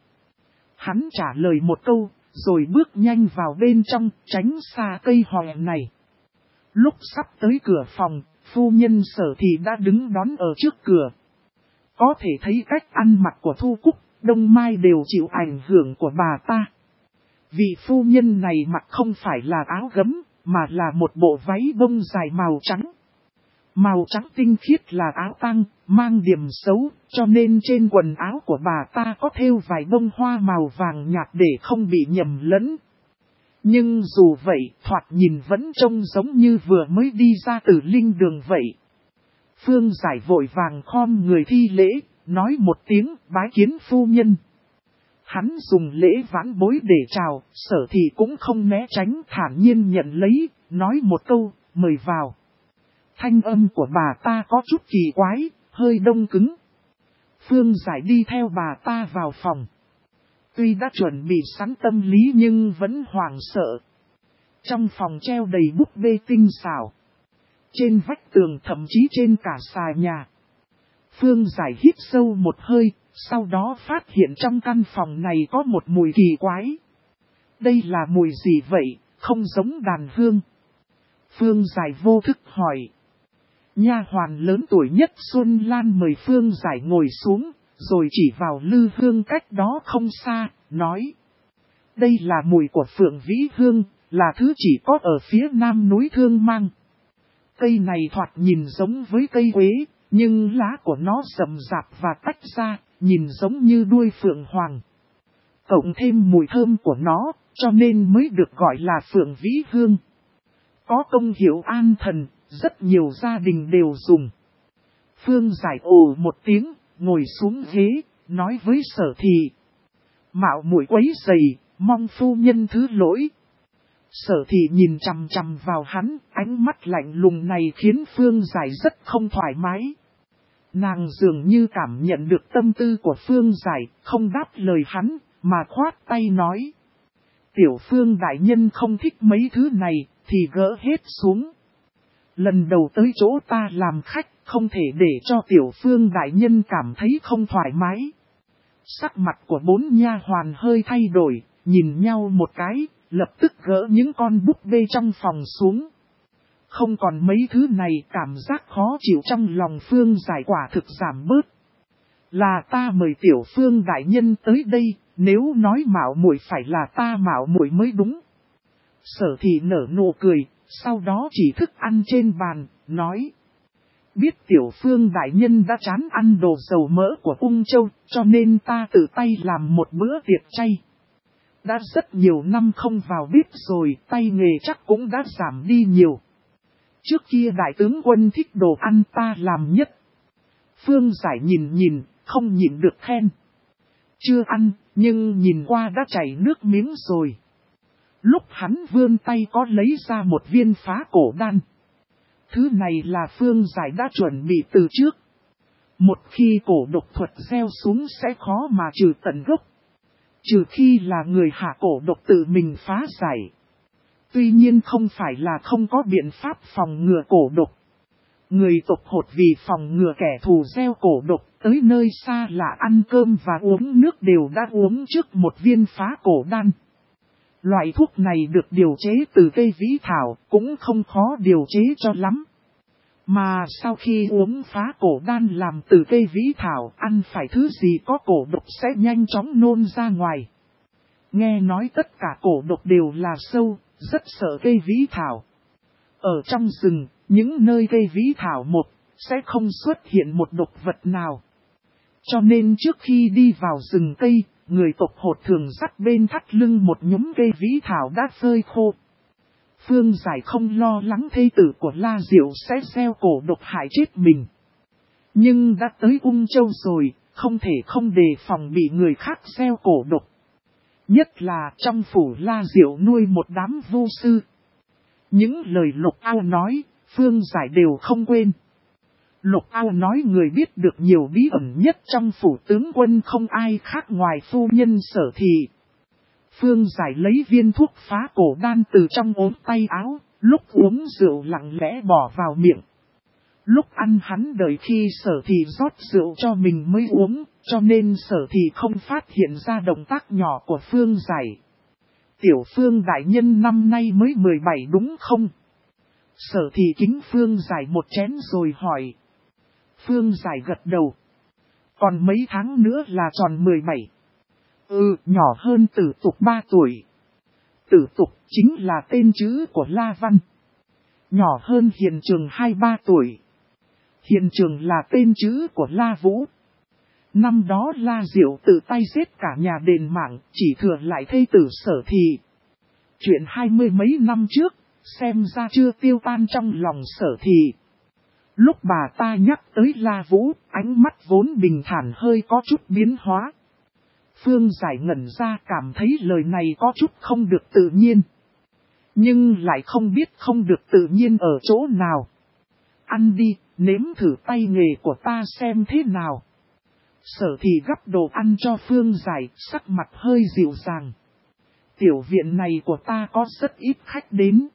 Hắn trả lời một câu, rồi bước nhanh vào bên trong, tránh xa cây hòe này. Lúc sắp tới cửa phòng, phu nhân Sở Thị đã đứng đón ở trước cửa. Có thể thấy cách ăn mặc của Thu Cúc, Đông Mai đều chịu ảnh hưởng của bà ta. Vị phu nhân này mặc không phải là áo gấm, mà là một bộ váy bông dài màu trắng. Màu trắng tinh khiết là áo tang, mang điểm xấu, cho nên trên quần áo của bà ta có thêu vài bông hoa màu vàng nhạt để không bị nhầm lẫn. Nhưng dù vậy, thoạt nhìn vẫn trông giống như vừa mới đi ra từ linh đường vậy. Phương Giải vội vàng khom người thi lễ, nói một tiếng bái kiến phu nhân. Hắn dùng lễ vãn bối để chào, Sở Thị cũng không né tránh, thản nhiên nhận lấy, nói một câu, mời vào. Thanh âm của bà ta có chút kỳ quái, hơi đông cứng. Phương Giải đi theo bà ta vào phòng. Tuy đã chuẩn bị sẵn tâm lý nhưng vẫn hoảng sợ. Trong phòng treo đầy búp bê tinh xảo. Trên vách tường thậm chí trên cả xà nhà. Phương Giải hít sâu một hơi, sau đó phát hiện trong căn phòng này có một mùi kỳ quái. Đây là mùi gì vậy, không giống đàn hương? Phương Giải vô thức hỏi. Nha hoàn lớn tuổi nhất Xuân Lan mời Phương Giải ngồi xuống, rồi chỉ vào lư hương cách đó không xa, nói. Đây là mùi của Phượng Vĩ Hương, là thứ chỉ có ở phía nam núi Thương Mang. Cây này thoạt nhìn giống với cây quế, nhưng lá của nó rậm rạp và tách ra, nhìn giống như đuôi phượng hoàng. Cộng thêm mùi thơm của nó, cho nên mới được gọi là Phượng Vĩ Hương. Có công hiệu an thần, rất nhiều gia đình đều dùng. Phương Giải ồ một tiếng, ngồi xuống ghế, nói với Sở Thị. Mạo muội quấy rầy, mong phu nhân thứ lỗi. Sở Thị nhìn chằm chằm vào hắn, ánh mắt lạnh lùng này khiến Phương Giải rất không thoải mái. Nàng dường như cảm nhận được tâm tư của Phương Giải, không đáp lời hắn, mà khoát tay nói. Tiểu Phương đại nhân không thích mấy thứ này, thì gỡ hết xuống. Lần đầu tới chỗ ta làm khách, không thể để cho Tiểu Phương đại nhân cảm thấy không thoải mái. Sắc mặt của 4 nha hoàn hơi thay đổi, nhìn nhau một cái, lập tức gỡ những con búp bê trong phòng xuống. Không còn mấy thứ này, cảm giác khó chịu trong lòng Phương Giải quả thực giảm bớt. Là ta mời Tiểu Phương đại nhân tới đây, nếu nói mạo muội phải là ta mạo muội mới đúng. Sở Thị nở nụ cười, sau đó chỉ thức ăn trên bàn, nói. Biết Tiểu Phương đại nhân đã chán ăn đồ dầu mỡ của Ung Châu, cho nên ta tự tay làm một bữa tiệc chay. Đã rất nhiều năm không vào bếp rồi, tay nghề chắc cũng đã giảm đi nhiều. Trước kia đại tướng quân thích đồ ăn ta làm nhất. Phương Giải nhìn, không nhịn được khen. Chưa ăn, Nhưng nhìn qua đã chảy nước miếng rồi. Lúc hắn vươn tay có lấy ra một viên phá cổ đan. Thứ này là Phương Giải đã chuẩn bị từ trước. Một khi cổ độc thuật gieo xuống sẽ khó mà trừ tận gốc. Trừ khi là người hạ cổ độc tự mình phá giải. Tuy nhiên không phải là không có biện pháp phòng ngừa cổ độc. Người tộc Hột vì phòng ngừa kẻ thù gieo cổ độc tới nơi xa là ăn cơm và uống nước đều đã uống trước một viên phá cổ đan. Loại thuốc này được điều chế từ cây vĩ thảo cũng không khó điều chế cho lắm. Mà sau khi uống phá cổ đan làm từ cây vĩ thảo ăn phải thứ gì có cổ độc sẽ nhanh chóng nôn ra ngoài. Nghe nói tất cả cổ độc đều là sâu, rất sợ cây vĩ thảo. Ở trong rừng, những nơi cây vĩ thảo một, sẽ không xuất hiện một độc vật nào. Cho nên trước khi đi vào rừng cây, người tộc Hột thường dắt bên thắt lưng một nhúm cây vĩ thảo đã phơi khô. Phương Giải không lo lắng thê tử của La Diệu sẽ gieo cổ độc hại chết mình. Nhưng đã tới Ung Châu rồi, không thể không đề phòng bị người khác gieo cổ độc. Nhất là trong phủ La Diệu nuôi một đám vô sư. Những lời Lục Ao nói, Phương Giải đều không quên. Lục Ao nói người biết được nhiều bí ẩn nhất trong phủ tướng quân không ai khác ngoài phu nhân Sở Thị. Phương Giải lấy viên thuốc phá cổ đan từ trong ốm tay áo, lúc uống rượu lặng lẽ bỏ vào miệng. Lúc ăn hắn đợi khi Sở Thị rót rượu cho mình mới uống, cho nên Sở Thị không phát hiện ra động tác nhỏ của Phương Giải. Tiểu Phương đại nhân năm nay mới 17 đúng không? Sở Thị kính Phương Giải một chén rồi hỏi. Phương Giải gật đầu. Còn mấy tháng nữa là tròn 17. Nhỏ hơn Tử Tục 3 tuổi. Tử Tục chính là tên chữ của La Văn. Nhỏ hơn Hiền Trường 2-3 tuổi. Hiền Trường là tên chữ của La Vũ. Năm đó La Diệu tự tay giết cả nhà đền mạng, chỉ thừa lại thê tử Sở Thị. Chuyện 20 mấy năm trước, xem ra chưa tiêu tan trong lòng Sở Thị. Lúc bà ta nhắc tới La Vũ, ánh mắt vốn bình thản hơi có chút biến hóa. Phương Giải ngẩn ra cảm thấy lời này có chút không được tự nhiên. Nhưng lại không biết không được tự nhiên ở chỗ nào. Ăn đi, nếm thử tay nghề của ta xem thế nào. Sở Thị gắp đồ ăn cho Phương Giải, sắc mặt hơi dịu dàng. Tiểu viện này của ta có rất ít khách đến.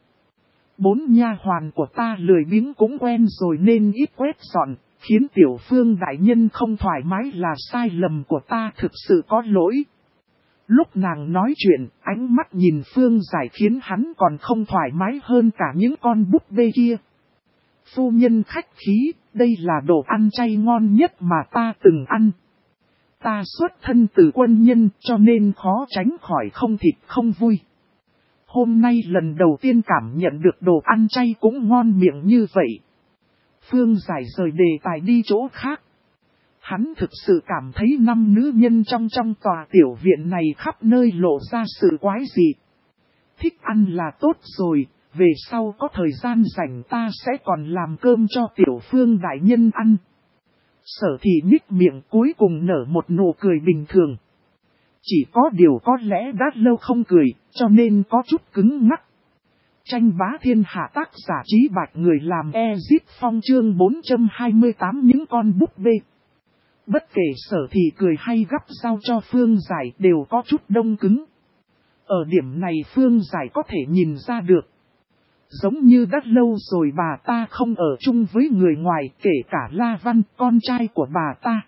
4 nha hoàn của ta lười biếng cũng quen rồi nên ít quét dọn, khiến Tiểu Phương đại nhân không thoải mái là sai lầm của ta, thực sự có lỗi. Lúc nàng nói chuyện, ánh mắt nhìn Phương Giải khiến hắn còn không thoải mái hơn cả những con búp bê kia. Phu nhân khách khí, đây là đồ ăn chay ngon nhất mà ta từng ăn. Ta xuất thân từ quân nhân cho nên khó tránh khỏi không thịt không vui. Hôm nay lần đầu tiên cảm nhận được đồ ăn chay cũng ngon miệng như vậy. Phương Giải rời đề tài đi chỗ khác. Hắn thực sự cảm thấy 5 nữ nhân trong tòa tiểu viện này khắp nơi lộ ra sự quái dị. Thích ăn là tốt rồi, về sau có thời gian rảnh ta sẽ còn làm cơm cho Tiểu Phương đại nhân ăn. Sở Thị nhích miệng cuối cùng nở một nụ cười bình thường. Chỉ có điều có lẽ đã lâu không cười, cho nên có chút cứng ngắc. Tranh bá thiên hạ tác giả Trí Bạch người làm Ezip Phong chương 428 những con búp bê. Bất kể Sở Thị cười hay gắp rau cho Phương Giải đều có chút đông cứng. Ở điểm này Phương Giải có thể nhìn ra được. Giống như đã lâu rồi bà ta không ở chung với người ngoài, kể cả La Văn, con trai của bà ta.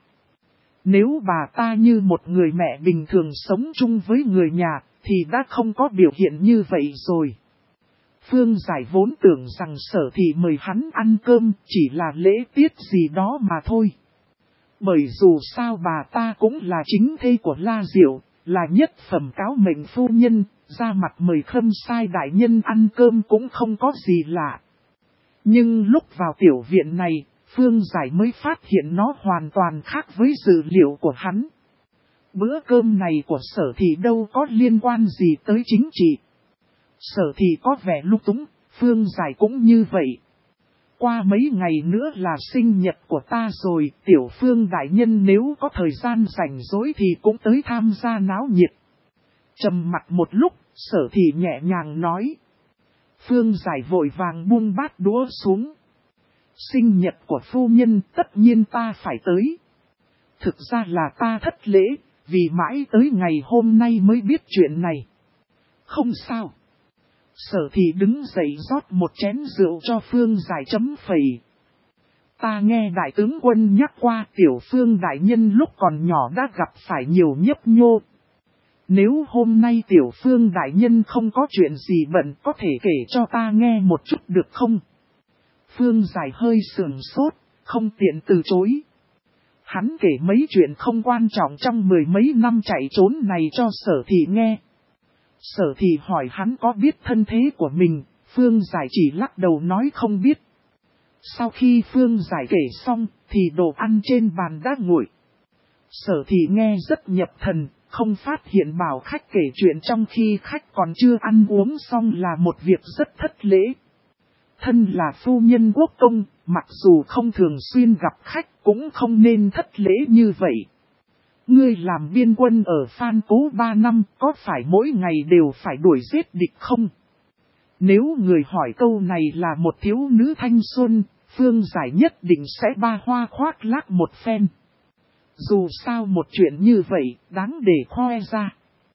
Nếu bà ta như một người mẹ bình thường sống chung với người nhà, thì đã không có biểu hiện như vậy rồi. Phương Giải vốn tưởng rằng Sở Thị mời hắn ăn cơm chỉ là lễ tiết gì đó mà thôi. Bởi dù sao bà ta cũng là chính thê của La Diệu, là nhất phẩm cáo mệnh phu nhân, ra mặt mời Khâm Sai đại nhân ăn cơm cũng không có gì lạ. Nhưng lúc vào tiểu viện này, Phương Giải mới phát hiện nó hoàn toàn khác với dự liệu của hắn. Bữa cơm này của Sở Thị đâu có liên quan gì tới chính trị. Sở Thị có vẻ lung túng, Phương Giải cũng như vậy. qua mấy ngày nữa là sinh nhật của ta rồi, Tiểu Phương đại nhân nếu có thời gian rảnh rỗi thì cũng tới tham gia náo nhiệt. Trầm mặt một lúc, Sở Thị nhẹ nhàng nói. Phương Giải vội vàng buông bát đũa xuống. Sinh nhật của phu nhân tất nhiên ta phải tới. Thực ra là ta thất lễ, vì mãi tới ngày hôm nay mới biết chuyện này. Không sao. Sở Thị đứng dậy rót một chén rượu cho Phương Giải chấm phẩy. Ta nghe đại tướng quân nhắc qua Tiểu Phương đại nhân lúc còn nhỏ đã gặp phải nhiều nhấp nhô. Nếu hôm nay Tiểu Phương đại nhân không có chuyện gì bận có thể kể cho ta nghe một chút được không? Phương Giải hơi sườn sốt, không tiện từ chối. Hắn kể mấy chuyện không quan trọng trong mười mấy năm chạy trốn này cho Sở Thị nghe. Sở Thị hỏi hắn có biết thân thế của mình, Phương Giải chỉ lắc đầu nói không biết. Sau khi Phương Giải kể xong, thì đồ ăn trên bàn đã nguội. Sở Thị nghe rất nhập thần, không phát hiện bảo khách kể chuyện trong khi khách còn chưa ăn uống xong là một việc rất thất lễ. Thân là phu nhân quốc công, mặc dù không thường xuyên gặp khách cũng không nên thất lễ như vậy. Ngươi làm biên quân ở Phan Cố 3 năm, có phải mỗi ngày đều phải đuổi giết địch không? Nếu người hỏi câu này là một thiếu nữ thanh xuân, Phương Giải nhất định sẽ ba hoa khoác lác một phen. Dù sao một chuyện như vậy, đáng để khoe ra.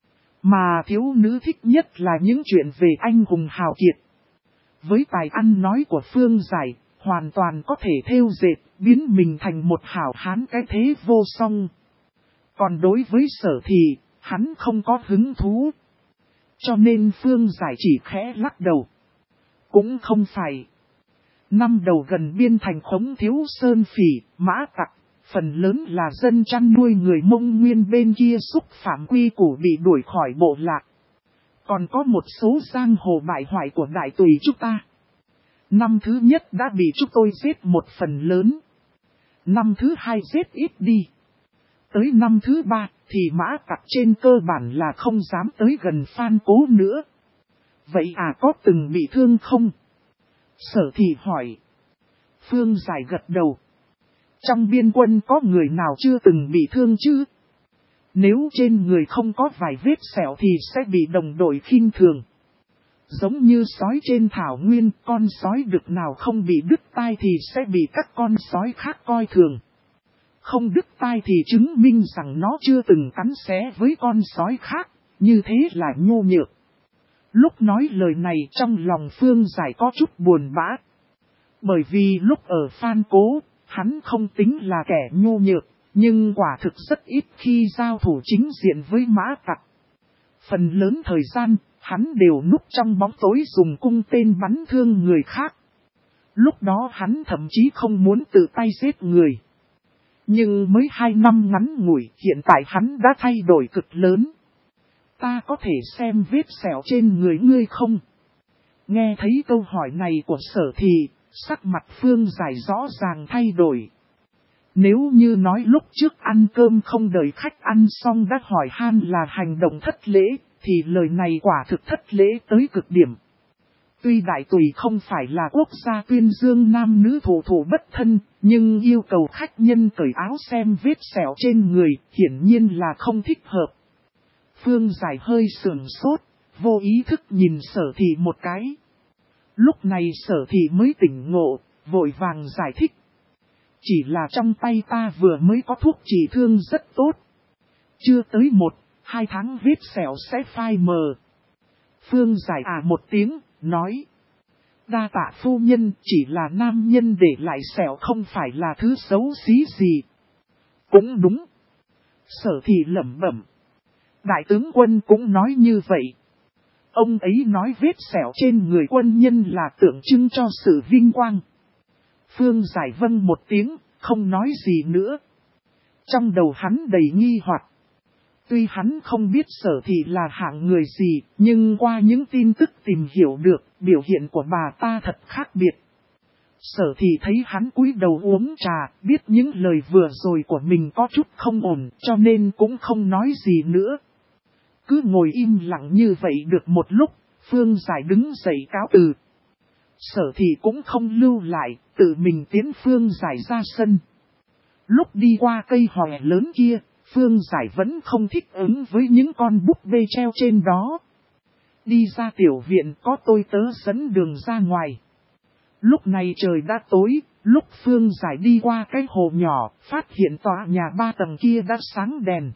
Mà thiếu nữ thích nhất là những chuyện về anh hùng hào kiệt. Với tài ăn nói của Phương Giải, hoàn toàn có thể thêu dệt, biến mình thành một hảo hán cái thế vô song. Còn đối với Sở Thị, hắn không có hứng thú. Cho nên Phương Giải chỉ khẽ lắc đầu. Cũng không phải. Năm đầu gần biên thành khống thiếu sơn phỉ, mã tặc, phần lớn là dân chăn nuôi người Mông Nguyên bên kia xúc phạm quy củ bị đuổi khỏi bộ lạc. Còn có một số giang hồ bại hoại của đại tùy chúng ta. Năm thứ nhất đã bị chúng tôi giết một phần lớn. Năm thứ hai giết ít đi. Tới năm thứ ba thì mã tặc trên cơ bản là không dám tới gần Phan Cố nữa. Vậy có từng bị thương không? Sở Thị hỏi. Phương Giải gật đầu. Trong biên quân có người nào chưa từng bị thương chứ? Nếu trên người không có vài vết sẹo thì sẽ bị đồng đội khinh thường. Giống như sói trên thảo nguyên, con sói đực nào không bị đứt tai thì sẽ bị các con sói khác coi thường. Không đứt tai thì chứng minh rằng nó chưa từng cắn xé với con sói khác, như thế là nhô nhược. Lúc nói lời này trong lòng Phương Giải có chút buồn bã. Bởi vì lúc ở Phan Cố, hắn không tính là kẻ nhô nhược, nhưng quả thực rất ít khi giao thủ chính diện với mã tặc. Phần lớn thời gian, hắn đều núp trong bóng tối dùng cung tên bắn thương người khác. Lúc đó hắn thậm chí không muốn tự tay giết người. Nhưng mới 2 năm ngắn ngủi, hiện tại hắn đã thay đổi cực lớn. Ta có thể xem vết sẹo trên người ngươi không? Nghe thấy câu hỏi này của Sở Thị, sắc mặt Phương Giải rõ ràng thay đổi. Nếu như nói lúc trước ăn cơm không đợi khách ăn xong đã hỏi han là hành động thất lễ, thì lời này quả thực thất lễ tới cực điểm. Tuy đại tùy không phải là quốc gia tuyên dương nam nữ thủ thủ bất thân, nhưng yêu cầu khách nhân cởi áo xem vết sẹo trên người, hiển nhiên là không thích hợp. Phương Giải hơi sườn sốt, vô ý thức nhìn Sở Thị một cái. Lúc này Sở Thị mới tỉnh ngộ, vội vàng giải thích. Chỉ là trong tay ta vừa mới có thuốc trị thương rất tốt. Chưa tới 1-2 tháng vết sẹo sẽ phai mờ. Phương Giải một tiếng, nói. Đa tạ phu nhân, chỉ là nam nhân để lại sẹo không phải là thứ xấu xí gì. Cũng đúng. Sở Thị lẩm bẩm. Đại tướng quân cũng nói như vậy. Ông ấy nói vết sẹo trên người quân nhân là tượng trưng cho sự vinh quang. Phương Giải vâng một tiếng, không nói gì nữa. Trong đầu hắn đầy nghi hoặc. Tuy hắn không biết Sở Thị là hạng người gì, nhưng qua những tin tức tìm hiểu được, biểu hiện của bà ta thật khác biệt. Sở Thị thấy hắn cúi đầu uống trà, biết những lời vừa rồi của mình có chút không ổn, cho nên cũng không nói gì nữa. Cứ ngồi im lặng như vậy được một lúc, Phương Giải đứng dậy cáo từ. Sở Thị cũng không lưu lại, tự mình tiến Phương Giải ra sân. Lúc đi qua cây hòe lớn kia, Phương Giải vẫn không thích ứng với những con búp bê treo trên đó. Đi ra tiểu viện có tôi tớ dẫn đường ra ngoài. Lúc này trời đã tối, lúc Phương Giải đi qua cái hồ nhỏ, phát hiện tòa nhà 3 tầng kia đã sáng đèn.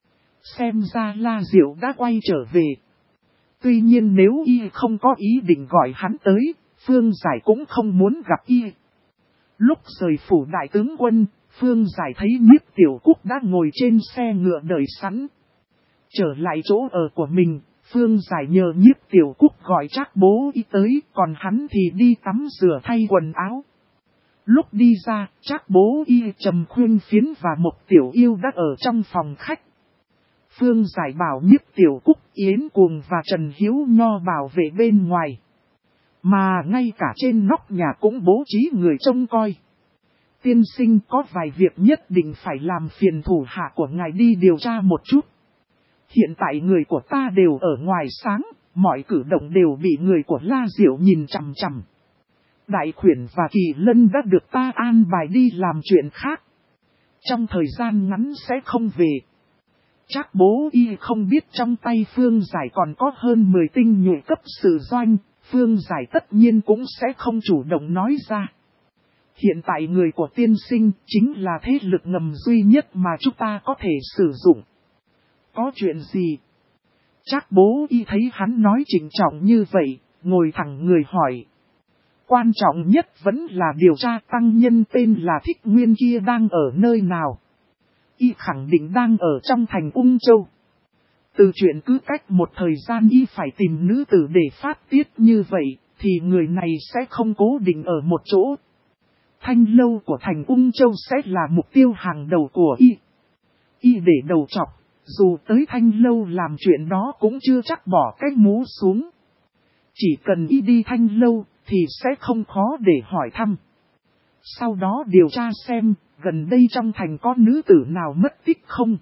Xem ra La Diệu đã quay trở về. Tuy nhiên nếu y không có ý định gọi hắn tới, Phương Giải cũng không muốn gặp y. Lúc rời phủ đại tướng quân, Phương Giải thấy Nhiếp Tiểu Cúc đã ngồi trên xe ngựa đợi sẵn. Trở lại chỗ ở của mình, Phương Giải nhờ Nhiếp Tiểu Cúc gọi Trác Bố Y tới, còn hắn thì đi tắm rửa thay quần áo. Lúc đi ra, Trác Bố Y, Trầm Khuyên Phiến và một Tiểu Yêu đã ở trong phòng khách. Phương Giải bảo Nhiếp Tiểu Cúc, Yến Cuồng và Trần Hiếu Nho bảo vệ bên ngoài. Mà ngay cả trên nóc nhà cũng bố trí người trông coi. Tiên sinh có vài việc nhất định phải làm phiền thủ hạ của ngài đi điều tra một chút. Hiện tại người của ta đều ở ngoài sáng, mọi cử động đều bị người của La Diệu nhìn chằm chằm. Đại Khuyển và Kỳ Lân đã được ta an bài đi làm chuyện khác. Trong thời gian ngắn sẽ không về. Trác Bố Y không biết trong tay Phương Giải còn có hơn 10 tinh nhuệ cấp sử doanh, Phương Giải tất nhiên cũng sẽ không chủ động nói ra. Hiện tại người của tiên sinh chính là thế lực ngầm duy nhất mà chúng ta có thể sử dụng. Có chuyện gì? Trác Bố Y thấy hắn nói trịnh trọng như vậy, ngồi thẳng người hỏi. Quan trọng nhất vẫn là điều tra tăng nhân tên là Thích Nguyên kia đang ở nơi nào. Y khẳng định đang ở trong thành Ung Châu. Từ chuyện cứ cách một thời gian y phải tìm nữ tử để phát tiết như vậy, thì người này sẽ không cố định ở một chỗ. Thanh lâu của thành Ung Châu sẽ là mục tiêu hàng đầu của y. Y để đầu chọc, dù tới thanh lâu làm chuyện đó cũng chưa chắc bỏ cái mũ xuống. Chỉ cần y đi thanh lâu thì sẽ không khó để hỏi thăm. Sau đó điều tra xem gần đây trong thành có nữ tử nào mất tích không.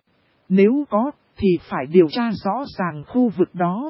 Nếu có thì phải điều tra rõ ràng khu vực đó.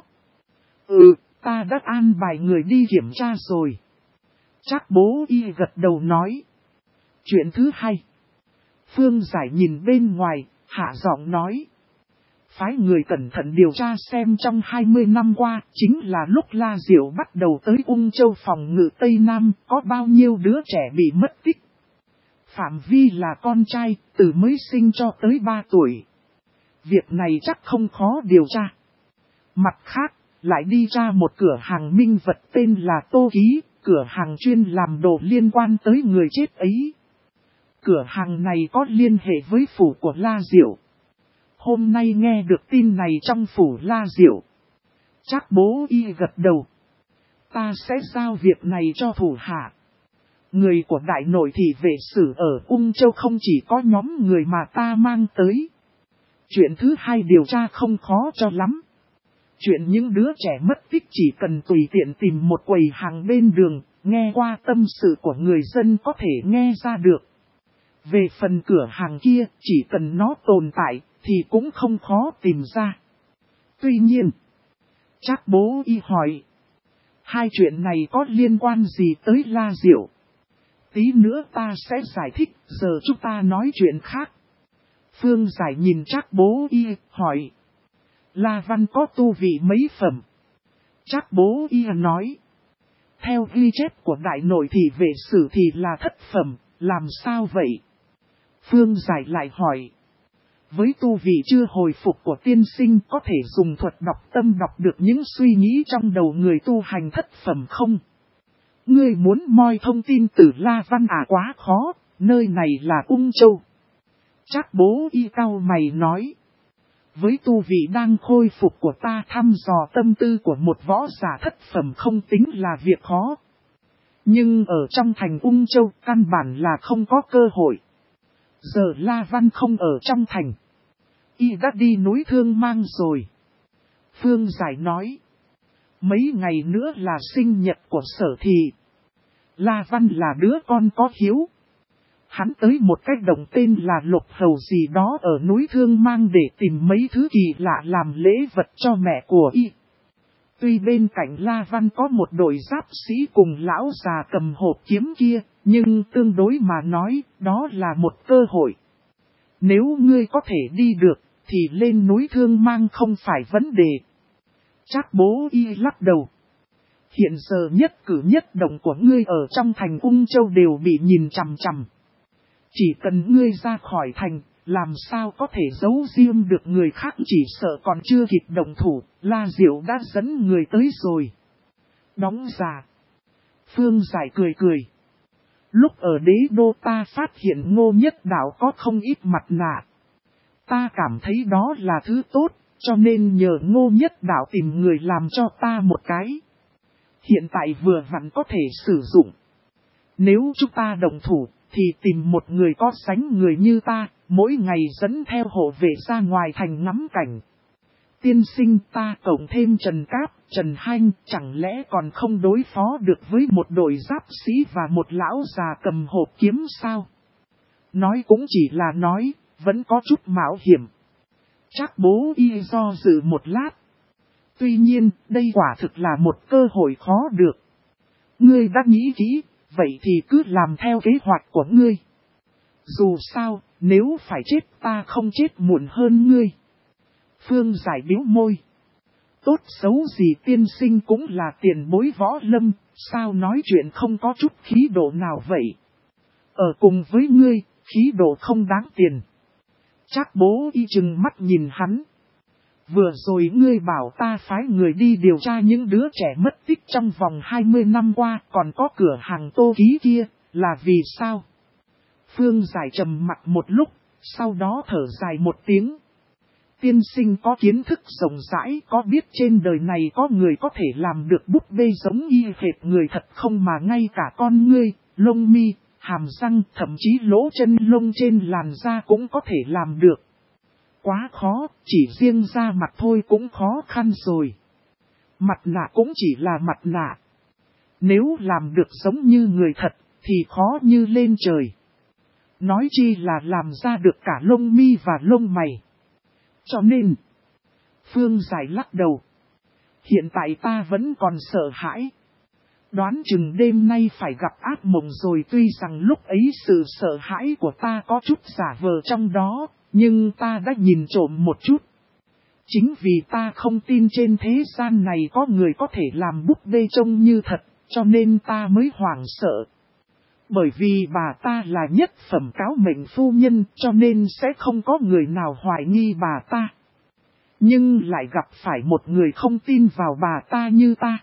Ta đã an bài người đi kiểm tra rồi. Trác Bố Y gật đầu nói. Chuyện thứ hai. Phương Giải nhìn bên ngoài, hạ giọng nói. Phái người cẩn thận điều tra xem trong 20 năm qua, chính là lúc La Diệu bắt đầu tới Ung Châu phòng ngự Tây Nam, có bao nhiêu đứa trẻ bị mất tích. Phạm vi là con trai, từ mới sinh cho tới 3 tuổi. Việc này chắc không khó điều tra. Mặt khác, lại đi ra một cửa hàng minh vật tên là Tô Ký, cửa hàng chuyên làm đồ liên quan tới người chết ấy. Cửa hàng này có liên hệ với phủ của La Diệu. Hôm nay nghe được tin này trong phủ La Diệu. Trác Bố Y gật đầu. Ta sẽ giao việc này cho thủ hạ. Người của đại nội thị vệ sử ở Ung Châu không chỉ có nhóm người mà ta mang tới. Chuyện thứ hai điều tra không khó cho lắm. Chuyện những đứa trẻ mất tích chỉ cần tùy tiện tìm một quầy hàng bên đường, nghe qua tâm sự của người dân có thể nghe ra được. Về phần cửa hàng kia, chỉ cần nó tồn tại, thì cũng không khó tìm ra. Tuy nhiên, Trác Bố Y hỏi, hai chuyện này có liên quan gì tới La Diệu? Tí nữa ta sẽ giải thích, giờ chúng ta nói chuyện khác. Phương Giải nhìn Trác Bố Y, hỏi, La Văn có tu vị mấy phẩm? Trác Bố Y nói, theo ghi chép của đại nội thị vệ sử thì là thất phẩm, làm sao vậy? Phương Giải lại hỏi, với tu vị chưa hồi phục của tiên sinh có thể dùng thuật đọc tâm đọc được những suy nghĩ trong đầu người tu hành thất phẩm không? Ngươi muốn moi thông tin từ La Văn à? Quá khó, nơi này là Ung Châu. Trác Bố Y cau mày nói, với tu vị đang khôi phục của ta thăm dò tâm tư của một võ giả thất phẩm không tính là việc khó. Nhưng ở trong thành Ung Châu căn bản là không có cơ hội. Giờ La Văn không ở trong thành. Y đã đi núi Thương Mang rồi. Phương Giải nói, mấy ngày nữa là sinh nhật của Sở Thị. La Văn là đứa con có hiếu. Hắn tới một cái đồng tên là Lục Hầu gì đó ở núi Thương Mang để tìm mấy thứ kỳ lạ làm lễ vật cho mẹ của Y. Tuy bên cạnh La Văn có một đội giáp sĩ cùng lão già cầm hộp kiếm kia, nhưng tương đối mà nói, đó là một cơ hội. Nếu ngươi có thể đi được, thì lên núi Thương Mang không phải vấn đề. Trác Bố Y lắc đầu. Hiện giờ nhất cử nhất động của ngươi ở trong thành Ung Châu đều bị nhìn chằm chằm. Chỉ cần ngươi ra khỏi thành, làm sao có thể giấu riêng được người khác, chỉ sợ còn chưa kịp động thủ, La Diệu đã dẫn người tới rồi. Đóng giả. Phương Giải cười cười. Lúc ở đế đô ta phát hiện Ngô Nhất Đạo có không ít mặt nạ. Ta cảm thấy đó là thứ tốt, cho nên nhờ Ngô Nhất Đạo tìm người làm cho ta một cái. Hiện tại vừa vặn có thể sử dụng. Nếu chúng ta đồng thủ, thì tìm một người có sánh người như ta, mỗi ngày dẫn theo hộ vệ ra ngoài thành ngắm cảnh. Tiên sinh ta cộng thêm Trần Cáp, Trần Hanh, chẳng lẽ còn không đối phó được với một đội giáp sĩ và một lão già cầm hộp kiếm sao? Nói cũng chỉ là nói, vẫn có chút mạo hiểm. Trác Bố Y do dự một lát. Tuy nhiên, đây quả thực là một cơ hội khó được. Ngươi đã nghĩ kỹ, vậy thì cứ làm theo kế hoạch của ngươi. Dù sao, nếu phải chết ta không chết muộn hơn ngươi. Phương Giải bĩu môi. Tốt xấu gì tiên sinh cũng là tiền bối võ lâm, sao nói chuyện không có chút khí độ nào vậy? Ở cùng với ngươi, khí độ không đáng tiền. Trác Bố Y chừng mắt nhìn hắn. Vừa rồi ngươi bảo ta phái người đi điều tra những đứa trẻ mất tích trong vòng 20 năm qua, còn có cửa hàng Tô Ký kia, là vì sao? Phương Giải trầm mặc một lúc, sau đó thở dài một tiếng. Tiên sinh có kiến thức rộng rãi, có biết trên đời này có người có thể làm được búp bê giống y hệt người thật không, mà ngay cả con ngươi, lông mi, hàm răng, thậm chí lỗ chân lông trên làn da cũng có thể làm được. Quá khó, chỉ riêng da mặt thôi cũng khó khăn rồi. Mặt nạ cũng chỉ là mặt nạ. Nếu làm được giống như người thật, thì khó như lên trời. Nói chi là làm ra được cả lông mi và lông mày. Cho nên, Phương Giải lắc đầu. Hiện tại ta vẫn còn sợ hãi. Đoán chừng đêm nay phải gặp ác mộng rồi, tuy rằng lúc ấy sự sợ hãi của ta có chút giả vờ trong đó, nhưng ta đã nhìn trộm một chút. Chính vì ta không tin trên thế gian này có người có thể làm búp bê trông như thật, cho nên ta mới hoảng sợ. Bởi vì bà ta là nhất phẩm cáo mệnh phu nhân, cho nên sẽ không có người nào hoài nghi bà ta. Nhưng lại gặp phải một người không tin vào bà ta như ta.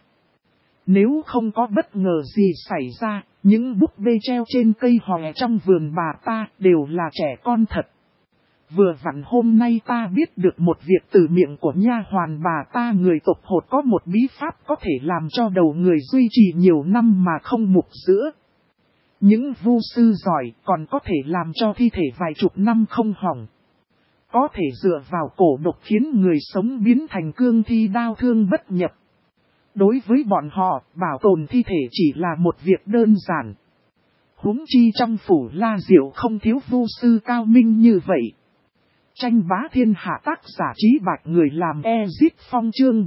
Nếu không có bất ngờ gì xảy ra, những búp bê treo trên cây hòe trong vườn bà ta đều là trẻ con thật. Vừa vặn hôm nay ta biết được một việc từ miệng của nha hoàn bà ta, người tộc Hột có một bí pháp có thể làm cho đầu người duy trì nhiều năm mà không mục rữa. Những vu sư giỏi còn có thể làm cho thi thể vài chục năm không hỏng. Có thể dựa vào cổ độc khiến người sống biến thành cương thi đao thương bất nhập. Đối với bọn họ, bảo tồn thi thể chỉ là một việc đơn giản. Huống chi trong phủ La Diệu không thiếu vu sư cao minh như vậy. Tranh bá thiên hạ, tác giả Trí Bạch, người làm Ezit Phong, chương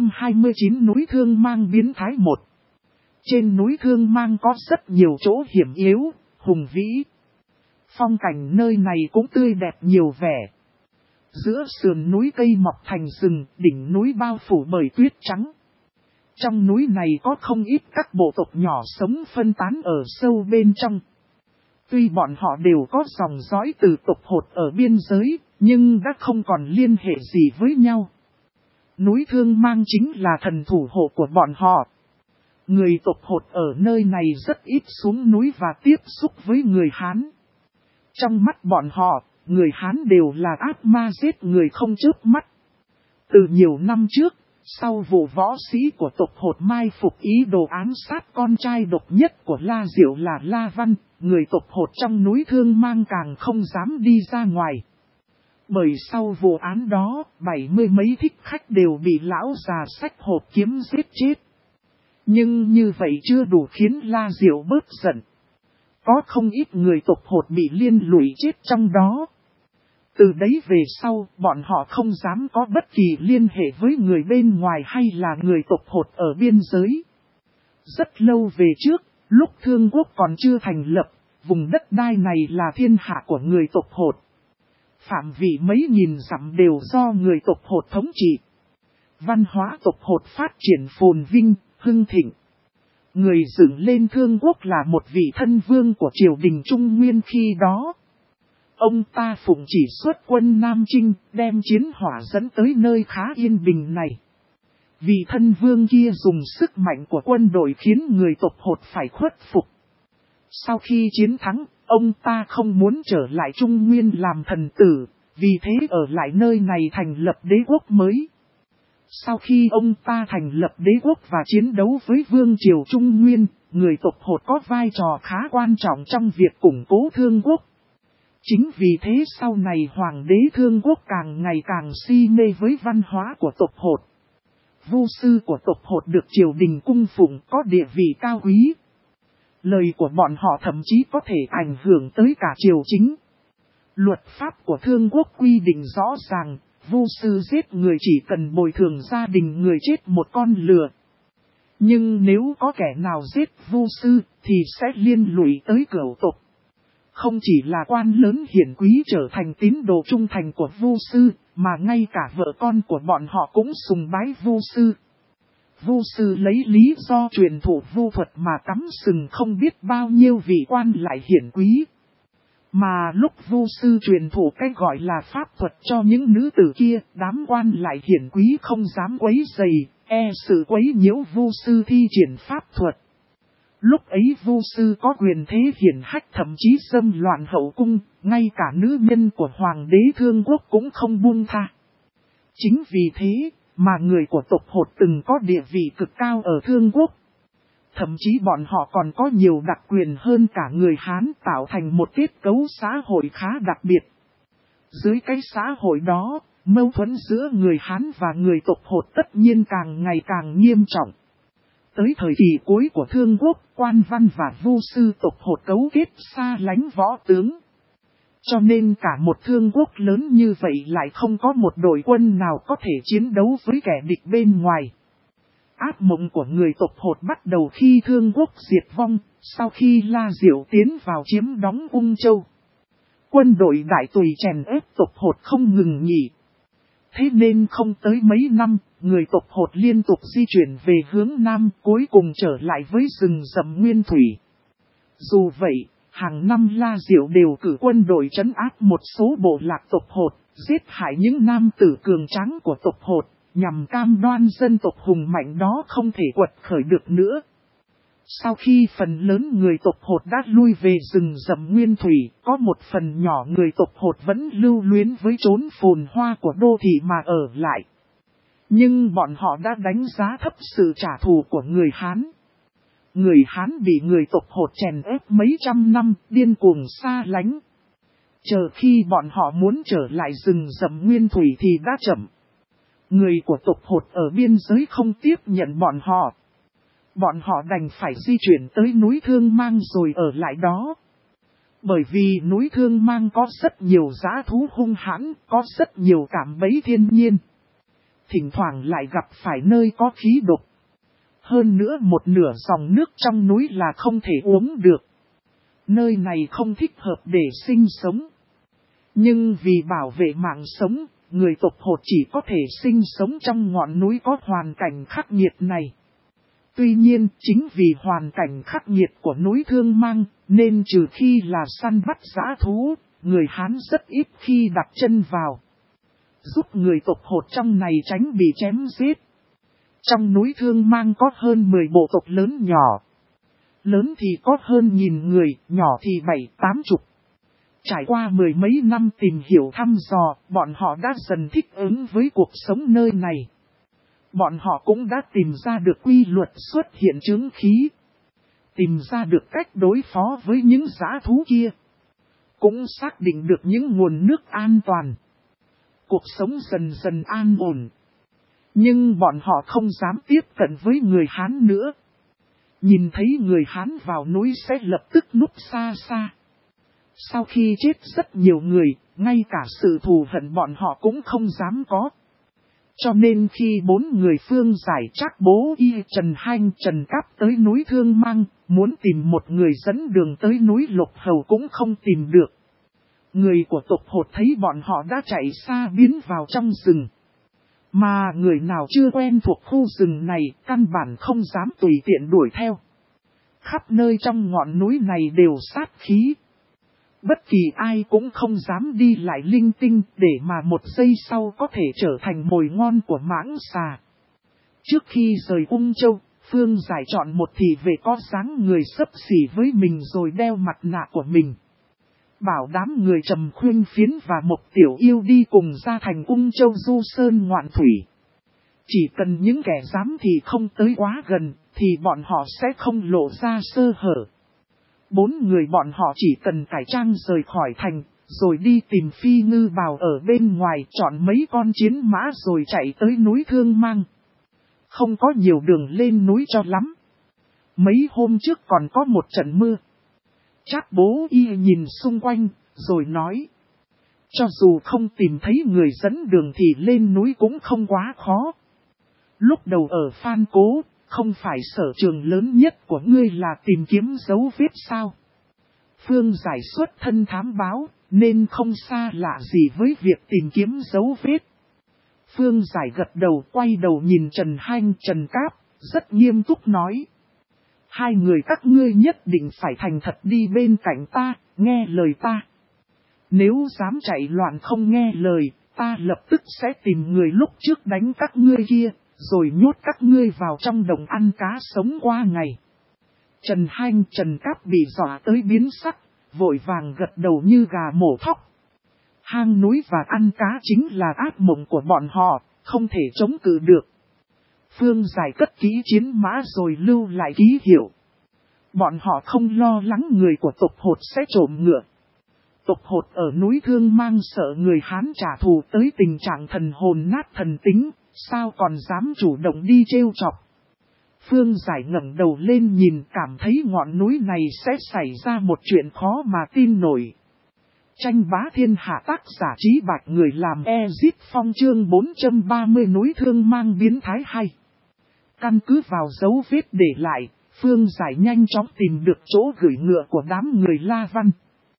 429 núi Thương Mang biến thái 1. Trên núi Thương Mang có rất nhiều chỗ hiểm yếu, hùng vĩ. Phong cảnh nơi này cũng tươi đẹp nhiều vẻ. Giữa sườn núi cây mọc thành rừng, đỉnh núi bao phủ bởi tuyết trắng. Trong núi này có không ít các bộ tộc nhỏ sống phân tán ở sâu bên trong. Tuy bọn họ đều có dòng dõi từ tộc Hột ở biên giới, nhưng đã không còn liên hệ gì với nhau. Núi Thương Mang chính là thần thủ hộ của bọn họ. Người tộc Hột ở nơi này rất ít xuống núi và tiếp xúc với người Hán. Trong mắt bọn họ, người Hán đều là ác ma giết người không chớp mắt. Từ nhiều năm trước, sau vụ võ sĩ của tộc Hột mai phục ý đồ ám sát con trai độc nhất của La Diệu là La Văn, người tộc Hột trong núi Thương Mang càng không dám đi ra ngoài. Bởi sau vụ án đó, 70 mấy thích khách đều bị lão già xách hộp kiếm giết chết. Nhưng như vậy chưa đủ khiến La Diệu bớt giận. Có không ít người tộc Hột bị liên lụy chết trong đó. Từ đấy về sau, bọn họ không dám có bất kỳ liên hệ với người bên ngoài hay là người tộc Hột ở biên giới. Rất lâu về trước, lúc Thương Quốc còn chưa thành lập, vùng đất đai này là thiên hạ của người tộc Hột. Phạm vị mấy nghìn dặm đều do người tộc Hột thống trị. Văn hóa tộc Hột phát triển phồn vinh, hưng thịnh. Người dựng lên Thương Quốc là một vị thân vương của triều đình Trung Nguyên khi đó. Ông ta phụng chỉ xuất quân Nam Chinh, đem chiến hỏa dẫn tới nơi khá yên bình này. Vị thân vương kia dùng sức mạnh của quân đội khiến người tộc Hột phải khuất phục. Sau khi chiến thắng, ông ta không muốn trở lại Trung Nguyên làm thần tử, vì thế ở lại nơi này thành lập đế quốc mới. Sau khi ông ta thành lập đế quốc và chiến đấu với vương triều Trung Nguyên, người tộc Hột có vai trò khá quan trọng trong việc củng cố Thương Quốc. Chính vì thế sau này Hoàng đế Thương Quốc càng ngày càng si mê với văn hóa của tộc Hột. Vu sư của tộc Hột được triều đình cung phụng có địa vị cao quý. Lời của bọn họ thậm chí có thể ảnh hưởng tới cả triều chính. Luật pháp của Thương Quốc quy định rõ ràng, vu sư giết người chỉ cần bồi thường gia đình người chết một con lừa. Nhưng nếu có kẻ nào giết vu sư thì sẽ liên lụy tới cửu tộc. Không chỉ là quan lớn hiển quý trở thành tín đồ trung thành của vu sư, mà ngay cả vợ con của bọn họ cũng sùng bái vu sư. Vu sư lấy lý do truyền thụ vu thuật mà cắm sừng không biết bao nhiêu vị quan lại hiển quý. Mà lúc vu sư truyền thụ cách gọi là pháp thuật cho những nữ tử kia, đám quan lại hiển quý không dám quấy rầy, sự quấy nhiễu vu sư thi triển pháp thuật. Lúc ấy vu sư có quyền thế hiển hách thậm chí xâm loạn hậu cung, ngay cả nữ nhân của Hoàng đế Thương Quốc cũng không buông tha. Chính vì thế mà người của tộc Hột từng có địa vị cực cao ở Thương Quốc. Thậm chí bọn họ còn có nhiều đặc quyền hơn cả người Hán, tạo thành một kết cấu xã hội khá đặc biệt. Dưới cái xã hội đó, mâu thuẫn giữa người Hán và người tộc Hột tất nhiên càng ngày càng nghiêm trọng. Tới thời kỳ cuối của Thương Quốc, quan văn và vu sư tộc Hột cấu kết xa lánh võ tướng. Cho nên cả một Thương Quốc lớn như vậy lại không có một đội quân nào có thể chiến đấu với kẻ địch bên ngoài. Ác mộng của người tộc Hột bắt đầu khi Thương Quốc diệt vong, sau khi La Diệu tiến vào chiếm đóng Ung Châu. Quân đội Đại Tùy chèn ép tộc Hột không ngừng nghỉ. Thế nên không tới mấy năm, người tộc Hột liên tục di chuyển về hướng Nam, cuối cùng trở lại với rừng rậm nguyên thủy. Dù vậy, hàng năm La Diệu đều cử quân đội trấn áp một số bộ lạc tộc Hột, giết hại những nam tử cường tráng của tộc Hột, nhằm cam đoan dân tộc hùng mạnh đó không thể quật khởi được nữa. Sau khi phần lớn người tộc Hột đã lui về rừng rậm nguyên thủy, có một phần nhỏ người tộc Hột vẫn lưu luyến với chốn phồn hoa của đô thị mà ở lại. Nhưng bọn họ đã đánh giá thấp sự trả thù của người Hán. Người Hán bị người tộc Hột chèn ép mấy trăm năm, điên cuồng xa lánh. Chờ khi bọn họ muốn trở lại rừng rậm nguyên thủy thì đã chậm. Người của tộc Hột ở biên giới không tiếp nhận bọn họ. Bọn họ đành phải di chuyển tới núi Thương Mang rồi ở lại đó. Bởi vì núi Thương Mang có rất nhiều dã thú hung hãn, có rất nhiều cạm bẫy thiên nhiên. Thỉnh thoảng lại gặp phải nơi có khí độc. Hơn nữa một nửa dòng nước trong núi là không thể uống được. Nơi này không thích hợp để sinh sống. Nhưng vì bảo vệ mạng sống, người tộc Hột chỉ có thể sinh sống trong ngọn núi có hoàn cảnh khắc nghiệt này. Tuy nhiên, chính vì hoàn cảnh khắc nghiệt của núi Thương Mang, nên trừ khi là săn bắt dã thú, người Hán rất ít khi đặt chân vào. Giúp người tộc Hột trong này tránh bị chém giết. Trong núi Thương Mang có hơn 10 bộ tộc lớn nhỏ. Lớn thì có hơn 1000 người, nhỏ thì 7-80. Trải qua mười mấy năm tìm hiểu thăm dò, bọn họ đã dần thích ứng với cuộc sống nơi này. Bọn họ cũng đã tìm ra được quy luật xuất hiện chướng khí. Tìm ra được cách đối phó với những dã thú kia. Cũng xác định được những nguồn nước an toàn. Cuộc sống dần dần an ổn. Nhưng bọn họ không dám tiếp cận với người Hán nữa. Nhìn thấy người Hán vào núi sẽ lập tức núp xa xa. Sau khi chết rất nhiều người, ngay cả sự thù hận bọn họ cũng không dám có. Cho nên khi 4 người Phương Giải, Trác Bố Y, Trần Hanh, Trần Cáp tới núi Thương Mang, muốn tìm một người dẫn đường tới núi Lục Hầu cũng không tìm được. Người của tộc Hột thấy bọn họ đã chạy xa biến vào trong rừng. Mà người nào chưa quen thuộc khu rừng này, căn bản không dám tùy tiện đuổi theo. Khắp nơi trong ngọn núi này đều sát khí. Bất kỳ ai cũng không dám đi lại linh tinh để mà một giây sau có thể trở thành mồi ngon của mãng xà. Trước khi rời Ung Châu, Phương Giải chọn một thị vệ có dáng người xấp xỉ với mình rồi đeo mặt nạ của mình. Bảo đám người Trầm Khuyên Phiến và một tiểu yêu đi cùng ra thành Ung Châu du sơn ngoạn thủy. Chỉ cần những kẻ dám thì không tới quá gần, thì bọn họ sẽ không lộ ra sơ hở. 4 người bọn họ chỉ cần cải trang rời khỏi thành, rồi đi tìm Phi Ngư Bào ở bên ngoài, chọn mấy con chiến mã rồi chạy tới núi Thương Mang. Không có nhiều đường lên núi cho lắm. Mấy hôm trước còn có một trận mưa. Trác Bố Y nhìn xung quanh, rồi nói. Cho dù không tìm thấy người dẫn đường thì lên núi cũng không quá khó. Lúc đầu ở Phan Cố, không phải sở trường lớn nhất của ngươi là tìm kiếm dấu vết sao? Phương Giải xuất thân thám báo, nên không xa lạ gì với việc tìm kiếm dấu vết. Phương Giải gật đầu, quay đầu nhìn Trần Hanh, Trần Cáp, rất nghiêm túc nói. 2 người các ngươi nhất định phải thành thật đi bên cạnh ta, nghe lời ta. Nếu dám chạy loạn không nghe lời, ta lập tức sẽ tìm người lúc trước đánh các ngươi kia, rồi nhốt các ngươi vào trong đồng ăn cá sống qua ngày. Trần Hanh, Trần Cáp bị dọa tới biến sắc, vội vàng gật đầu như gà mổ thóc. Hang núi và ăn cá chính là ác mộng của bọn họ, không thể chống cự được. Phương Giải cất kỹ chiến mã rồi lưu lại ký hiệu. Bọn họ không lo lắng người của tộc Hột sẽ trộm ngựa. Tộc Hột ở núi Thương Mang sợ người Hán trả thù tới tình trạng thần hồn nát thần tính, sao còn dám chủ động đi trêu chọc. Phương Giải ngẩng đầu lên nhìn, cảm thấy ngọn núi này sẽ xảy ra một chuyện khó mà tin nổi. Tranh bá thiên hạ, tác giả Trí Bạch, người làm Ezit Phong, chương 430 núi Thương Mang biến thái hay. Căn cứ vào dấu vết để lại, Phương Giải nhanh chóng tìm được chỗ gửi ngựa của đám người La Văn.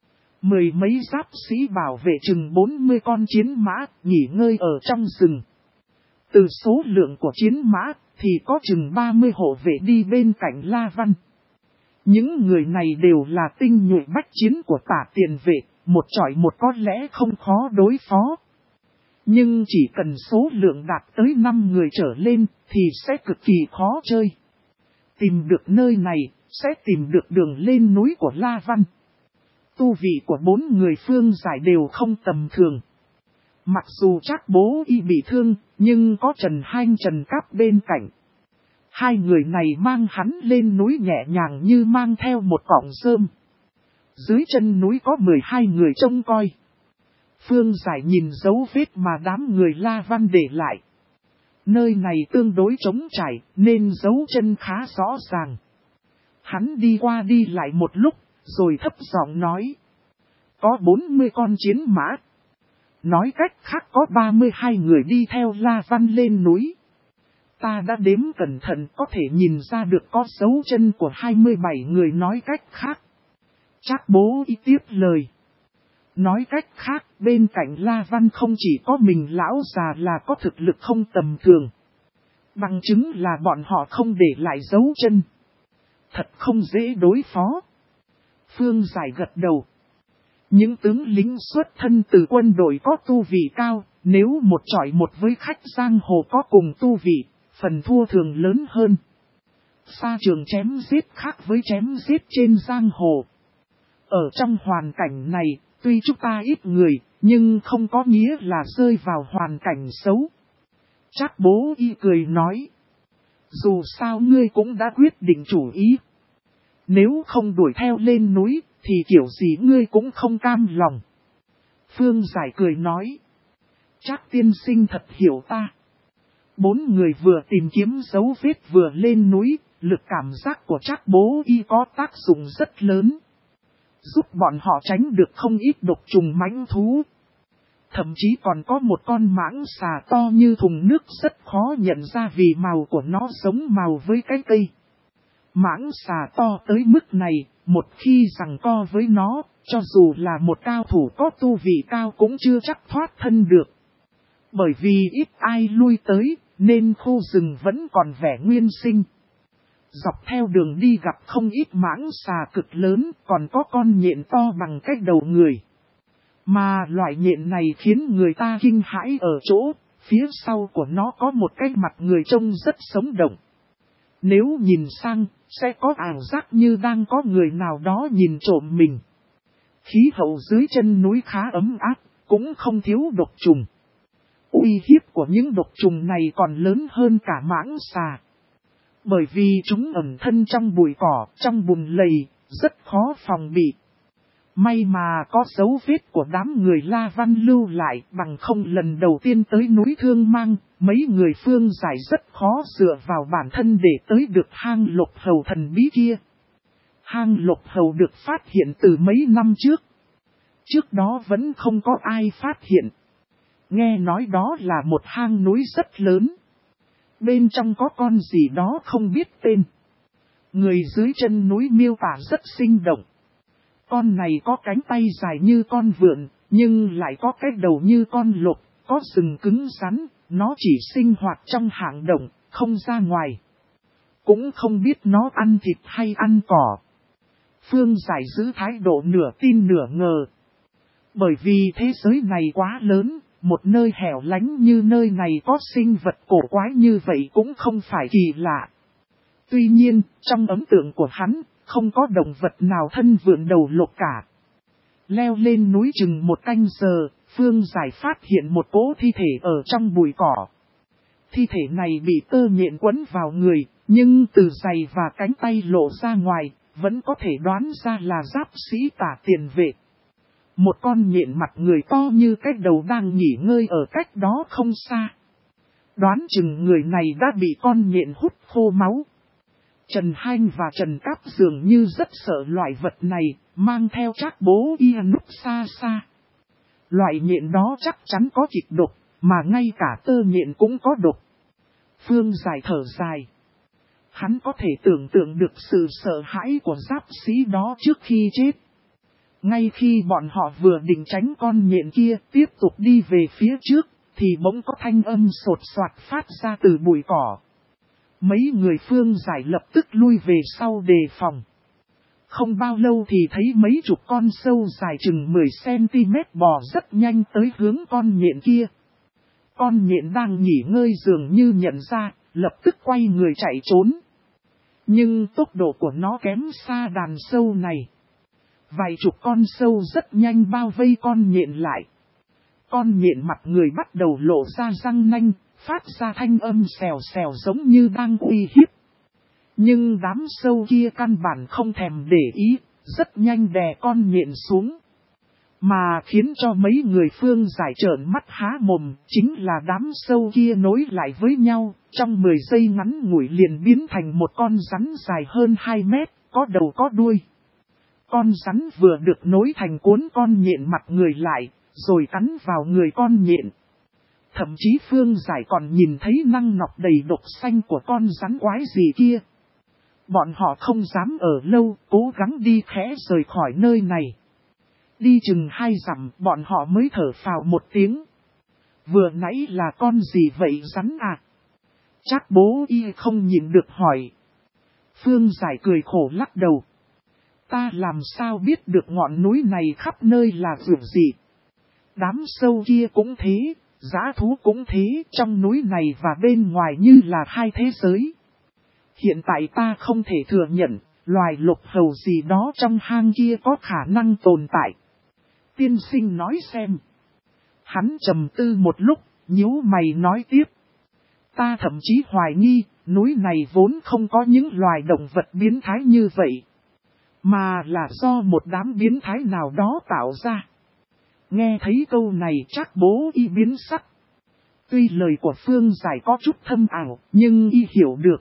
10 mấy giáp sĩ bảo vệ chừng 40 con chiến mã nghỉ ngơi ở trong rừng. Từ số lượng của chiến mã thì có chừng 30 hộ vệ đi bên cạnh La Văn. Những người này đều là tinh nhuệ bách chiến của Tả Tiền Vệ, một chọi một có lẽ không khó đối phó. Nhưng chỉ cần số lượng đạt tới 5 người trở lên thì sẽ cực kỳ khó chơi. Tìm được nơi này, sẽ tìm được đường lên núi của La Văn. Tu vị của 4 người Phương Giải đều không tầm thường. Mặc dù Trác Bố Y bị thương, nhưng có Trần Hanh, Trần Cáp bên cạnh. 2 người này mang hắn lên núi nhẹ nhàng như mang theo một cọng rơm. Dưới chân núi có 12 người trông coi. Phương Giải nhìn dấu vết mà đám người La Văn để lại. Nơi này tương đối trống trải nên dấu chân khá rõ ràng. Hắn đi qua đi lại một lúc, rồi thấp giọng nói. Có 40 con chiến mã. Nói cách khác có 32 người đi theo La Văn lên núi. Ta đã đếm cẩn thận, có thể nhìn ra được có dấu chân của 27 người, nói cách khác. Trác Bố Y tiếp lời. Nói cách khác, bên cạnh La Văn không chỉ có mình lão già là có thực lực không tầm thường. Bằng chứng là bọn họ không để lại dấu chân. Thật không dễ đối phó. Phương Giải gật đầu. Những tướng lính xuất thân từ quân đội có tu vị cao, nếu một chọi một với khách giang hồ có cùng tu vị, phần thua thường lớn hơn. Xa trường chém giết khác với chém giết trên giang hồ. Ở trong hoàn cảnh này, tuy chúng ta ít người, nhưng không có nghĩa là rơi vào hoàn cảnh xấu. Trác Bố Y cười nói. Dù sao ngươi cũng đã quyết định chủ ý. Nếu không đuổi theo lên núi, thì kiểu gì ngươi cũng không cam lòng. Phương Giải cười nói. Trác tiên sinh thật hiểu ta. 4 người vừa tìm kiếm dấu vết vừa lên núi, lực cảm giác của Trác Bố Y có tác dụng rất lớn. Giúp bọn họ tránh được không ít độc trùng mãnh thú. Thậm chí còn có một con mãng xà to như thùng nước rất khó nhận ra vì màu của nó giống màu với cái cây. Mãng xà to tới mức này, một khi giằng co với nó, cho dù là một cao thủ có tu vị cao cũng chưa chắc thoát thân được. Bởi vì ít ai lui tới, nên khu rừng vẫn còn vẻ nguyên sinh. Dọc theo đường đi gặp không ít mãng xà cực lớn, còn có con nhện to bằng cái đầu người. Mà loại nhện này khiến người ta kinh hãi ở chỗ, phía sau của nó có một cái mặt người trông rất sống động. Nếu nhìn sang, sẽ có ảo giác như đang có người nào đó nhìn trộm mình. Khí hậu dưới chân núi khá ấm áp, cũng không thiếu độc trùng. Uy hiếp của những độc trùng này còn lớn hơn cả mãng xà. Bởi vì chúng ẩn thân trong bụi cỏ, trong bùn lầy, rất khó phòng bị. May mà có dấu vết của đám người La Văn lưu lại, bằng không lần đầu tiên tới núi Thương Mang, mấy người Phương Giải rất khó dựa vào bản thân để tới được hang Lục Hầu thần bí kia. Hang Lục Hầu được phát hiện từ mấy năm trước. Trước đó vẫn không có ai phát hiện. Nghe nói đó là một hang núi rất lớn. Bên trong có con gì đó không biết tên. Người dưới chân núi miêu tả rất sinh động. Con này có cánh tay dài như con vượn, nhưng lại có cái đầu như con lục, có sừng cứng rắn, nó chỉ sinh hoạt trong hang động, không ra ngoài. Cũng không biết nó ăn thịt hay ăn cỏ. Phương Giải giữ thái độ nửa tin nửa ngờ. Bởi vì thế giới này quá lớn, một nơi hẻo lánh như nơi này có sinh vật cổ quái như vậy cũng không phải kỳ lạ. Tuy nhiên, trong ấn tượng của hắn, không có động vật nào thân vượn đầu lục cả. Leo lên núi chừng một canh giờ, Phương Giải phát hiện một cỗ thi thể ở trong bụi cỏ. Thi thể này bị tơ nhện quấn vào người, nhưng từ giày và cánh tay lộ ra ngoài, vẫn có thể đoán ra là giáp sĩ Tả Tiền Vệ. Một con nhện mặt người to như cái đầu đang nghỉ ngơi ở cách đó không xa. Đoán chừng người này đã bị con nhện hút khô máu. Trần Hanh và Trần Cáp dường như rất sợ loại vật này, mang theo Trác Bố Y núp xa xa. Loại nhện đó chắc chắn có kịch độc, mà ngay cả tơ nhện cũng có độc. Phương Giải thở dài. Hắn có thể tưởng tượng được sự sợ hãi của giáp sĩ đó trước khi chết. Ngay khi bọn họ vừa định tránh con nhện kia tiếp tục đi về phía trước, thì bỗng có thanh âm sột soạt phát ra từ bụi cỏ. Mấy người Phương Giải lập tức lui về sau đề phòng. Không bao lâu thì thấy mấy chục con sâu dài chừng 10cm bò rất nhanh tới hướng con nhện kia. Con nhện đang nghỉ ngơi dường như nhận ra, lập tức quay người chạy trốn. Nhưng tốc độ của nó kém xa đàn sâu này. Vài chục con sâu rất nhanh bao vây con nhện lại. Con nhện mặt người bắt đầu lộ ra răng nanh, phát ra thanh âm xèo xèo giống như đang uy hiếp. Nhưng đám sâu kia căn bản không thèm để ý, rất nhanh đè con nhện xuống. Mà khiến cho mấy người Phương Giải trợn mắt há mồm, chính là đám sâu kia nối lại với nhau, trong 10 giây ngắn ngủi liền biến thành một con rắn dài hơn 2 mét, có đầu có đuôi. Con rắn vừa được nối thành cuốn con nhện mặt người lại, rồi cắn vào người con nhện. Thậm chí Phương Giải còn nhìn thấy năng nọc đầy độc xanh của con rắn quái gì kia. Bọn họ không dám ở lâu, cố gắng đi khẽ rời khỏi nơi này. Đi chừng 2 dặm, bọn họ mới thở phào một tiếng. Vừa nãy là con gì vậy rắn à? Trác Bố Y không nhịn được hỏi. Phương Giải cười khổ lắc đầu. Ta làm sao biết được ngọn núi này khắp nơi là vượt gì? Đám sâu kia cũng thế, dã thú cũng thế, trong núi này và bên ngoài như là hai thế giới. Hiện tại ta không thể thừa nhận, loài lục hầu gì đó trong hang kia có khả năng tồn tại. Tiên sinh nói xem. Hắn trầm tư một lúc, nhíu mày nói tiếp. Ta thậm chí hoài nghi, núi này vốn không có những loài động vật biến thái như vậy. Mà là do một đám biến thái nào đó tạo ra. Nghe thấy câu này Trác Bố Y biến sắc. Tuy lời của Phương Giải có chút thâm ảo, nhưng Y hiểu được.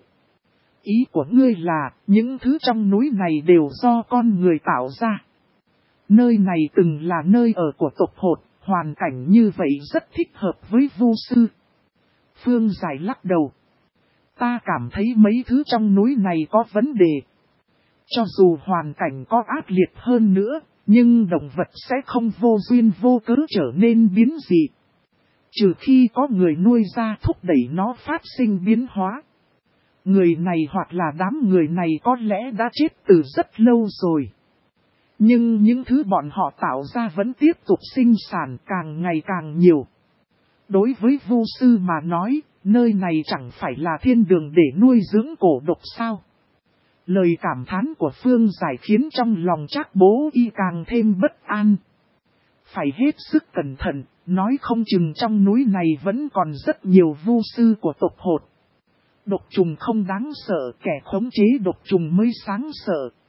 Ý của ngươi là, những thứ trong núi này đều do con người tạo ra. Nơi này từng là nơi ở của tộc Hột, hoàn cảnh như vậy rất thích hợp với vu sư. Phương Giải lắc đầu. Ta cảm thấy mấy thứ trong núi này có vấn đề. Cho dù hoàn cảnh có ác liệt hơn nữa, nhưng động vật sẽ không vô duyên vô cớ trở nên biến dị. Trừ khi có người nuôi ra thúc đẩy nó phát sinh biến hóa. Người này hoặc là đám người này có lẽ đã chết từ rất lâu rồi. Nhưng những thứ bọn họ tạo ra vẫn tiếp tục sinh sản càng ngày càng nhiều. Đối với vu sư mà nói, nơi này chẳng phải là thiên đường để nuôi dưỡng cổ độc sao. Lời cảm thán của Phương Giải khiến trong lòng Trác Bố Y càng thêm bất an. Phải hết sức cẩn thận, nói không chừng trong núi này vẫn còn rất nhiều vu sư của tộc hột. Độc trùng không đáng sợ, kẻ khống chế độc trùng mới sáng sợ.